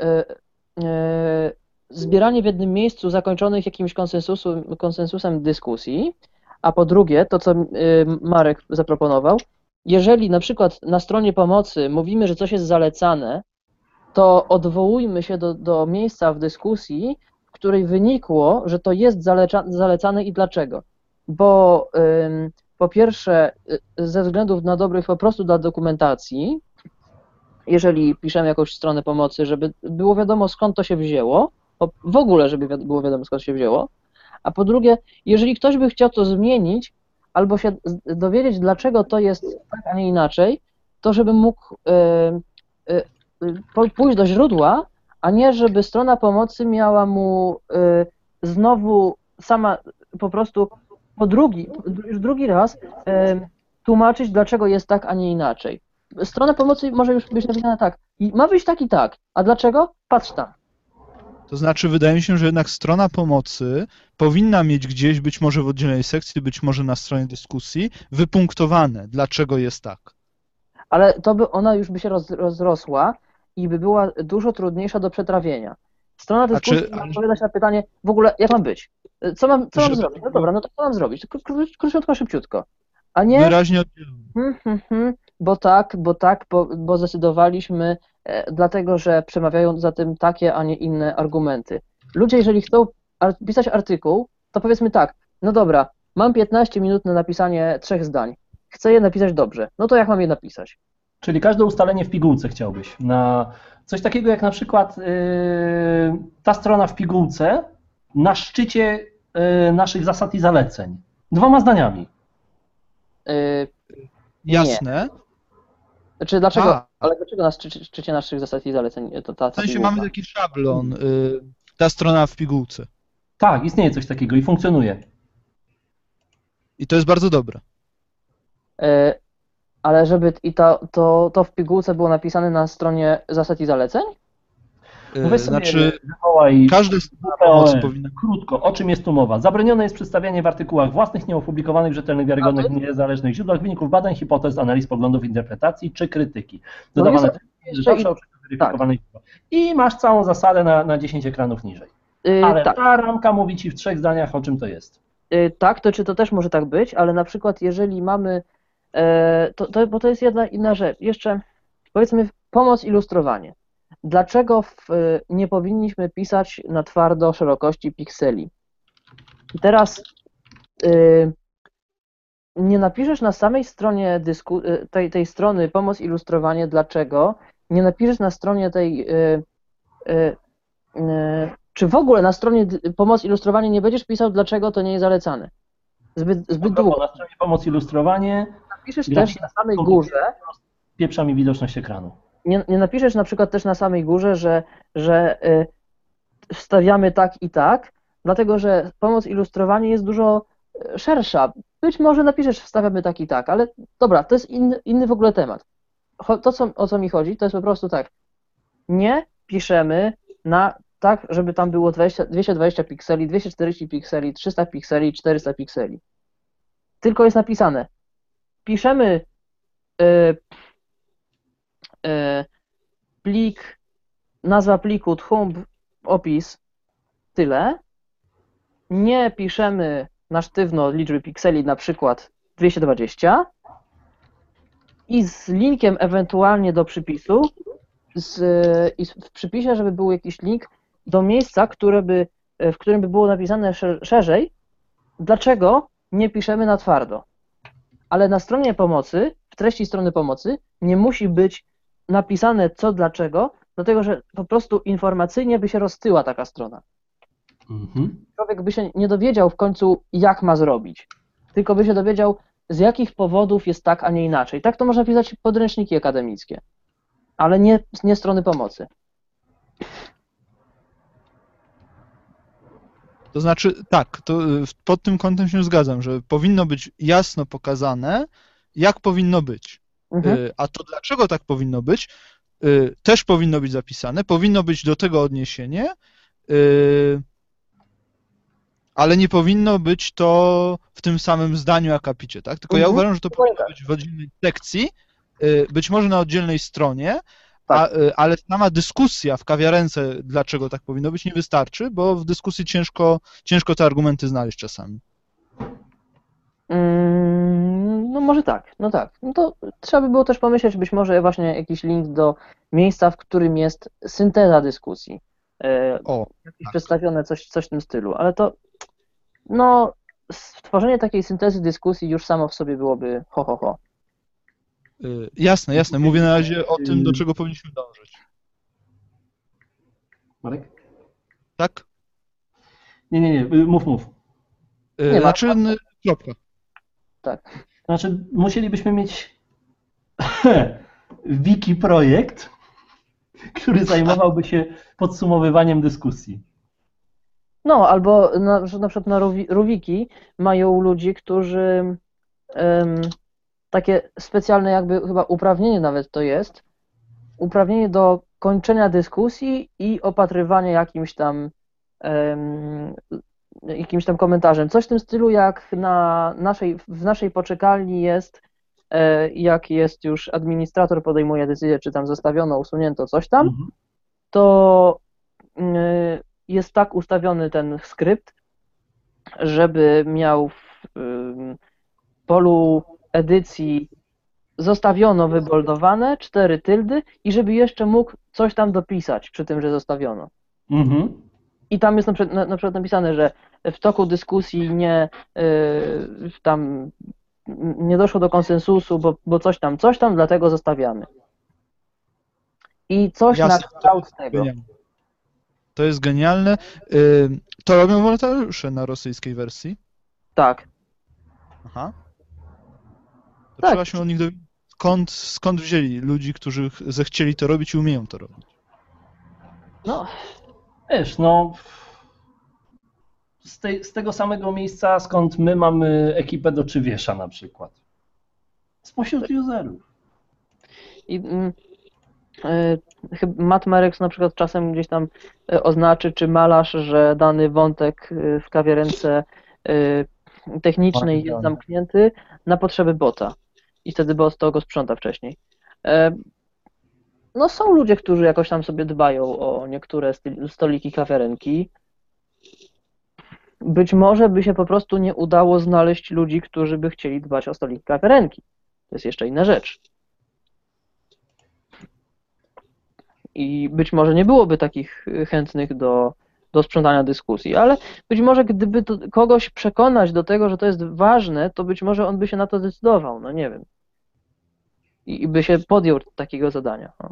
zbieranie w jednym miejscu zakończonych jakimś konsensusem, konsensusem dyskusji, a po drugie, to co Marek zaproponował, jeżeli na przykład na stronie pomocy mówimy, że coś jest zalecane, to odwołujmy się do, do miejsca w dyskusji, w której wynikło, że to jest zaleca, zalecane i dlaczego. bo ym, po pierwsze y, ze względów na dobrych po prostu dla dokumentacji, jeżeli piszemy jakąś stronę pomocy, żeby było wiadomo skąd to się wzięło, w ogóle żeby wi- było wiadomo skąd się wzięło, a po drugie, jeżeli ktoś by chciał to zmienić, albo się z- dowiedzieć, dlaczego to jest tak, a nie inaczej, to żeby mógł y, y, y, po- pójść do źródła, a nie żeby strona pomocy miała mu y, znowu sama po prostu po drugi, już drugi raz y, tłumaczyć, dlaczego jest tak, a nie inaczej. Strona pomocy może już być napisana tak, i ma być tak i tak, a dlaczego? Patrz tam. To znaczy, wydaje mi się, że jednak strona pomocy powinna mieć gdzieś, być może w oddzielnej sekcji, być może na stronie dyskusji, wypunktowane, dlaczego jest tak. Ale to by ona już by się roz, rozrosła i by była dużo trudniejsza do przetrawienia. Strona dyskusji czy- ma ale- odpowiadać na pytanie, w ogóle jak mam być? Co mam, co mam Żeby- zrobić? No dobra, no to co mam zrobić? Kró- kró- Króciutko, szybciutko. A nie, Wyraźnie oddzielone. hmm, hmm, hmm, bo tak, bo tak, bo, bo zdecydowaliśmy, e, dlatego że przemawiają za tym takie, a nie inne argumenty. Ludzie, jeżeli chcą ar- pisać artykuł, to powiedzmy tak, no dobra, mam piętnaście minut na napisanie trzech zdań. Chcę je napisać dobrze. No to jak mam je napisać? Czyli każde ustalenie w pigułce chciałbyś. Na coś takiego jak na przykład yy, ta strona w pigułce na szczycie yy, naszych zasad i zaleceń. Dwoma zdaniami. Yy, Jasne. Znaczy dlaczego, A. ale dlaczego na szczy- szczycie naszych zasad i zaleceń to ta, ta W sensie pigułka? mamy taki szablon, y, ta strona w pigułce. Tak, istnieje coś takiego i funkcjonuje. I to jest bardzo dobre. E, ale żeby i to, to, to w pigułce było napisane na stronie zasad i zaleceń? Y, No weź sobie, Znaczy, wywołaj każda strona P O pomocy M. powinna... Krótko, o czym jest tu mowa? Zabronione jest przedstawianie w artykułach własnych, nieopublikowanych, rzetelnych, wiarygodnych, A, to- niezależnych źródłach wyników badań, hipotez, analiz, poglądów, interpretacji czy krytyki. No Dodawane jest- jest jeszcze zawsze i- o weryfikowanych źródłach. I masz całą zasadę na, na dziesięć ekranów niżej. Yy, Ale tak, ta ramka mówi Ci w trzech zdaniach, o czym to jest. yy, tak, to czy to też może tak być, ale na przykład jeżeli mamy, e, to, to, bo to jest jedna inna rzecz, jeszcze powiedzmy pomoc, ilustrowanie. Dlaczego w, y, nie powinniśmy pisać na twardo szerokości pikseli? I teraz y, nie napiszesz na samej stronie dysku, y, tej, tej strony pomoc, ilustrowanie, dlaczego, nie napiszesz na stronie tej, y, y, y, czy w ogóle na stronie dy- pomoc, ilustrowanie nie będziesz pisał, dlaczego to nie jest zalecane. Zbyt, zbyt Dobra, długo. Na stronie pomoc ilustrowanie Napiszesz grafika też na samej górze, pieprza mi widoczność ekranu. nie, nie napiszesz na przykład też na samej górze, że, że y, wstawiamy tak i tak, dlatego że pomoc, ilustrowanie jest dużo y, szersza. Być może napiszesz wstawiamy tak i tak, ale dobra, to jest inny, inny w ogóle temat. Cho- To, co, o co mi chodzi, to jest po prostu tak, nie piszemy na tak, żeby tam było dwadzieścia, dwieście dwadzieścia pikseli, dwieście czterdzieści pikseli, trzysta pikseli, czterysta pikseli. Tylko jest napisane, piszemy y, y, plik, nazwa pliku, thumb, opis, tyle. Nie piszemy na sztywno liczby pikseli, na przykład dwieście dwadzieścia i z linkiem ewentualnie do przypisu z, i w przypisie, żeby był jakiś link do miejsca, które by, w którym by było napisane szer- szerzej, dlaczego nie piszemy na twardo. Ale na stronie pomocy, w treści strony pomocy nie musi być napisane co, dlaczego, dlatego że po prostu informacyjnie by się roztyła taka strona. Mhm. Człowiek by się nie dowiedział w końcu, jak ma zrobić, tylko by się dowiedział, z jakich powodów jest tak, a nie inaczej. Tak to można pisać podręczniki akademickie, ale nie, nie strony pomocy. To znaczy, tak, to y, pod tym kątem się zgadzam, że powinno być jasno pokazane, jak powinno być. Mhm. Y, A to dlaczego tak powinno być, y, też powinno być zapisane, powinno być do tego odniesienie, y, ale nie powinno być to w tym samym zdaniu akapicie, tak? Tylko ja Mhm. uważam, że to Dokładnie powinno być w oddzielnej sekcji, y, być może na oddzielnej stronie, Tak. a, y, ale sama dyskusja w kawiarence, dlaczego tak powinno być, nie wystarczy, bo w dyskusji ciężko, ciężko te argumenty znaleźć czasami. Mm, no może tak, no tak. No to trzeba by było też pomyśleć, być może właśnie jakiś link do miejsca, w którym jest synteza dyskusji. E, O, jakieś przedstawione coś, coś w tym stylu, ale to no stworzenie takiej syntezy dyskusji już samo w sobie byłoby ho, ho, ho. Y, Jasne, jasne. Mówię na razie o tym, do czego powinniśmy dążyć. Marek? Tak? Nie, nie, nie, y, mów, mów. Y, Nie ma- Znaczy, n- kropka. Tak. Znaczy, musielibyśmy mieć wiki projekt, który zajmowałby się podsumowywaniem dyskusji. No, albo na, na przykład na Ruwi- Ruwiki mają ludzi, którzy em, takie specjalne jakby chyba uprawnienie nawet to jest, uprawnienie do kończenia dyskusji i opatrywania jakimś tam em, jakimś tam komentarzem. Coś w tym stylu jak na naszej, w naszej poczekalni jest, e, jak jest już administrator podejmuje decyzję, czy tam zostawiono, usunięto coś tam, Mhm. to y, jest tak ustawiony ten skrypt, żeby miał w y, polu edycji zostawiono wyboldowane, cztery tyldy i żeby jeszcze mógł coś tam dopisać przy tym, że zostawiono. Mhm. I tam jest na przykład, na, na przykład napisane, że w toku dyskusji nie y, tam nie doszło do konsensusu, bo, bo coś tam, coś tam, dlatego zostawiamy. I coś na Jasne, kształt tego. Genialne. To jest genialne. Y, To robią wolontariusze na rosyjskiej wersji. Tak. Aha. To Tak. trzeba się od nich dowiedzieć, skąd, skąd wzięli ludzi, którzy ch- zechcieli to robić i umieją to robić. No, Wiesz, no z, tej, z tego samego miejsca, skąd my mamy ekipę do Czywiesza na przykład. Spośród userów. i mm, y, chyba Matt Merex na przykład czasem gdzieś tam y, oznaczy, czy malarz, że dany wątek y, w kawiarence y, technicznej jest zamknięty na potrzeby bota. I wtedy bot to go sprząta wcześniej. E, No są ludzie, którzy jakoś tam sobie dbają o niektóre styl- stoliki kawiarenki. Być może by się po prostu nie udało znaleźć ludzi, którzy by chcieli dbać o stoliki kawiarenki. To jest jeszcze inna rzecz. I być może nie byłoby takich chętnych do, do sprzątania dyskusji, ale być może gdyby to kogoś przekonać do tego, że to jest ważne, to być może on by się na to zdecydował, no nie wiem. I, i by się podjął takiego zadania. O.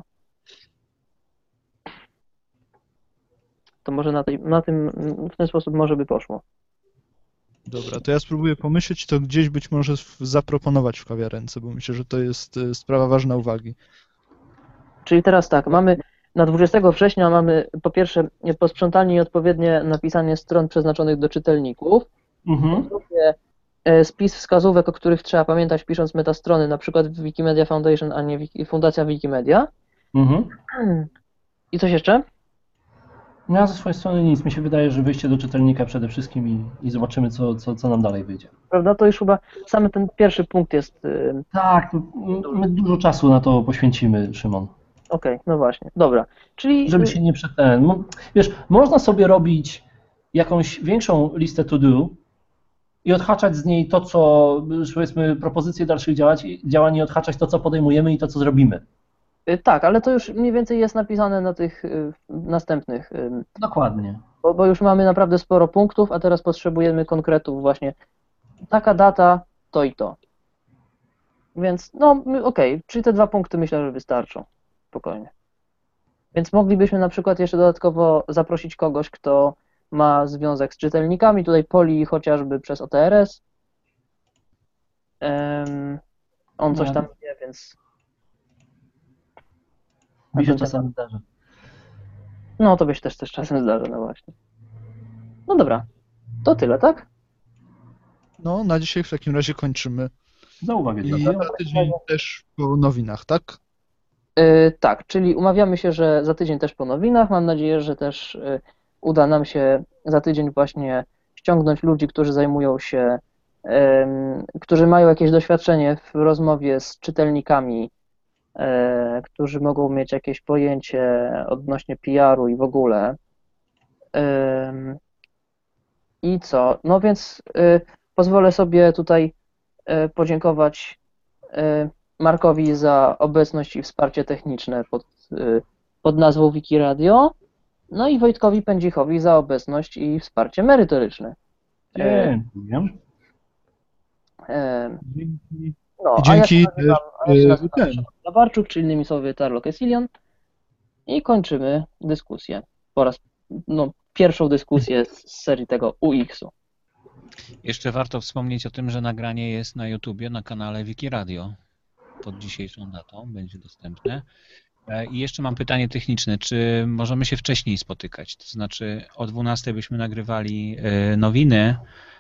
To może na, tej, na tym, w ten sposób może by poszło. Dobra, to ja spróbuję pomyśleć, to gdzieś być może w- zaproponować w kawiarence, bo myślę, że to jest y, sprawa ważna uwagi. Czyli teraz tak, mamy na dwudziestego września mamy po pierwsze posprzątanie i odpowiednie napisanie stron przeznaczonych do czytelników. Mhm. Po drugie e, spis wskazówek, o których trzeba pamiętać pisząc metastrony, na przykład w Wikimedia Foundation, a nie Wiki, Fundacja Wikimedia. Mhm. I coś jeszcze? No, ja ze swojej strony nic. Mi się wydaje, że wyjście do czytelnika przede wszystkim i, i zobaczymy, co, co, co nam dalej wyjdzie. Prawda? To już chyba sam ten pierwszy punkt jest. y, Tak, to m- my dużo czasu na to poświęcimy, Szymon. Okej, no właśnie, dobra. Czyli Żeby się nie przeten. Mo- Wiesz, można sobie robić jakąś większą listę to do i odhaczać z niej to, co, że powiedzmy, propozycje dalszych działań, działań i odhaczać to, co podejmujemy i to, co zrobimy. y, tak, ale to już mniej więcej jest napisane na tych y, następnych, y, Dokładnie. bo, bo już mamy naprawdę sporo punktów, a teraz potrzebujemy konkretów właśnie. Taka data, to i to. Więc no my- okej, czyli te dwa punkty myślę, że wystarczą. Spokojnie. Więc moglibyśmy na przykład jeszcze dodatkowo zaprosić kogoś, kto ma związek z czytelnikami, tutaj Poli chociażby przez O T R S. Em, on coś No. tam wie, więc Mi się ten czasami zdarza. no to by się też, też czasem zdarza, no właśnie. No dobra, to tyle, tak? No, na dzisiaj w takim razie kończymy. Za uwagę. I Tata. za tydzień też po nowinach, tak? Yy, tak, czyli umawiamy się, że za tydzień też po nowinach. Mam nadzieję, że też yy, uda nam się za tydzień właśnie ściągnąć ludzi, którzy zajmują się, yy, którzy mają jakieś doświadczenie w rozmowie z czytelnikami, yy, którzy mogą mieć jakieś pojęcie odnośnie P R u i w ogóle. Yy, I co? No więc yy, pozwolę sobie tutaj yy, podziękować yy, Markowi za obecność i wsparcie techniczne pod, y, pod nazwą Wikiradio, no i Wojtkowi Pędzichowi za obecność i wsparcie merytoryczne. Dziękuję. E, Dzięki. no, I a ja się dzięki nazywam, też, a ja się e, nazywam ten. Szymon Grabarczuk, czyli innymi słowy Tarlok Esilion i kończymy dyskusję. Po raz, no, pierwszą dyskusję z serii tego U X-u. Jeszcze warto wspomnieć o tym, że nagranie jest na YouTubie, na kanale Wikiradio. Pod dzisiejszą datą będzie dostępne. E, I jeszcze mam pytanie techniczne. Czy możemy się wcześniej spotykać? To znaczy o dwunastej byśmy nagrywali e, nowiny,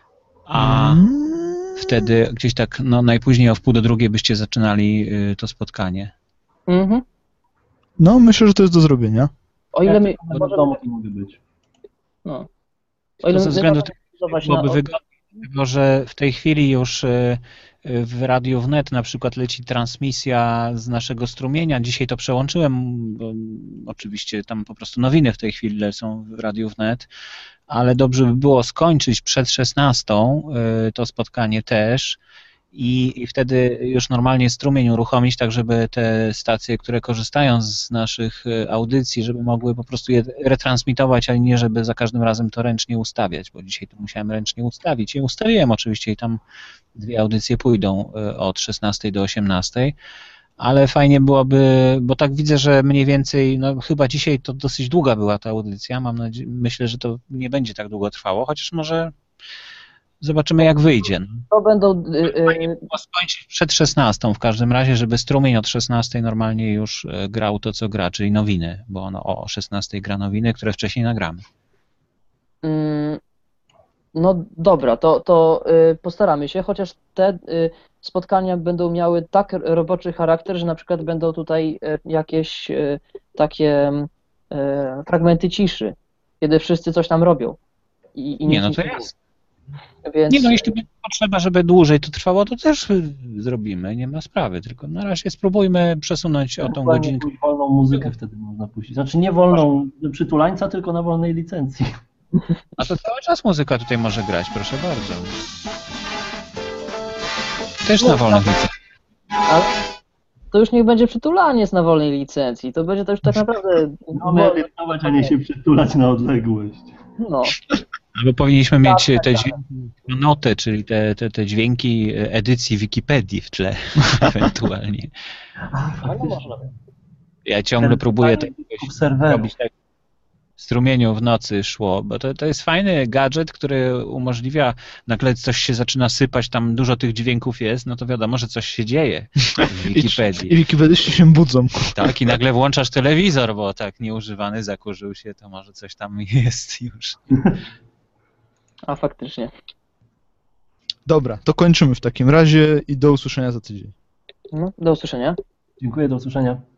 a wtedy gdzieś tak no, najpóźniej o wpół do drugiej byście zaczynali e, to spotkanie. Mhm. No, myślę, że to jest do zrobienia. O ile my Bo w możemy, domu to mogę być. no, o To ile ze my względu możemy zdecydować byłoby na- wygodnie, dlatego że w tej chwili już e, w Radiu Wnet na przykład leci transmisja z naszego strumienia. Dzisiaj to przełączyłem, bo oczywiście tam po prostu nowiny w tej chwili lecą w Radiu Wnet, ale dobrze by było skończyć przed szesnastą e, to spotkanie też i, i wtedy już normalnie strumień uruchomić, tak żeby te stacje, które korzystają z naszych e, audycji, żeby mogły po prostu je retransmitować, a nie żeby za każdym razem to ręcznie ustawiać, bo dzisiaj to musiałem ręcznie ustawić. I ustawiłem oczywiście i tam dwie audycje pójdą e, od szesnastej do osiemnastej, ale fajnie byłoby, bo tak widzę, że mniej więcej, no chyba dzisiaj to dosyć długa była ta audycja, mam nadzieję, myślę, że to nie będzie tak długo trwało, chociaż może zobaczymy jak wyjdzie. No. To będą y, y, Było skończyć przed szesnastą w każdym razie, żeby strumień od szesnastej normalnie już e, grał to, co gra, czyli nowiny, bo ono o szesnastej gra nowiny, które wcześniej nagramy. Mm, No dobra, to, to y, postaramy się, chociaż te y, spotkania będą miały tak roboczy charakter, że na przykład będą tutaj y, jakieś y, takie y, fragmenty ciszy, kiedy wszyscy coś tam robią. I, i Nie, nic no nie to mówi. jest. Więc Nie no, jeśli będzie potrzeba, żeby dłużej to trwało, to też y, zrobimy, nie ma sprawy, tylko na razie spróbujmy przesunąć o tą Ewentualnie godzinkę. pójść wolną muzykę wtedy można puścić. Znaczy nie wolną przytulańca, tylko na wolnej licencji. A to cały czas muzyka tutaj może grać, proszę bardzo. Też na wolnych licencjach. ale to już niech będzie przytulanie na wolnej licencji, to będzie to już tak naprawdę Mamy edytować, a nie się przytulać na odległość. no, Albo powinniśmy mieć tak, te tak. dźwięki, notę, czyli te, te, te dźwięki edycji Wikipedii w tle ewentualnie. ale można. Ja ciągle próbuję tak W serwerze. robić tak w strumieniu w nocy szło, bo to, to jest fajny gadżet, który umożliwia, nagle coś się zaczyna sypać, tam dużo tych dźwięków jest, no to wiadomo, że coś się dzieje w I Wikipedii. wikipedyści się budzą. Tak, i nagle włączasz telewizor, bo tak nieużywany zakurzył się, to może coś tam jest już. A faktycznie. Dobra, to kończymy w takim razie i do usłyszenia za tydzień. No, do usłyszenia. Dziękuję, do usłyszenia.